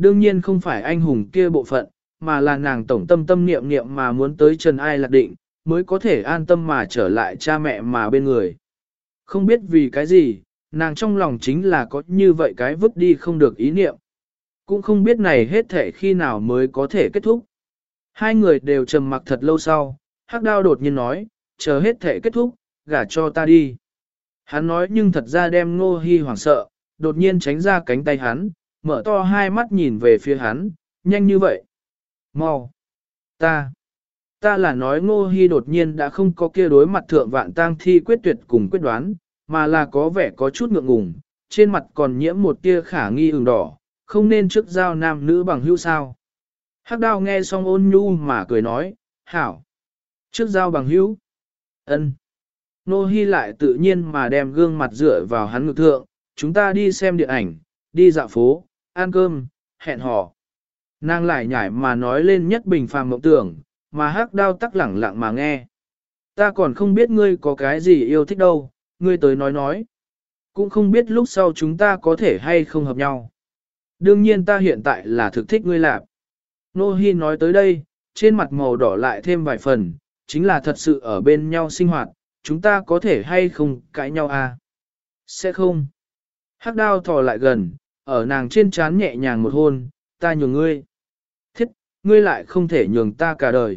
đương nhiên không phải anh hùng kia bộ phận, mà là nàng tổng tâm tâm niệm niệm mà muốn tới Trần Ai Lạc Định, mới có thể an tâm mà trở lại cha mẹ mà bên người. Không biết vì cái gì, nàng trong lòng chính là có như vậy cái vứt đi không được ý niệm. Cũng không biết này hết thể khi nào mới có thể kết thúc. Hai người đều trầm mặc thật lâu sau, Hắc Đao đột nhiên nói, chờ hết thể kết thúc, gả cho ta đi. Hắn nói nhưng thật ra đem Ngô Hi hoảng sợ, đột nhiên tránh ra cánh tay hắn, mở to hai mắt nhìn về phía hắn, nhanh như vậy. Mau! Ta là nói Ngô Hi đột nhiên đã không có kia đối mặt thượng vạn tang thi quyết tuyệt cùng quyết đoán, mà là có vẻ có chút ngượng ngùng, trên mặt còn nhiễm một tia khả nghi ửng đỏ, không nên trước giao nam nữ bằng hữu sao. Hắc Đao nghe xong ôn nhu mà cười nói, hảo. Trước giao bằng hữu. Ân. Ngô Hi lại tự nhiên mà đem gương mặt dựa vào hắn ngực thượng, chúng ta đi xem điện ảnh, đi dạo phố, ăn cơm, hẹn hò. Nàng lại nhảy mà nói lên nhất bình phàm mộng tưởng, mà Hắc Đao tắc lẳng lặng mà nghe. Ta còn không biết ngươi có cái gì yêu thích đâu, ngươi tới nói. Cũng không biết lúc sau chúng ta có thể hay không hợp nhau. Đương nhiên ta hiện tại là thực thích ngươi lạp. Nô Hi nói tới đây, trên mặt màu đỏ lại thêm vài phần, chính là thật sự ở bên nhau sinh hoạt, chúng ta có thể hay không cãi nhau à? Sẽ không. Hắc Đao thò lại gần, ở nàng trên trán nhẹ nhàng một hôn, ta nhường ngươi. Thiết, ngươi lại không thể nhường ta cả đời.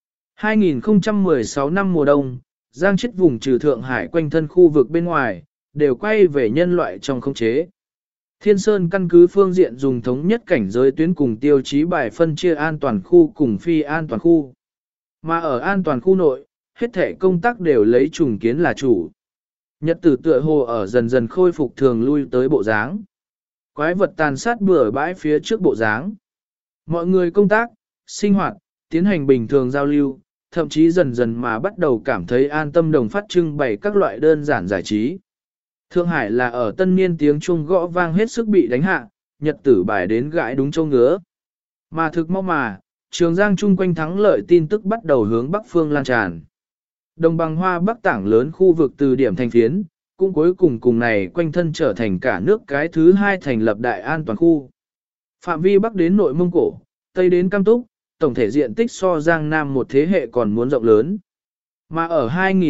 2016 năm mùa đông, Giang chết vùng trừ Thượng Hải quanh thân khu vực bên ngoài, đều quay về nhân loại trong khống chế. Thiên Sơn căn cứ phương diện dùng thống nhất cảnh giới tuyến cùng tiêu chí bài phân chia an toàn khu cùng phi an toàn khu. Mà ở an toàn khu nội, hết thể công tác đều lấy trùng kiến là chủ. Nhật tử tựa hồ ở dần dần khôi phục thường lui tới bộ dáng. Quái vật tàn sát bừa bãi phía trước bộ dáng. Mọi người công tác, sinh hoạt, tiến hành bình thường giao lưu, thậm chí dần dần mà bắt đầu cảm thấy an tâm đồng phát trưng bày các loại đơn giản giải trí. Thượng Hải là ở tân niên tiếng chuông gõ vang hết sức bị đánh hạ, nhật tử bài đến gãi đúng châu ngứa. Mà thực mau mà, Trường Giang chung quanh thắng lợi tin tức bắt đầu hướng Bắc phương lan tràn. Đồng bằng hoa Bắc tảng lớn khu vực từ điểm thành phiến, cũng cuối cùng này quanh thân trở thành cả nước cái thứ hai thành lập đại an toàn khu. Phạm vi Bắc đến nội Mông Cổ, Tây đến Cam Túc, tổng thể diện tích so Giang Nam một thế hệ còn muốn rộng lớn. Mà ở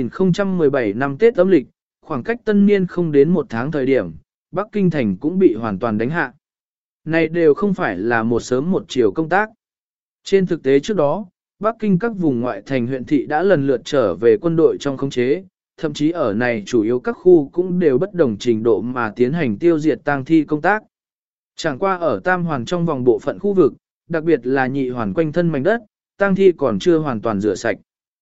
2017 năm Tết âm lịch, khoảng cách tân niên không đến một tháng thời điểm, Bắc Kinh thành cũng bị hoàn toàn đánh hạ. Này đều không phải là một sớm một chiều công tác. Trên thực tế trước đó, Bắc Kinh các vùng ngoại thành huyện thị đã lần lượt trở về quân đội trong khống chế, thậm chí ở này chủ yếu các khu cũng đều bất đồng trình độ mà tiến hành tiêu diệt tang thi công tác. Chẳng qua ở Tam Hoàn trong vòng bộ phận khu vực, đặc biệt là Nhị Hoàn quanh thân mảnh đất, tang thi còn chưa hoàn toàn rửa sạch.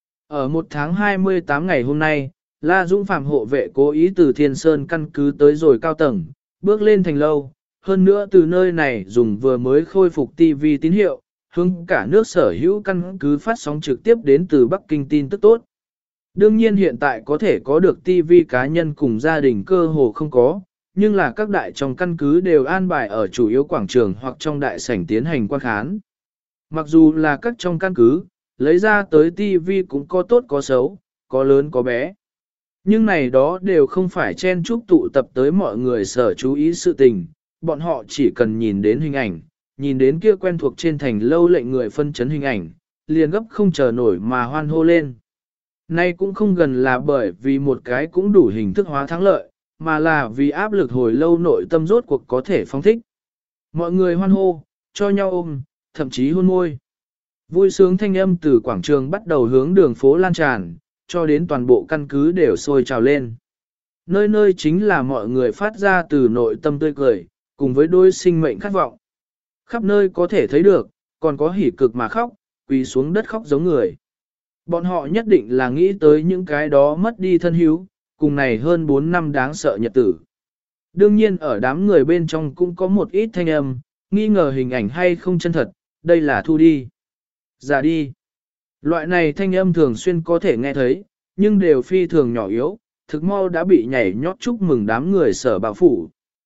Ở 1 tháng 28 ngày hôm nay, La Dũng Phạm hộ vệ cố ý từ Thiên Sơn căn cứ tới rồi cao tầng, bước lên thành lâu, hơn nữa từ nơi này dùng vừa mới khôi phục TV tín hiệu, hướng cả nước sở hữu căn cứ phát sóng trực tiếp đến từ Bắc Kinh tin tức tốt. Đương nhiên hiện tại có thể có được TV cá nhân cùng gia đình cơ hồ không có, nhưng là các đại trong căn cứ đều an bài ở chủ yếu quảng trường hoặc trong đại sảnh tiến hành quan khán. Mặc dù là các trong căn cứ, lấy ra tới TV cũng có tốt có xấu, có lớn có bé. Nhưng này đó đều không phải chen chúc tụ tập tới mọi người sở chú ý sự tình, bọn họ chỉ cần nhìn đến hình ảnh, nhìn đến kia quen thuộc trên thành lâu lệnh người phân chấn hình ảnh, liền gấp không chờ nổi mà hoan hô lên. Nay cũng không gần là bởi vì một cái cũng đủ hình thức hóa thắng lợi, mà là vì áp lực hồi lâu nội tâm rốt cuộc có thể phóng thích. Mọi người hoan hô, cho nhau ôm, thậm chí hôn môi. Vui sướng thanh âm từ quảng trường bắt đầu hướng đường phố lan tràn, cho đến toàn bộ căn cứ đều sôi trào lên. Nơi nơi chính là mọi người phát ra từ nội tâm tươi cười, cùng với đôi sinh mệnh khát vọng. Khắp nơi có thể thấy được, còn có hỉ cực mà khóc, quỳ xuống đất khóc giống người. Bọn họ nhất định là nghĩ tới những cái đó mất đi thân hữu, cùng này hơn 4 năm đáng sợ nhật tử. Đương nhiên ở đám người bên trong cũng có một ít thanh âm, nghi ngờ hình ảnh hay không chân thật, đây là thu đi. Giả đi. Loại này thanh âm thường xuyên có thể nghe thấy, nhưng đều phi thường nhỏ yếu, thực mau đã bị nhảy nhót chúc mừng đám người sở bảo phủ.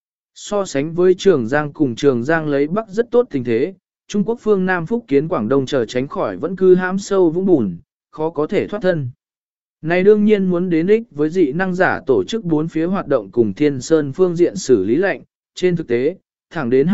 So sánh với Trường Giang cùng Trường Giang lấy Bắc rất tốt tình thế, Trung Quốc phương Nam Phúc Kiến Quảng Đông chờ tránh khỏi vẫn cứ hãm sâu vũng bùn, khó có thể thoát thân. Này đương nhiên muốn đến ích với dị năng giả tổ chức 4 phía hoạt động cùng Thiên Sơn phương diện xử lý lệnh, trên thực tế, thẳng đến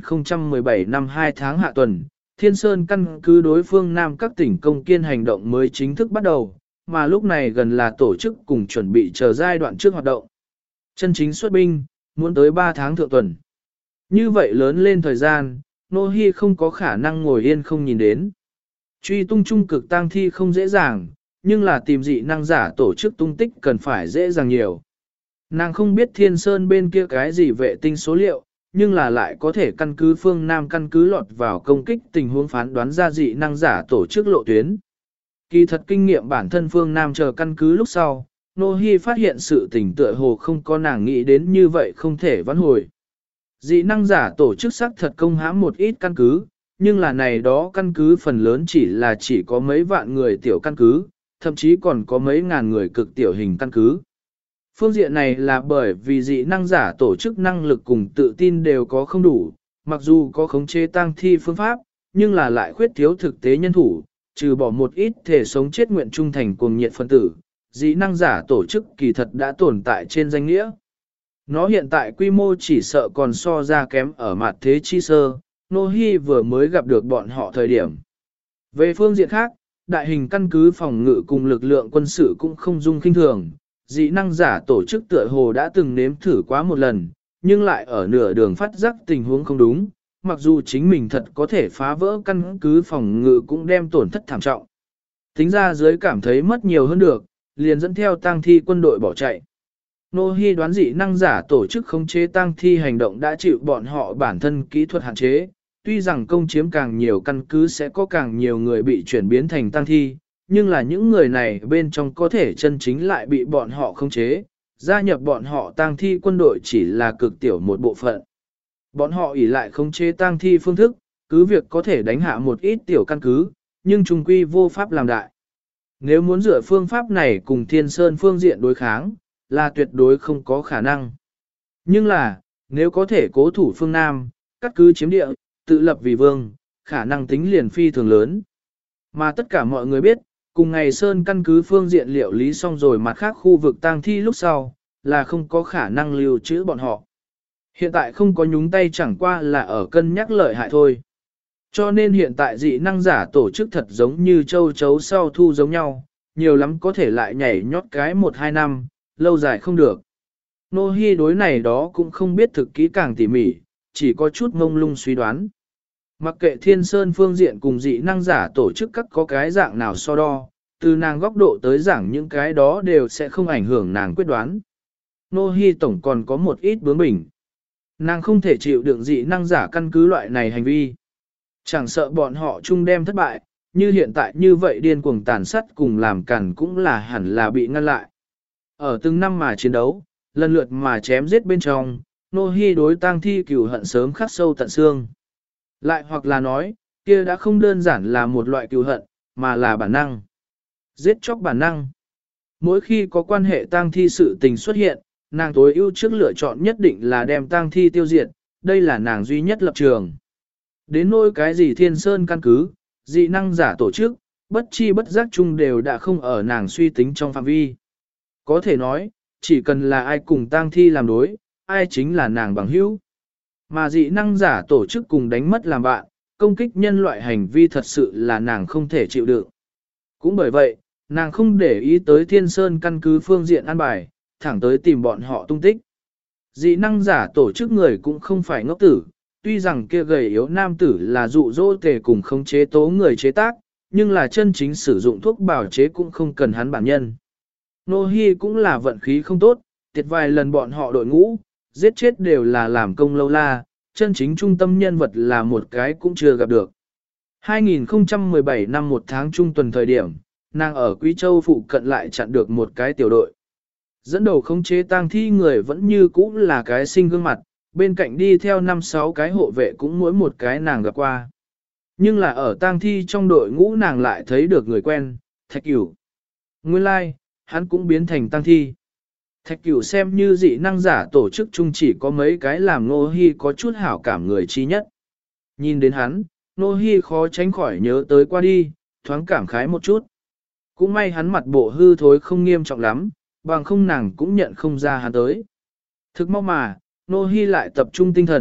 2017 năm 2 tháng hạ tuần, Thiên Sơn căn cứ đối phương Nam các tỉnh công kiên hành động mới chính thức bắt đầu, mà lúc này gần là tổ chức cùng chuẩn bị chờ giai đoạn trước hoạt động. Chân chính xuất binh, muốn tới 3 tháng thượng tuần. Như vậy lớn lên thời gian, Nô Hi không có khả năng ngồi yên không nhìn đến. Truy tung trung cực tang thi không dễ dàng, nhưng là tìm dị năng giả tổ chức tung tích cần phải dễ dàng nhiều. Nàng không biết Thiên Sơn bên kia cái gì vệ tinh số liệu, nhưng là lại có thể căn cứ phương Nam căn cứ lọt vào công kích tình huống phán đoán ra dị năng giả tổ chức lộ tuyến. Kỳ thật kinh nghiệm bản thân phương Nam chờ căn cứ lúc sau, Nô Hi phát hiện sự tình tựa hồ không có nàng nghĩ đến như vậy không thể vãn hồi. Dị năng giả tổ chức xác thật công hãm một ít căn cứ, nhưng là này đó căn cứ phần lớn chỉ có mấy vạn người tiểu căn cứ, thậm chí còn có mấy ngàn người cực tiểu hình căn cứ. Phương diện này là bởi vì dị năng giả tổ chức năng lực cùng tự tin đều có không đủ, mặc dù có khống chế tang thi phương pháp, nhưng là lại khuyết thiếu thực tế nhân thủ, trừ bỏ một ít thể sống chết nguyện trung thành cuồng nhiệt phân tử, dị năng giả tổ chức kỳ thật đã tồn tại trên danh nghĩa. Nó hiện tại quy mô chỉ sợ còn so ra kém ở mặt thế chi sơ, Nô Hi vừa mới gặp được bọn họ thời điểm. Về phương diện khác, đại hình căn cứ phòng ngự cùng lực lượng quân sự cũng không dung kinh thường, dị năng giả tổ chức tựa hồ đã từng nếm thử quá một lần, nhưng lại ở nửa đường phát giác tình huống không đúng, mặc dù chính mình thật có thể phá vỡ căn cứ phòng ngự cũng đem tổn thất thảm trọng. Tính ra dưới cảm thấy mất nhiều hơn được, liền dẫn theo tang thi quân đội bỏ chạy. Nô Hi đoán dị năng giả tổ chức khống chế tang thi hành động đã chịu bọn họ bản thân kỹ thuật hạn chế, tuy rằng công chiếm càng nhiều căn cứ sẽ có càng nhiều người bị chuyển biến thành tang thi, nhưng là những người này bên trong có thể chân chính lại bị bọn họ khống chế, gia nhập bọn họ tang thi quân đội chỉ là cực tiểu một bộ phận. Bọn họ ỷ lại khống chế tang thi phương thức, cứ việc có thể đánh hạ một ít tiểu căn cứ, nhưng trung quy vô pháp làm đại. Nếu muốn dựa phương pháp này cùng Thiên Sơn phương diện đối kháng, là tuyệt đối không có khả năng. Nhưng là, nếu có thể cố thủ phương Nam, cắt cứ chiếm địa, tự lập vì vương, khả năng tính liền phi thường lớn. Mà tất cả mọi người biết, cùng ngày Sơn căn cứ phương diện liệu lý xong rồi mặt khác khu vực tang thi lúc sau, là không có khả năng lưu trữ bọn họ. Hiện tại không có nhúng tay chẳng qua là ở cân nhắc lợi hại thôi. Cho nên hiện tại dị năng giả tổ chức thật giống như châu chấu sau thu giống nhau, nhiều lắm có thể lại nhảy nhót cái 1-2 năm, lâu dài không được. Nô Hi đối này đó cũng không biết thực kỹ càng tỉ mỉ, chỉ có chút mông lung suy đoán. Mặc kệ Thiên Sơn phương diện cùng dị năng giả tổ chức các có cái dạng nào so đo, từ nàng góc độ tới giảng những cái đó đều sẽ không ảnh hưởng nàng quyết đoán. Nô Hi tổng còn có một ít bướng bỉnh. Nàng không thể chịu đựng dị năng giả căn cứ loại này hành vi. Chẳng sợ bọn họ chung đem thất bại, như hiện tại như vậy điên cuồng tàn sát cùng làm cản cũng là hẳn là bị ngăn lại. Ở từng năm mà chiến đấu, lần lượt mà chém giết bên trong, Nô Hi đối tang thi cừu hận sớm khắc sâu tận xương. Lại hoặc là nói, kia đã không đơn giản là một loại cừu hận, mà là bản năng. Giết chóc bản năng. Mỗi khi có quan hệ tang thi sự tình xuất hiện, nàng tối ưu trước lựa chọn nhất định là đem tang thi tiêu diệt, đây là nàng duy nhất lập trường. Đến nỗi cái gì Thiên Sơn căn cứ, dị năng giả tổ chức, bất chi bất giác chung đều đã không ở nàng suy tính trong phạm vi. Có thể nói, chỉ cần là ai cùng tang thi làm đối, ai chính là nàng bằng hữu. Mà dị năng giả tổ chức cùng đánh mất làm bạn, công kích nhân loại hành vi thật sự là nàng không thể chịu đựng. Cũng bởi vậy, nàng không để ý tới Thiên Sơn căn cứ phương diện an bài, thẳng tới tìm bọn họ tung tích. Dị năng giả tổ chức người cũng không phải ngốc tử, tuy rằng kia gầy yếu nam tử là dụ dỗ tề cùng khống chế tố người chế tác, nhưng là chân chính sử dụng thuốc bào chế cũng không cần hắn bản nhân. Nô Hi cũng là vận khí không tốt, tiệt vài lần bọn họ đội ngũ, giết chết đều là làm công lâu la, chân chính trung tâm nhân vật là một cái cũng chưa gặp được. 2017 năm 1 tháng trung tuần thời điểm, nàng ở Quý Châu phụ cận lại chặn được một cái tiểu đội. Dẫn đầu khống chế tang thi người vẫn như cũ là cái sinh gương mặt, bên cạnh đi theo 5-6 cái hộ vệ cũng mỗi một cái nàng gặp qua. Nhưng là ở tang thi trong đội ngũ nàng lại thấy được người quen, Thạch Cửu. Nguyên lai, like, hắn cũng biến thành tang thi. Thạch Cửu xem như dị năng giả tổ chức chung chỉ có mấy cái làm Nô Hi có chút hảo cảm người chi nhất. Nhìn đến hắn, Nô Hi khó tránh khỏi nhớ tới qua đi, thoáng cảm khái một chút. Cũng may hắn mặt bộ hư thối không nghiêm trọng lắm, bằng không nàng cũng nhận không ra hắn tới. Thực mau mà, Nô Hi lại tập trung tinh thần,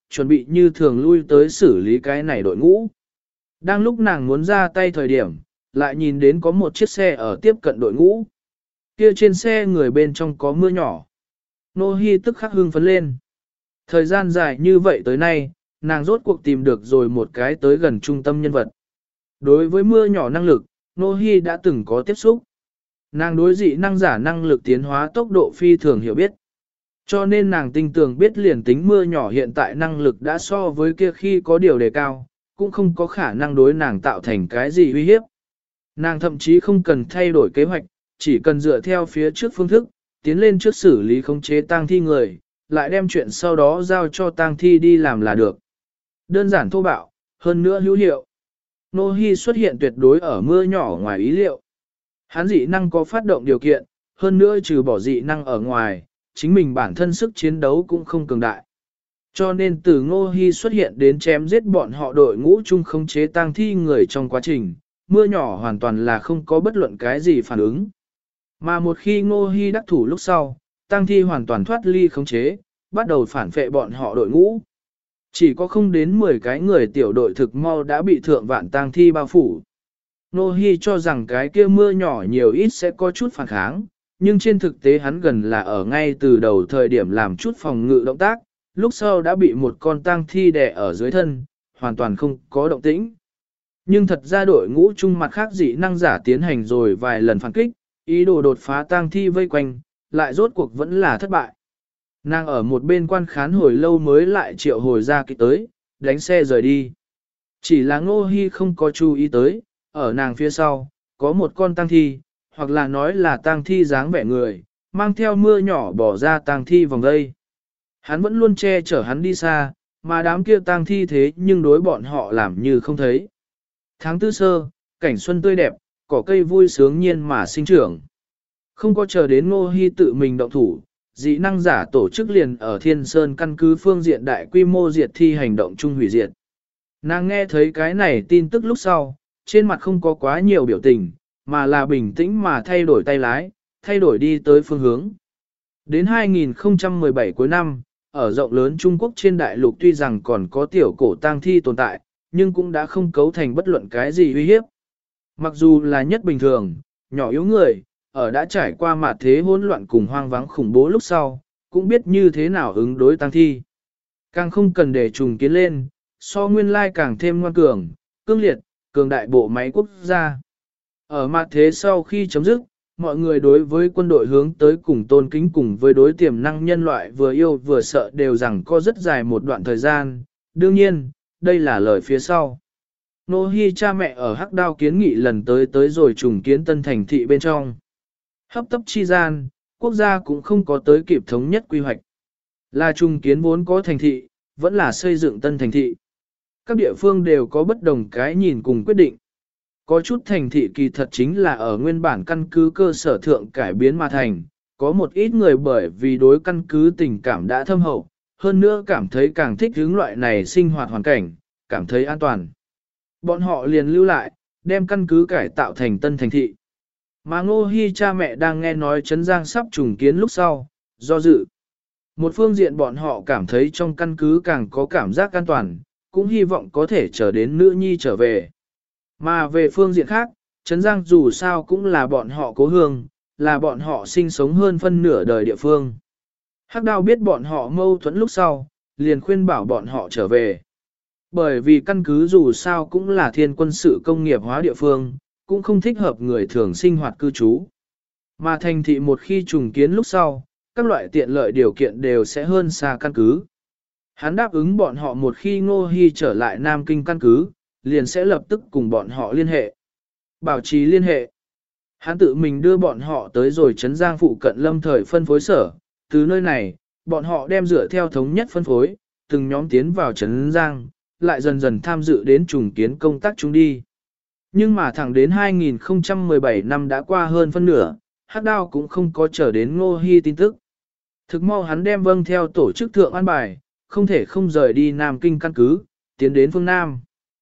chuẩn bị như thường lui tới xử lý cái này đội ngũ. Đang lúc nàng muốn ra tay thời điểm, lại nhìn đến có một chiếc xe ở tiếp cận đội ngũ. Kia trên xe người bên trong có mưa nhỏ. Nô Hi tức khắc hưng phấn lên. Thời gian dài như vậy tới nay, nàng rốt cuộc tìm được rồi một cái tới gần trung tâm nhân vật. Đối với mưa nhỏ năng lực, Nô Hi đã từng có tiếp xúc. Nàng đối dị năng giả năng lực tiến hóa tốc độ phi thường hiểu biết. Cho nên nàng tin tưởng biết liền tính mưa nhỏ hiện tại năng lực đã so với kia khi có điều đề cao, cũng không có khả năng đối nàng tạo thành cái gì uy hiếp. Nàng thậm chí không cần thay đổi kế hoạch, chỉ cần dựa theo phía trước phương thức, tiến lên trước xử lý khống chế tang thi người, lại đem chuyện sau đó giao cho tang thi đi làm là được. Đơn giản thô bạo, hơn nữa hữu hiệu. Nô Hi xuất hiện tuyệt đối ở mưa nhỏ ngoài ý liệu. Hắn dị năng có phát động điều kiện, hơn nữa trừ bỏ dị năng ở ngoài, chính mình bản thân sức chiến đấu cũng không cường đại. Cho nên từ Ngô Hi xuất hiện đến chém giết bọn họ đội ngũ chung khống chế tang thi người trong quá trình, mưa nhỏ hoàn toàn là không có bất luận cái gì phản ứng. Mà một khi Ngô Hi đắc thủ lúc sau, tang thi hoàn toàn thoát ly khống chế, bắt đầu phản phệ bọn họ đội ngũ. Chỉ có không đến 10 cái người tiểu đội thực mau đã bị thượng vạn tang thi bao phủ. Ngô Hi cho rằng cái kia mưa nhỏ nhiều ít sẽ có chút phản kháng, nhưng trên thực tế hắn gần là ở ngay từ đầu thời điểm làm chút phòng ngự động tác, lúc sau đã bị một con tang thi đè ở dưới thân, hoàn toàn không có động tĩnh. Nhưng thật ra đội ngũ chung mặt khác dị năng giả tiến hành rồi vài lần phản kích, ý đồ đột phá tang thi vây quanh, lại rốt cuộc vẫn là thất bại. Nàng ở một bên quan khán hồi lâu mới lại triệu hồi ra kịp tới, đánh xe rời đi. Chỉ là Ngô Hi không có chú ý tới, ở nàng phía sau, có một con tang thi, hoặc là nói là tang thi dáng vẻ người, mang theo mưa nhỏ bỏ ra tang thi vòng đây. Hắn vẫn luôn che chở hắn đi xa, mà đám kia tang thi thế nhưng đối bọn họ làm như không thấy. Tháng tư sơ, cảnh xuân tươi đẹp, cỏ cây vui sướng nhiên mà sinh trưởng. Không có chờ đến Ngô Hi tự mình động thủ, dị năng giả tổ chức liền ở Thiên Sơn căn cứ phương diện đại quy mô diệt thi hành động chung hủy diệt. Nàng nghe thấy cái này tin tức lúc sau, trên mặt không có quá nhiều biểu tình, mà là bình tĩnh mà thay đổi tay lái, thay đổi đi tới phương hướng. Đến 2017 cuối năm, ở rộng lớn Trung Quốc trên đại lục tuy rằng còn có tiểu cổ tang thi tồn tại, nhưng cũng đã không cấu thành bất luận cái gì uy hiếp. Mặc dù là nhất bình thường, nhỏ yếu người, ở đã trải qua mạt thế hỗn loạn cùng hoang vắng khủng bố lúc sau, cũng biết như thế nào ứng đối tang thi. Càng không cần để trùng kiến lên, so nguyên lai càng thêm ngoan cường, cương liệt, cường đại bộ máy quốc gia. Ở mạt thế sau khi chấm dứt, mọi người đối với quân đội hướng tới cùng tôn kính cùng với đối tiềm năng nhân loại vừa yêu vừa sợ đều rằng có rất dài một đoạn thời gian. Đương nhiên, đây là lời phía sau. Nô Hi cha mẹ ở Hắc Đao kiến nghị lần tới rồi trùng kiến tân thành thị bên trong. Hấp tấp chi gian, quốc gia cũng không có tới kịp thống nhất quy hoạch. Là trùng kiến vốn có thành thị, vẫn là xây dựng tân thành thị. Các địa phương đều có bất đồng cái nhìn cùng quyết định. Có chút thành thị kỳ thật chính là ở nguyên bản căn cứ cơ sở thượng cải biến mà thành, có một ít người bởi vì đối căn cứ tình cảm đã thâm hậu, hơn nữa cảm thấy càng thích hướng loại này sinh hoạt hoàn cảnh, cảm thấy an toàn. Bọn họ liền lưu lại, đem căn cứ cải tạo thành tân thành thị. Mà Ngô Hi cha mẹ đang nghe nói Trấn Giang sắp trùng kiến lúc sau, do dự. Một phương diện bọn họ cảm thấy trong căn cứ càng có cảm giác an toàn, cũng hy vọng có thể chờ đến nữ nhi trở về. Mà về phương diện khác, Trấn Giang dù sao cũng là bọn họ cố hương, là bọn họ sinh sống hơn phân nửa đời địa phương. Hắc Đao biết bọn họ mâu thuẫn lúc sau, liền khuyên bảo bọn họ trở về. Bởi vì căn cứ dù sao cũng là thiên quân sự công nghiệp hóa địa phương, cũng không thích hợp người thường sinh hoạt cư trú. Mà thành thị một khi trùng kiến lúc sau, các loại tiện lợi điều kiện đều sẽ hơn xa căn cứ. Hắn đáp ứng bọn họ một khi Ngô Hi trở lại Nam Kinh căn cứ, liền sẽ lập tức cùng bọn họ liên hệ. Bảo trì liên hệ. Hắn tự mình đưa bọn họ tới rồi Trấn Giang phụ cận lâm thời phân phối sở. Từ nơi này, bọn họ đem dựa theo thống nhất phân phối, từng nhóm tiến vào Trấn Giang, lại dần dần tham dự đến trùng kiến công tác chúng đi. Nhưng mà thẳng đến 2017 năm đã qua hơn phân nửa, Hắc Đao cũng không có chờ đến Ngô Hi tin tức. Thực mau hắn đem vâng theo tổ chức thượng an bài, không thể không rời đi Nam Kinh căn cứ, tiến đến phương Nam.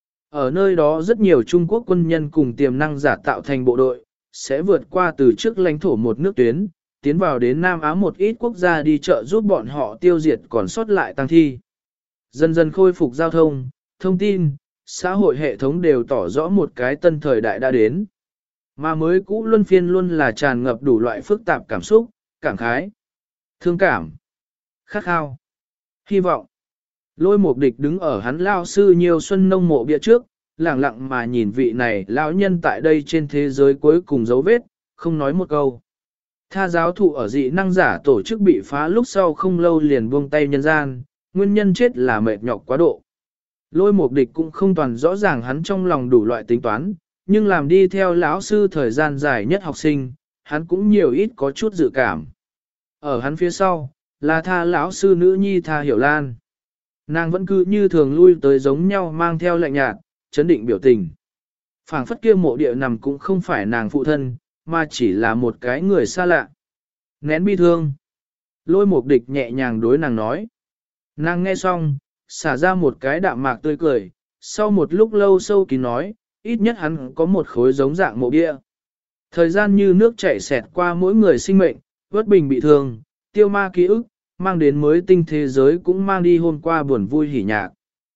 Ở nơi đó rất nhiều Trung Quốc quân nhân cùng tiềm năng giả tạo thành bộ đội, sẽ vượt qua từ trước lãnh thổ một nước tuyến, tiến vào đến Nam Á một ít quốc gia đi trợ giúp bọn họ tiêu diệt còn sót lại tang thi. Dần dần khôi phục giao thông, thông tin, xã hội hệ thống đều tỏ rõ một cái tân thời đại đã đến. Mà mới cũ luân phiên luôn là tràn ngập đủ loại phức tạp cảm xúc, cảm khái, thương cảm, khát khao, hy vọng. Lôi Mục Địch đứng ở hắn lao sư Nhiều Xuân nông mộ bia trước, lặng lặng mà nhìn vị này lão nhân tại đây trên thế giới cuối cùng dấu vết, không nói một câu. Tha giáo thụ ở dị năng giả tổ chức bị phá lúc sau không lâu liền buông tay nhân gian, nguyên nhân chết là mệt nhọc quá độ. Lôi Mục Địch cũng không toàn rõ ràng hắn trong lòng đủ loại tính toán, nhưng làm đi theo lão sư thời gian dài nhất học sinh, hắn cũng nhiều ít có chút dự cảm. Ở hắn phía sau, là Tha lão sư nữ nhi Tha Hiểu Lan. Nàng vẫn cứ như thường lui tới giống nhau mang theo lạnh nhạt, chấn định biểu tình. Phảng phất kia mộ địa nằm cũng không phải nàng phụ thân, mà chỉ là một cái người xa lạ. Nén bi thương. Lôi Mục Địch nhẹ nhàng đối nàng nói. Nàng nghe xong, xả ra một cái đạm mạc tươi cười, sau một lúc lâu sâu kín nói, ít nhất hắn có một khối giống dạng mộ bia. Thời gian như nước chảy xẹt qua mỗi người sinh mệnh, vớt bình bị thương, tiêu ma ký ức, mang đến mới tinh thế giới cũng mang đi hôm qua buồn vui hỉ nhạc.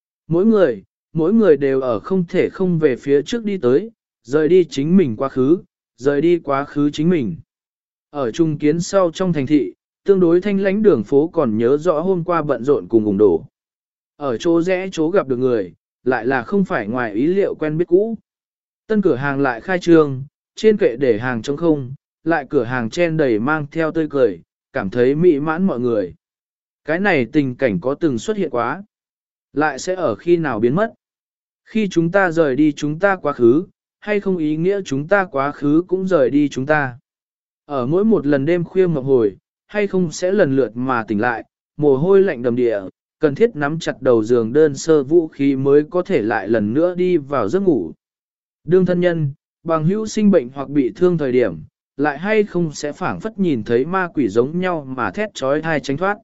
Mỗi người đều ở không thể không về phía trước đi tới, rời đi chính mình quá khứ, rời đi quá khứ chính mình. Ở trung kiến sau trong thành thị, tương đối thanh lãnh đường phố còn nhớ rõ hôm qua bận rộn cùng ủng đổ. Ở chỗ rẽ chỗ gặp được người, lại là không phải ngoài ý liệu quen biết cũ. Tân cửa hàng lại khai trương, trên kệ để hàng trống không, lại cửa hàng chen đầy mang theo tươi cười, cảm thấy mỹ mãn mọi người. Cái này tình cảnh có từng xuất hiện quá, lại sẽ ở khi nào biến mất. Khi chúng ta rời đi chúng ta quá khứ, hay không ý nghĩa chúng ta quá khứ cũng rời đi chúng ta. Ở mỗi một lần đêm khuya mộng hồi, hay không sẽ lần lượt mà tỉnh lại, mồ hôi lạnh đầm địa, cần thiết nắm chặt đầu giường đơn sơ vũ khí mới có thể lại lần nữa đi vào giấc ngủ. Đương thân nhân, bằng hữu sinh bệnh hoặc bị thương thời điểm, lại hay không sẽ phảng phất nhìn thấy ma quỷ giống nhau mà thét trói thai tránh thoát.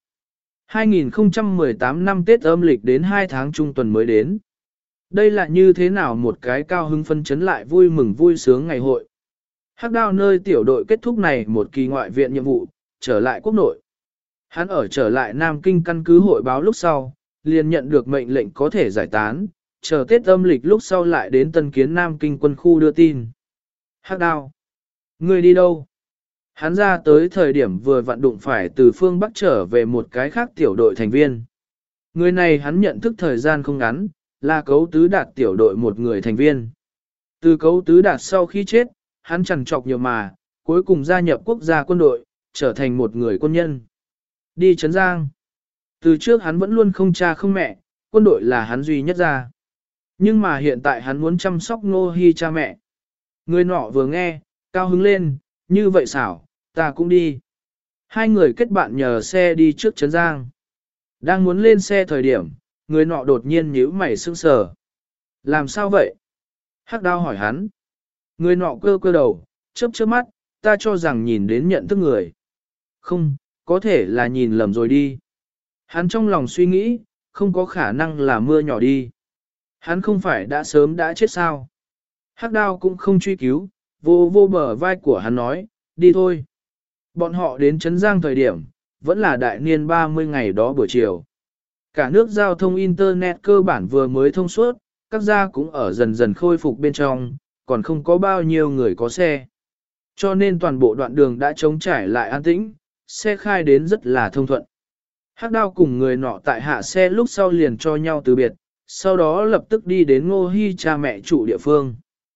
2018 năm Tết âm lịch đến 2 tháng trung tuần mới đến. Đây là như thế nào một cái cao hứng phân chấn lại vui mừng vui sướng ngày hội. Hắc Đao nơi tiểu đội kết thúc này một kỳ ngoại viện nhiệm vụ, trở lại quốc nội. Hắn ở trở lại Nam Kinh căn cứ hội báo lúc sau, liền nhận được mệnh lệnh có thể giải tán, chờ Tết âm lịch lúc sau lại đến Tân Kiến Nam Kinh quân khu đưa tin. Hắc Đao, ngươi đi đâu? Hắn ra tới thời điểm vừa vặn đụng phải từ phương Bắc trở về một cái khác tiểu đội thành viên. Người này hắn nhận thức thời gian không ngắn, là Cấu Tứ Đạt tiểu đội một người thành viên. Từ Cấu Tứ Đạt sau khi chết, hắn trằn trọc nhiều mà, cuối cùng gia nhập quốc gia quân đội, trở thành một người quân nhân. Đi Trấn Giang. Từ trước hắn vẫn luôn không cha không mẹ, quân đội là hắn duy nhất ra. Nhưng mà hiện tại hắn muốn chăm sóc Ngô Hi cha mẹ. Người nọ vừa nghe, cao hứng lên, như vậy xảo, ta cũng đi. Hai người kết bạn nhờ xe đi trước Trấn Giang. Đang muốn lên xe thời điểm, người nọ đột nhiên nhíu mày sững sờ. Làm sao vậy? Hắc Đao hỏi hắn. Người nọ cơ cơ đầu, chớp chớp mắt, ta cho rằng nhìn đến nhận thức người. Không, có thể là nhìn lầm rồi đi. Hắn trong lòng suy nghĩ, không có khả năng là mưa nhỏ đi. Hắn không phải đã sớm đã chết sao? Hắc Đao cũng không truy cứu, vô vô bờ vai của hắn nói, đi thôi. Bọn họ đến Trấn Giang thời điểm, vẫn là đại niên 30 ngày đó buổi chiều. Cả nước giao thông Internet cơ bản vừa mới thông suốt, các gia cũng ở dần dần khôi phục bên trong, còn không có bao nhiêu người có xe. Cho nên toàn bộ đoạn đường đã trống trải lại an tĩnh, xe khai đến rất là thông thuận. Hắc Đao cùng người nọ tại hạ xe lúc sau liền cho nhau từ biệt, sau đó lập tức đi đến Ngô Hi cha mẹ trụ địa phương.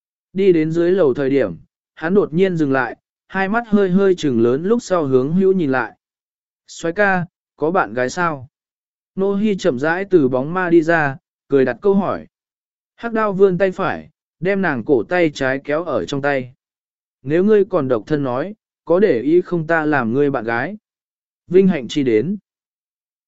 Đi đến dưới lầu thời điểm, hắn đột nhiên dừng lại, hai mắt hơi hơi trừng lớn lúc sau hướng hữu nhìn lại. Soái ca, có bạn gái sao? Ngô Hi chậm rãi từ bóng ma đi ra, cười đặt câu hỏi. Hắc Đao vươn tay phải, đem nàng cổ tay trái kéo ở trong tay. Nếu ngươi còn độc thân nói, có để ý không ta làm ngươi bạn gái? Vinh hạnh chi đến.